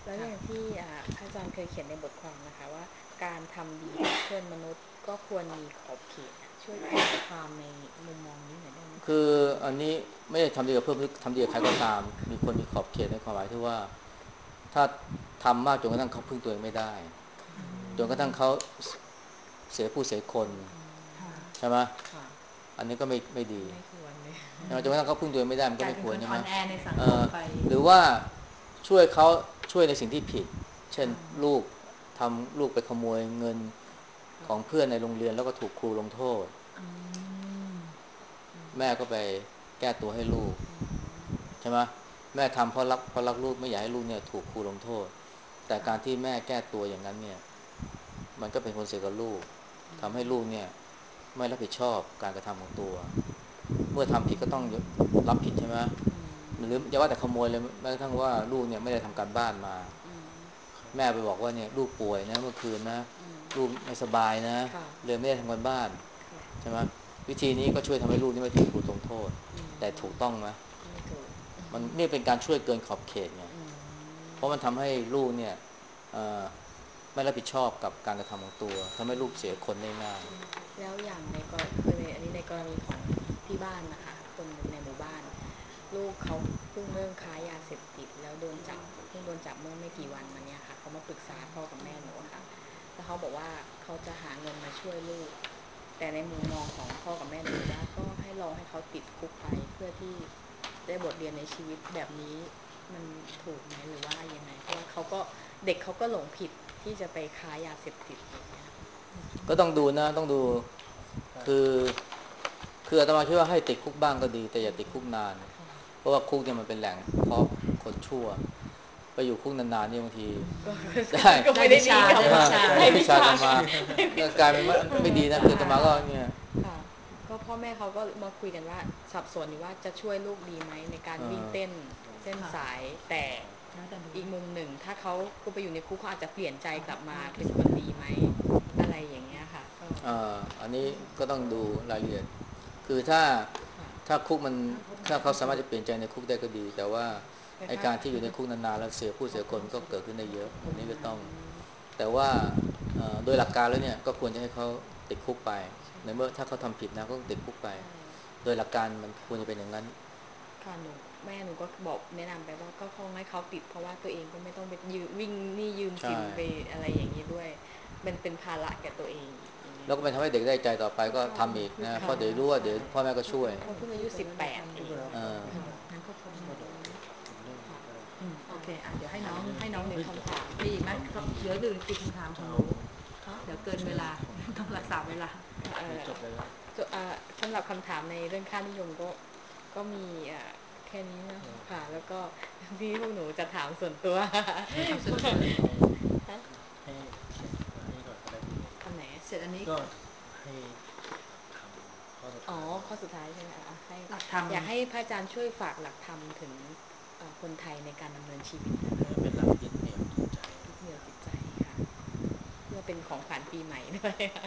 แล้วอค่ะย่างที่พระอาจารย์เคยเขียนในบทความนะคะว่าการทำดีกับเพื่อนมนุษย์ก็ควรมีขอบเขตช่วยขยายความในมุมมองนี้หน่อยได้ไหมคะคืออันนี้ไม่ได้ทำดีกับเพื่อนทำดีกับใครก็ตามมีคนมีขอบเขตในความหมายที่ว่าถ้าทำมากจนกระทั่งเขาพึ่งตัวเองไม่ได้จนกระทั่งเขาเสียผู้เสียคนค่ะใช่ไหมค่ะอันนี้ก็ไม่ดีไม่ควรเลยใช่ไหมจนกระทั่งเขาพึ่งตัวเองไม่ได้มันกลายเป็นก็ไม่ควรใช่ไหมคนอ่อนแอในสังเออคมไปหรือว่าช่วยเขาช่วยในสิ่งที่ผิดเช่นค่ะลูกลูกไปขโมยเงินของเพื่อนในโรงเรียนแล้วก็ถูกครูลงโทษอืมแม่ก็ไปแก้ตัวให้ลูกใช่ไหมแม่ทำเพราะรักลูกไม่อยากให้ลูกเนี่ยถูกครูลงโทษแต่ค่ะการที่แม่แก้ตัวอย่างนั้นเนี่ยมันก็เป็นผลเสียกับลูกทำให้ลูกเนี่ยไม่รับผิดชอบการกระทำของตัวเมื่อทำผิดก็ต้องรับผิดใช่ไหมหรืออย่าว่าแต่ขโมยเลยแม้กระทั่งว่าลูกเนี่ยไม่ได้ทำการบ้านมาแม่ไปบอกว่าเนี่ยลูกป่วยนะเมื่อคืนนะลูกไม่สบายนะค่ะเลยไม่ได้ทำการบ้านค่ะใช่ไหมวิธีนี้ก็ช่วยทำให้ลูกนี่ไม่ถูกครูลงโทษแต่ถูกต้องไหมไม่ถูกมันนี่เป็นการช่วยเกินขอบเขตไงอืเพราะมันทำให้ลูกเนี่ยเอ่อไม่รับผิดชอบกับการกระทำของตัวทำให้ลูกเสียคนได้ง่ายแล้วอย่างในกรคือในอันนี้ในกรณีของที่บ้านนะคะคนหนึ่งในหมู่บ้านลูกเขาเพิ่งเริ่มค้ายาเสพติดแล้วโดนจับเพิ่งโดนจับเมื่อไม่กี่วันมาเนี้ยค่ะเขามาปรึกษาพ่อกับแม่หนูอะค่ะแล้วเขาบอกว่าเขาจะหาเงินมาช่วยลูกแต่ในมุมมองของพ่อกับแม่หนูว่าก็ให้ลองให้เขาติดคุกไปเพื่อที่ได้บทเรียนในชีวิตแบบนี้มันถูกไหมหรือว่ายังไงเพราะว่าเขาก็เด็กเขาก็หลงผิดที่จะไปค้ายาเสพติดอย่างเงี้ยก็ต้องดูนะต้องดูคือคืออาตมาคิดว่าให้ติดคุกบ้างก็ดีแต่อย่าติดคุกนานค่ะเพราะว่าคุกเนี่ยมันเป็นแหล่งเพาะคนชั่วไปอยู่คุกนานๆนี่บางทีก็ได้ก็ไม่ได้ดีกลับมาได้วิชากลับมาได้วิชาก็กลายเป็นว่าไม่ดีนะคืออาตมาก็เนี่ยค่ะก็พ่อแม่เขาก็มาคุยกันว่าสับสนอยู่ว่าจะช่วยลูกดีไหมในการเออวิ่งเต้นเส้นค่ะสายแต่แล้วแต่หนูอีกมุมหนึ่งถ้าเขาก็ไปอยู่ในคุกเขาอาจจะเปลี่ยนใจกลับมาเป็นคนดีไหมอะไรอย่างเงี้ยค่ะก็อันนี้ก็ต้องดูรายละเอียดคือถ้าค่ะคุกมันถ้าเขาสามารถจะเปลี่ยนใจในคุกได้ก็ดีแต่ว่าแต่ถ้าไอการที่อยู่ในคุกนานๆแล้วเสียผู้เสียคนก็เกิดขึ้นได้เยอะอันนี้ก็ต้องอืมแต่ว่าโดยหลักการแล้วเนี่ยก็ควรจะให้เขาติดคุกไปใช่ในเมื่อถ้าเขาทำผิดนะก็ต้องติดคุกไปใช่โดยหลักการมันควรจะเป็นอย่างนั้นค่ะหนูแม่หนูก็บอกแนะนำไปว่าก็คงให้เขาติดเพราะว่าตัวเองก็ไม่ต้องไปยืมวิ่งนี่ยืมสิใช่นไปอะไรอย่างนี้ด้วยมันเป็นภาระแก่ตัวเองอย่างเงี้ยแล้วก็เป็นทำให้เด็กได้ใจต่อไปก็ทำอีกนะเพค่ะราะเดี๋ยวรู้ว่าเดี๋ยวพ่อแม่ก็ช่วยเขาเพิ่งอายุ18เองเออค่ะงั้นก็พอค่ะโอเคเดี๋ยวให้น้องอีกหนึ่งคำถามมีอีกไหมเดี๋ยวดูอีกคำถามของหนูค่ะเดี๋ยวเกินเวลาต้องรักษาเวลาเอ่อสำหรับคำถามในเรื่องค่านิยมก็มีแค่นี้นะค่ะแล้วก็ที่พวกหนูจะถามส่วนตัวทำส่วนตัวเลยฮะให้เขียนอันนี้ก่อนก็ได้พี่อันไหนเสร็จอันนี้ก็ก่อนให้ทำข้อสุดอ๋อท้ายข้อสุดท้ายใช่ไหมให้หลักธรรมอยากให้พระอาจารย์ช่วยฝากหลักธรรมถึงคนไทยในการดำเนินชีวิตนะคะให้มันเป็นหลักยึดเหนี่ยวจิตใจยึดเหนี่ยวจิตใจค่ะเพื่อเป็นของขวัญปีใหม่ด้วยค่ะ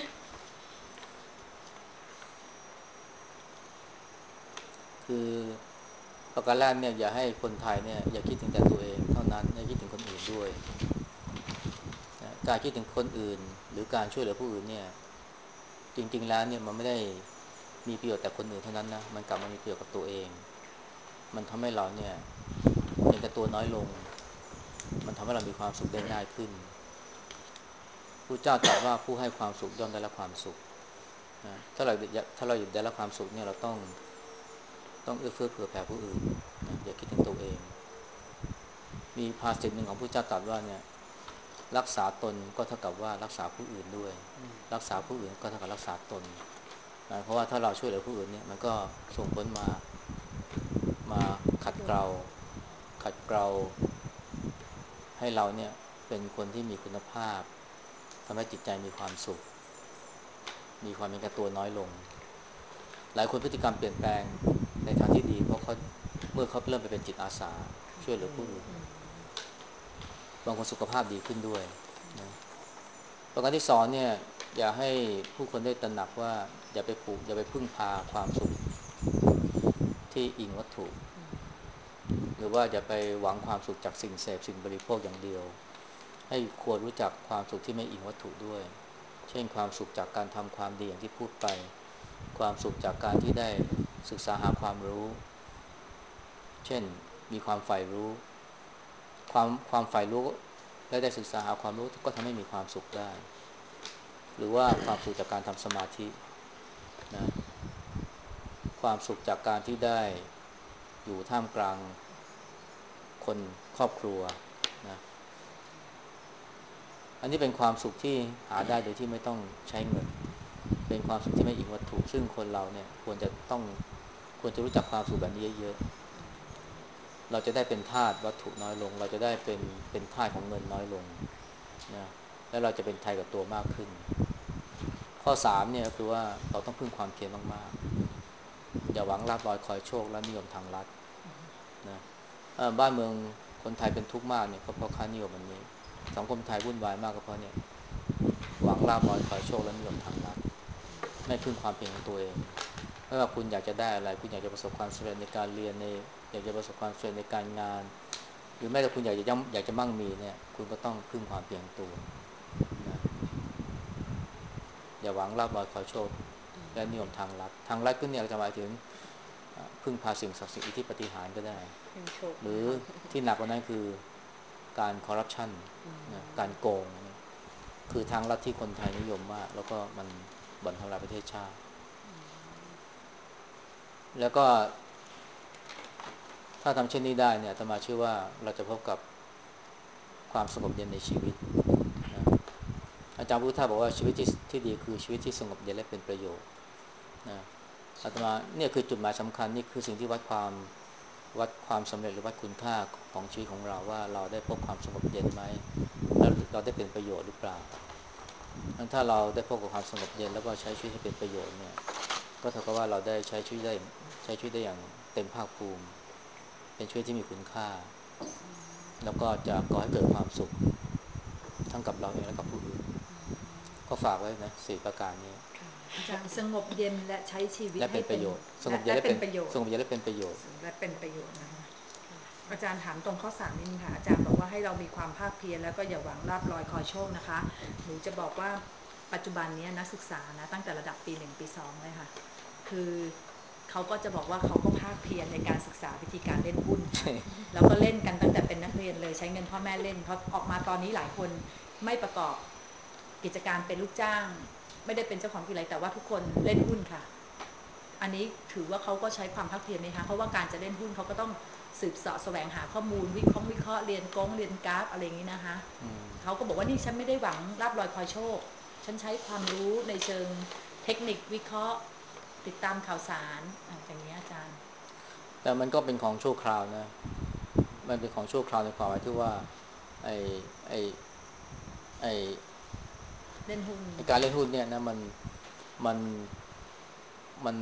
คือประการแรกเนี่ยอย่าให้คนไทยเนี่ยอย่าคิดถึงแต่ตัวเองเท่านั้นอย่าคิดถึงคนอื่นด้วยนะการคิดถึงคนอื่นหรือการช่วยเหลือผู้อื่นเนี่ยจริงๆแล้วเนี่ยมันไม่ได้มีประโยชน์แต่คนอื่นเท่านั้นนะมันกลับมามีประโยชน์กับตัวเองมันทำให้เราเนี่ยเห็นแก่ตัวน้อยลงมันทำให้เรามีความสุขได้ง่ายขึ้นพระเจ้าตรัสว่าผู้ให้ความสุขย่อมได้รับความสุขนะถ้าเราอยากได้รับความสุขเนี่ยเราต้องเอื้อเฟื้อเผื่อแผ่ผู้อื่นนะอย่าคิดถึงตัวเองมีภาษิตหนึ่งของพระเจ้าตรัสว่าเนี่ยรักษาตนก็เท่ากับว่ารักษาผู้อื่นด้วยรักษาผู้อื่นก็เท่ากับรักษาตนนะเพราะว่าถ้าเราช่วยเหลือผู้อื่นเนี่ยมันก็ส่งผลมาขัดเกลาขัดเกลาให้เราเนี่ยเป็นคนที่มีคุณภาพทำให้จิตใจมีความสุขมีความเป็นกระตัวน้อยลงหลายคนพฤติกรรมเปลี่ยนแปลงในทางที่ดีเพราะเขาเมื่อเขาเริ่มไปเป็นจิตอาสาช่วยเหลือผู้อื่นบางคนสุขภาพดีขึ้นด้วยนะประการที่สองเนี่ยอย่าให้ผู้คนได้ตระหนักว่าอย่าไปพึ่งพาความสุขที่อิงวัตถุหรือว่าอย่าไปหวังความสุขจากสิ่งเสพสิ่งบริโภคอย่างเดียวให้ควรรู้จักความสุขที่ไม่อิงวัตถุด้วยเช่นความสุขจากการทำความดีอย่างที่พูดไปความสุขจากการที่ได้ศึกษาหาความรู้เช่นมีความใฝ่รู้ความใฝ่รู้และได้ศึกษาหาความรู้ก็ทำให้มีความสุขได้หรือว่าความสุขจากการทำสมาธินะความสุขจากการที่ได้อยู่ท่ามกลางคนครอบครัวนะอันนี้เป็นความสุขที่หาได้โดยที่ไม่ต้องใช้เงินเป็นความสุขที่ไม่อิงวัตถุซึ่งคนเราเนี่ยควรจะรู้จักความสุขแบบนี้เยอะๆเราจะได้เป็นทาสวัตถุน้อยลงเราจะได้เป็นทาสของเงินน้อยลงนะแล้วเราจะเป็นไทยกับตัวมากขึ้นข้อ3เนี่ยก็คือว่าเราต้องพึ่งความเพียรมากๆอย่าหวังลาภลอยคอยโชคและนิยมทางลัดนะบ้านเมืองคนไทยเป็นทุกข์มากเนี่ยก็เพราะค่านิยมอันนี้สังคมไทยวุ่นวายมากก็เพราะเนี่ยหวังลาภลอยคอยโชคและนิยมทางลัดไม่พึ่งความเพียรของตัวเองไม่ว่าคุณอยากจะได้อะไรคุณอยากจะประสบความสำเร็จในการเรียนอยากจะประสบความสำเร็จในการงานหรือแม้แต่คุณอยากจะมั่งมีเนี่ยคุณก็ต้องพึ่งความเพียรของตัวนะอย่าหวังลาภลอยคอยโชคและนิยมทางลัดก็เนี่ยจะหมายถึงพึ่งพาสิ่งศักดิ์สิทธิ์อิทธิปาฏิหาริย์ก็ได้เป็นโชคหรือที่หนักกว่านั้นคือการคอร์รัปชันนะการโกงนะคือทางลัดที่คนไทยนิยมมากแล้วก็มันบ่อนทำลายประเทศชาติแล้วก็ถ้าทำเช่นนี้ได้เนี่ยอาตมาเชื่อว่าเราจะพบกับความสงบเย็นในชีวิตนะอาจารย์พุทธาบอกว่าชีวิตที่ดีคือชีวิตที่สงบเย็นและเป็นประโยชน์นะอาตมาเนี่ยคือจุดหมายสำคัญนี่คือสิ่งที่วัดความสำเร็จหรือวัดคุณค่าของชีวิตของเราว่าเราได้พบความสงบเย็นไหมแล้วเราได้เป็นประโยชน์หรือเปล่าถ้าเราได้พบกับความสงบเย็นแล้วก็ใช้ชีวิตให้เป็นประโยชน์เนี่ยก็เท่ากับว่าเราได้ใช้ชีวิตได้อย่างเต็มภาคภูมิเป็นชีวิตที่มีคุณค่าแล้วก็จะก่อให้เกิดความสุขทั้งกับเราเองและกับผู้อื่นก็ฝากไว้นะ4 ประการนี้อาจารย์สงบเย็นและใช้ชีวิตและให้เป็นเป็นประโยชน์สงบเย็นและและเป็นเป็นประโยชน์สงบเย็นและเป็นประโยชน์และเป็นประโยชน์นะคะอาจารย์ถามตรงข้อ3นิดนึงค่ะอาจารย์บอกว่าให้เรามีความภาคเพียรแล้วก็อย่าหวังลาภลอยคอยโชคนะคะหนูจะบอกว่าปัจจุบันนี้นักศึกษานะตั้งแต่ระดับปี1ปี2เลยค่ะคือเขาก็จะบอกว่าเขาก็ภาคเพียรในการศึกษาวิธีการเล่นหุ้นค่ะแล้วก็เล่นกันตั้งแต่เป็นนักเรียนเลยใช้เงินพ่อแม่เล่นเพราะออกมาตอนนี้หลายคนไม่ประกอบกิจการเป็นลูกจ้างไม่ได้เป็นเจ้าของกิจอะไรแต่ว่าทุกคนเล่นหุ้นค่ะอันนี้ถือว่าเขาก็ใช้ความภาคเพียรไหมคะเพราะว่าการจะเล่นหุ้นเขาก็ต้องสืบเสาะแสวงหาข้อมูลวิเคราะห์เรียนเรียนกราฟอะไรอย่างนี้นะคะเขาก็บอกว่านี่ฉันไม่ได้หวังลาภลอยคอยโชคฉันใช้ความรู้ในเชิงเทคนิควิเคราะห์ติดตามข่าวสารอย่างนี้อาจารย์แต่มันก็เป็นของชั่วคราวนะมันเป็นของชั่วคราวในความหมายที่ว่าไอไอไอเล่นหุ้นการเล่นหุ้นเนี่ยนะมันมัน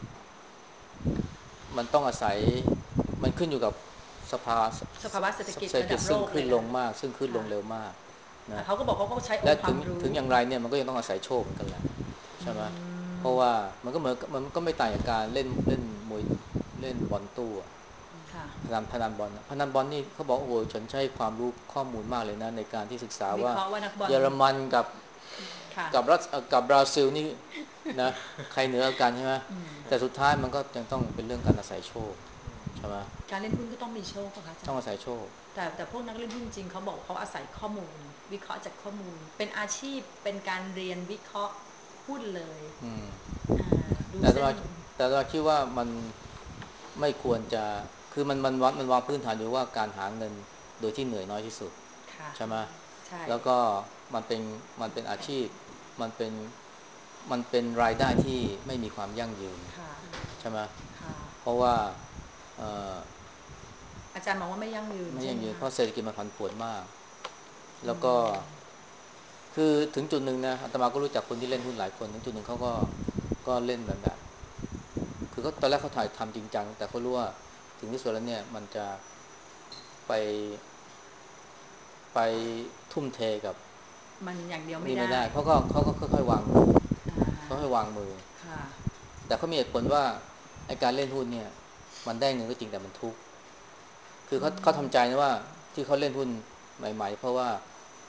มันต้องอาศัยมันขึ้นอยู่กับสภาสภาวะเศรษฐกิจเศรษฐระดับโลกิจซึ่งขึ้นกเลยนะลงมากซึ่งขึ้นลงค่ะเร็วมากนะเขาก็บอกเขาก็ใช้อและงค์ความรู้ถึงอย่างไรเนี่ยมันก็ยังต้องอาศัยโชคเหมือนกันแหละใช่ไหมเพราะว่ามันก็เหมือนมันก็ไม่ต่างจากการเล่นมวยเล่นบอลตู้ค่ะพนันบอลนี่เขาบอกโอ้โหฉันใช้ความรู้ข้อมูลมากเลยนะในการที่ศึกษาว่าวิเคราะห์ว่านักบอลเยอรมันกับค่ะกับบราซิลนี่นะใครเหนือกันใช่ไหมแต่สุดท้ายมันก็ยังต้องเป็นเรื่องการอาศัยโชคใช่ไหมการเล่นหุ้นก็ต้องมีโชคป่ะคะอาจารย์ต้องอาศัยโชคแต่พวกนักเล่นหุ้นจริงเขาบอกเขาอาศัยข้อมูลวิเคราะห์จากข้อมูลเป็นอาชีพเป็นการเรียนวิเคราะห์หุ้นเลยดูแต่เส้นเราคิดว่ามันไม่ควรจะคือมันวางพื้นฐานอยู่ว่าการหาเงินโดยที่เหนื่อยน้อยที่สุดค่ะใช่ไหมใช่แล้วก็มันเป็นมันเป็นอาชีพมันเป็นมันเป็นรายได้ที่ไม่มีความยั่งยืนค่ะใช่ไหมค่ะเพราะว่าเอ่ออาจารย์มองว่าไม่ยั่งยืนไม่ยั่งใช่ไหมคะยืนเพราะเศรษฐกิจมันผันผวนมากแล้วก็คือถึงจุดหนึ่งนะอาตมาก็รู้จักคนที่เล่นหุ้นหลายคนถึงจุดหนึ่งเขาก็เล่นแบบคือเขาตอนแรกเขาถ่ายทำจริงจังแต่เขารู้ว่าถึงที่สุดแล้วเนี่ยมันจะไปไปทุ่มเทกับมันอย่างเดียวไม่นี่ไม่ได้ได้เขาก็ค่อยๆวางมืออ่เขาค่อยๆวางมือค่ะแต่เขามีเหตุผลว่าไอ้การเล่นหุ้นเนี่ยมันได้เงินก็จริงแต่มันทุกข์คือเขาทำใจนะว่าที่เขาเล่นหุ้นใหม่ๆเพราะว่า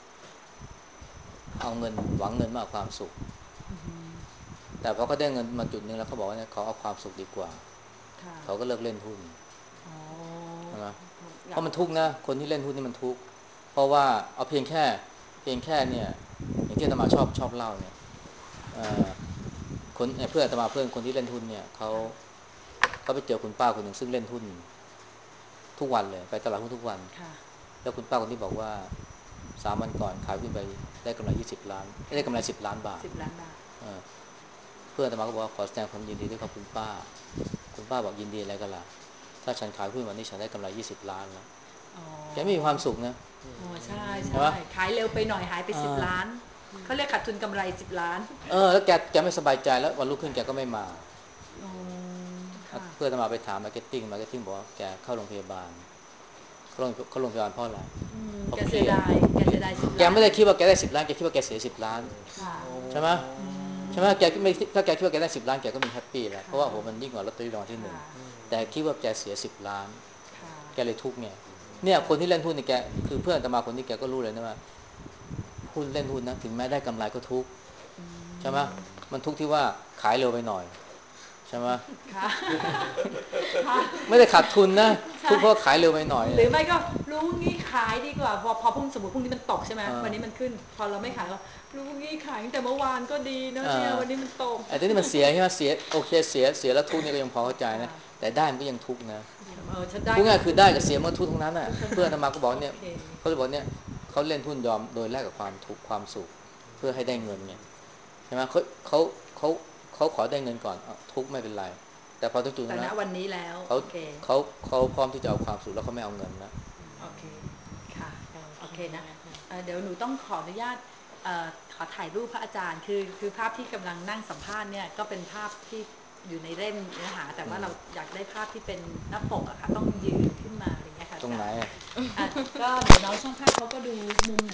เอาเงินหวังเงินมากกว่าความสุขแต่พอเขาได้เงินมาจุดหนึ่งแล้วเขาบอกว่าเนี่ยเขาเอาความสุขดีกว่าค่ะเขาก็เลิกเล่นหุ้นอ๋อใช่ไหมอยากเพราะมันทุกข์นะคนที่เล่นหุ้นนี่มันทุกข์เพราะว่าเอาเพียงแค่เนี่ยอย่างที่อาตมาชอบเล่าเนี่ยเอ่อคนเพื่อนอาตมาเพื่อนคนที่เล่นหุ้นเนี่ยเขาไปเจอคุณป้าคนหนึ่งซึ่งเล่นหุ้นทุกวันเลยไปตลาดหุ้นทุกวันค่ะแล้วคุณป้าคนที่บอกว่า3 วันก่อนขายหุ้นไปได้กำไร20 ล้านได้กำไร10 ล้านบาท 10 ล้านบาทเออเพื่อนอาตมาก็บอกว่าขอแสดงความยินดีด้วยครับคุณป้าคุณป้าบอกยินดีอะไรกันล่ะถ้าฉันขายหุ้นวันนี้ฉันได้กำไร20 ล้านแล้วอ๋อแกไม่มีความสุขนะอ๋อใช่ใช่ไหใช่มขายเร็วไปหน่อยหายไป10 ล้านเขาเรียกขาดทุนกำไร10 ล้านแล้วแกไม่สบายใจแล้ววันรุ่งขึ้นแกก็ไม่มาอ๋อค่ะเพื่อนอาตมาไปถามมาร์เก็ตติ้งบอกว่าแกเข้าโรงพยาบาลเข้าโรงพยาบาลเพราะอะไรเพแกราะเครียดเสียดายสิบแกล้านไม่ได้คิดว่าแกได้10 ล้านแกคิดว่าแกเสีย10 ล้านค่ะใช่ไหมใช่ไหมแกไม่ถ้าแกคิดว่าแกได้10 ล้านแกก็มีแฮปปี้แล้วเพราะค่ะว่าโหมันยิ่งกว่าลอตเตอรี่รางวัลที่หนึ่งค่ะแต่คิดว่าแกเสีย10 ล้านค่ะแกเลยทุกข์เนี่ยคนที่เล่นหุ้นเนี่ยแกคือเพื่อนอาตมาคนนี้แกก็รู้เลยนะว่าหุ้นเล่นหุ้นนะถึงแม้ได้กำไรก็ทุกข์ใช่ไหมมันทุกข์ที่ว่าขายเร็วไปหน่อยใช่ไหมค่ะค่ะไม่ได้ขาดทุนนะใช่ทุกข์เพราะขายเร็วไปหน่อยหรือไม่ก็รู้งี้ขายดีกว่าพอพรุ่งสมมติพรุ่งนี้มันตกใช่ไหมเออวันนี้มันขึ้นพอเราไม่ขายก็รู้งี้ขายตั้งแต่เมื่อวานก็ดีเนาะเอเนี่ยอวันนี้มันตกไอ้ที่นี่มันเสียใช่ไหมเสียโอเคเสียแล้วทุกข์นี่ก็ยังพอเข้าใจค่ะนะแต่ได้มันก็ยังทุกข์นะฉันได้พูดง่ายคือก็ทุกได้กับเสียมันก็ทุกข์ทั้งนั้นน่ะทุกทั้งนั้นเพื่อนอาตมาก็บอกโอเนี่ยเคเขาจะบอกเนี่ยเขาเล่นหุ้นยอมโดยแลกกับความทุกข์ความสุขเพื่อให้ได้เงินไงใช่ไหมเขาเขาเขาขอได้เงินก่อนทุกข์ไม่เป็นไรแต่พอถึงจุดแต่ณนั้นวันนี้แล้วเขาโอเคเขาพร้อมที่จะเอาความสุขแล้วเขาไม่เอาเงินนะโอเคค่ะโอเคนะค่ะเดี๋ยวหนูต้องขออนุญาตขอถ่ายรูปพระอาจารย์คือภาพที่กำลังนั่งสัมภาษณ์เนี่ยก็เป็นภาพที่อยู่ในเล่มเนื้อหาแต่ว่าเราอยากได้ภาพที่เป็นหน้าปกอะค่ะต้องยืนขึ้นมาอะไรเงี้ยค่ะอาตรงไหนจารย์ก็เดี๋ยวน้องช่างภาพเขาก็ดูมุม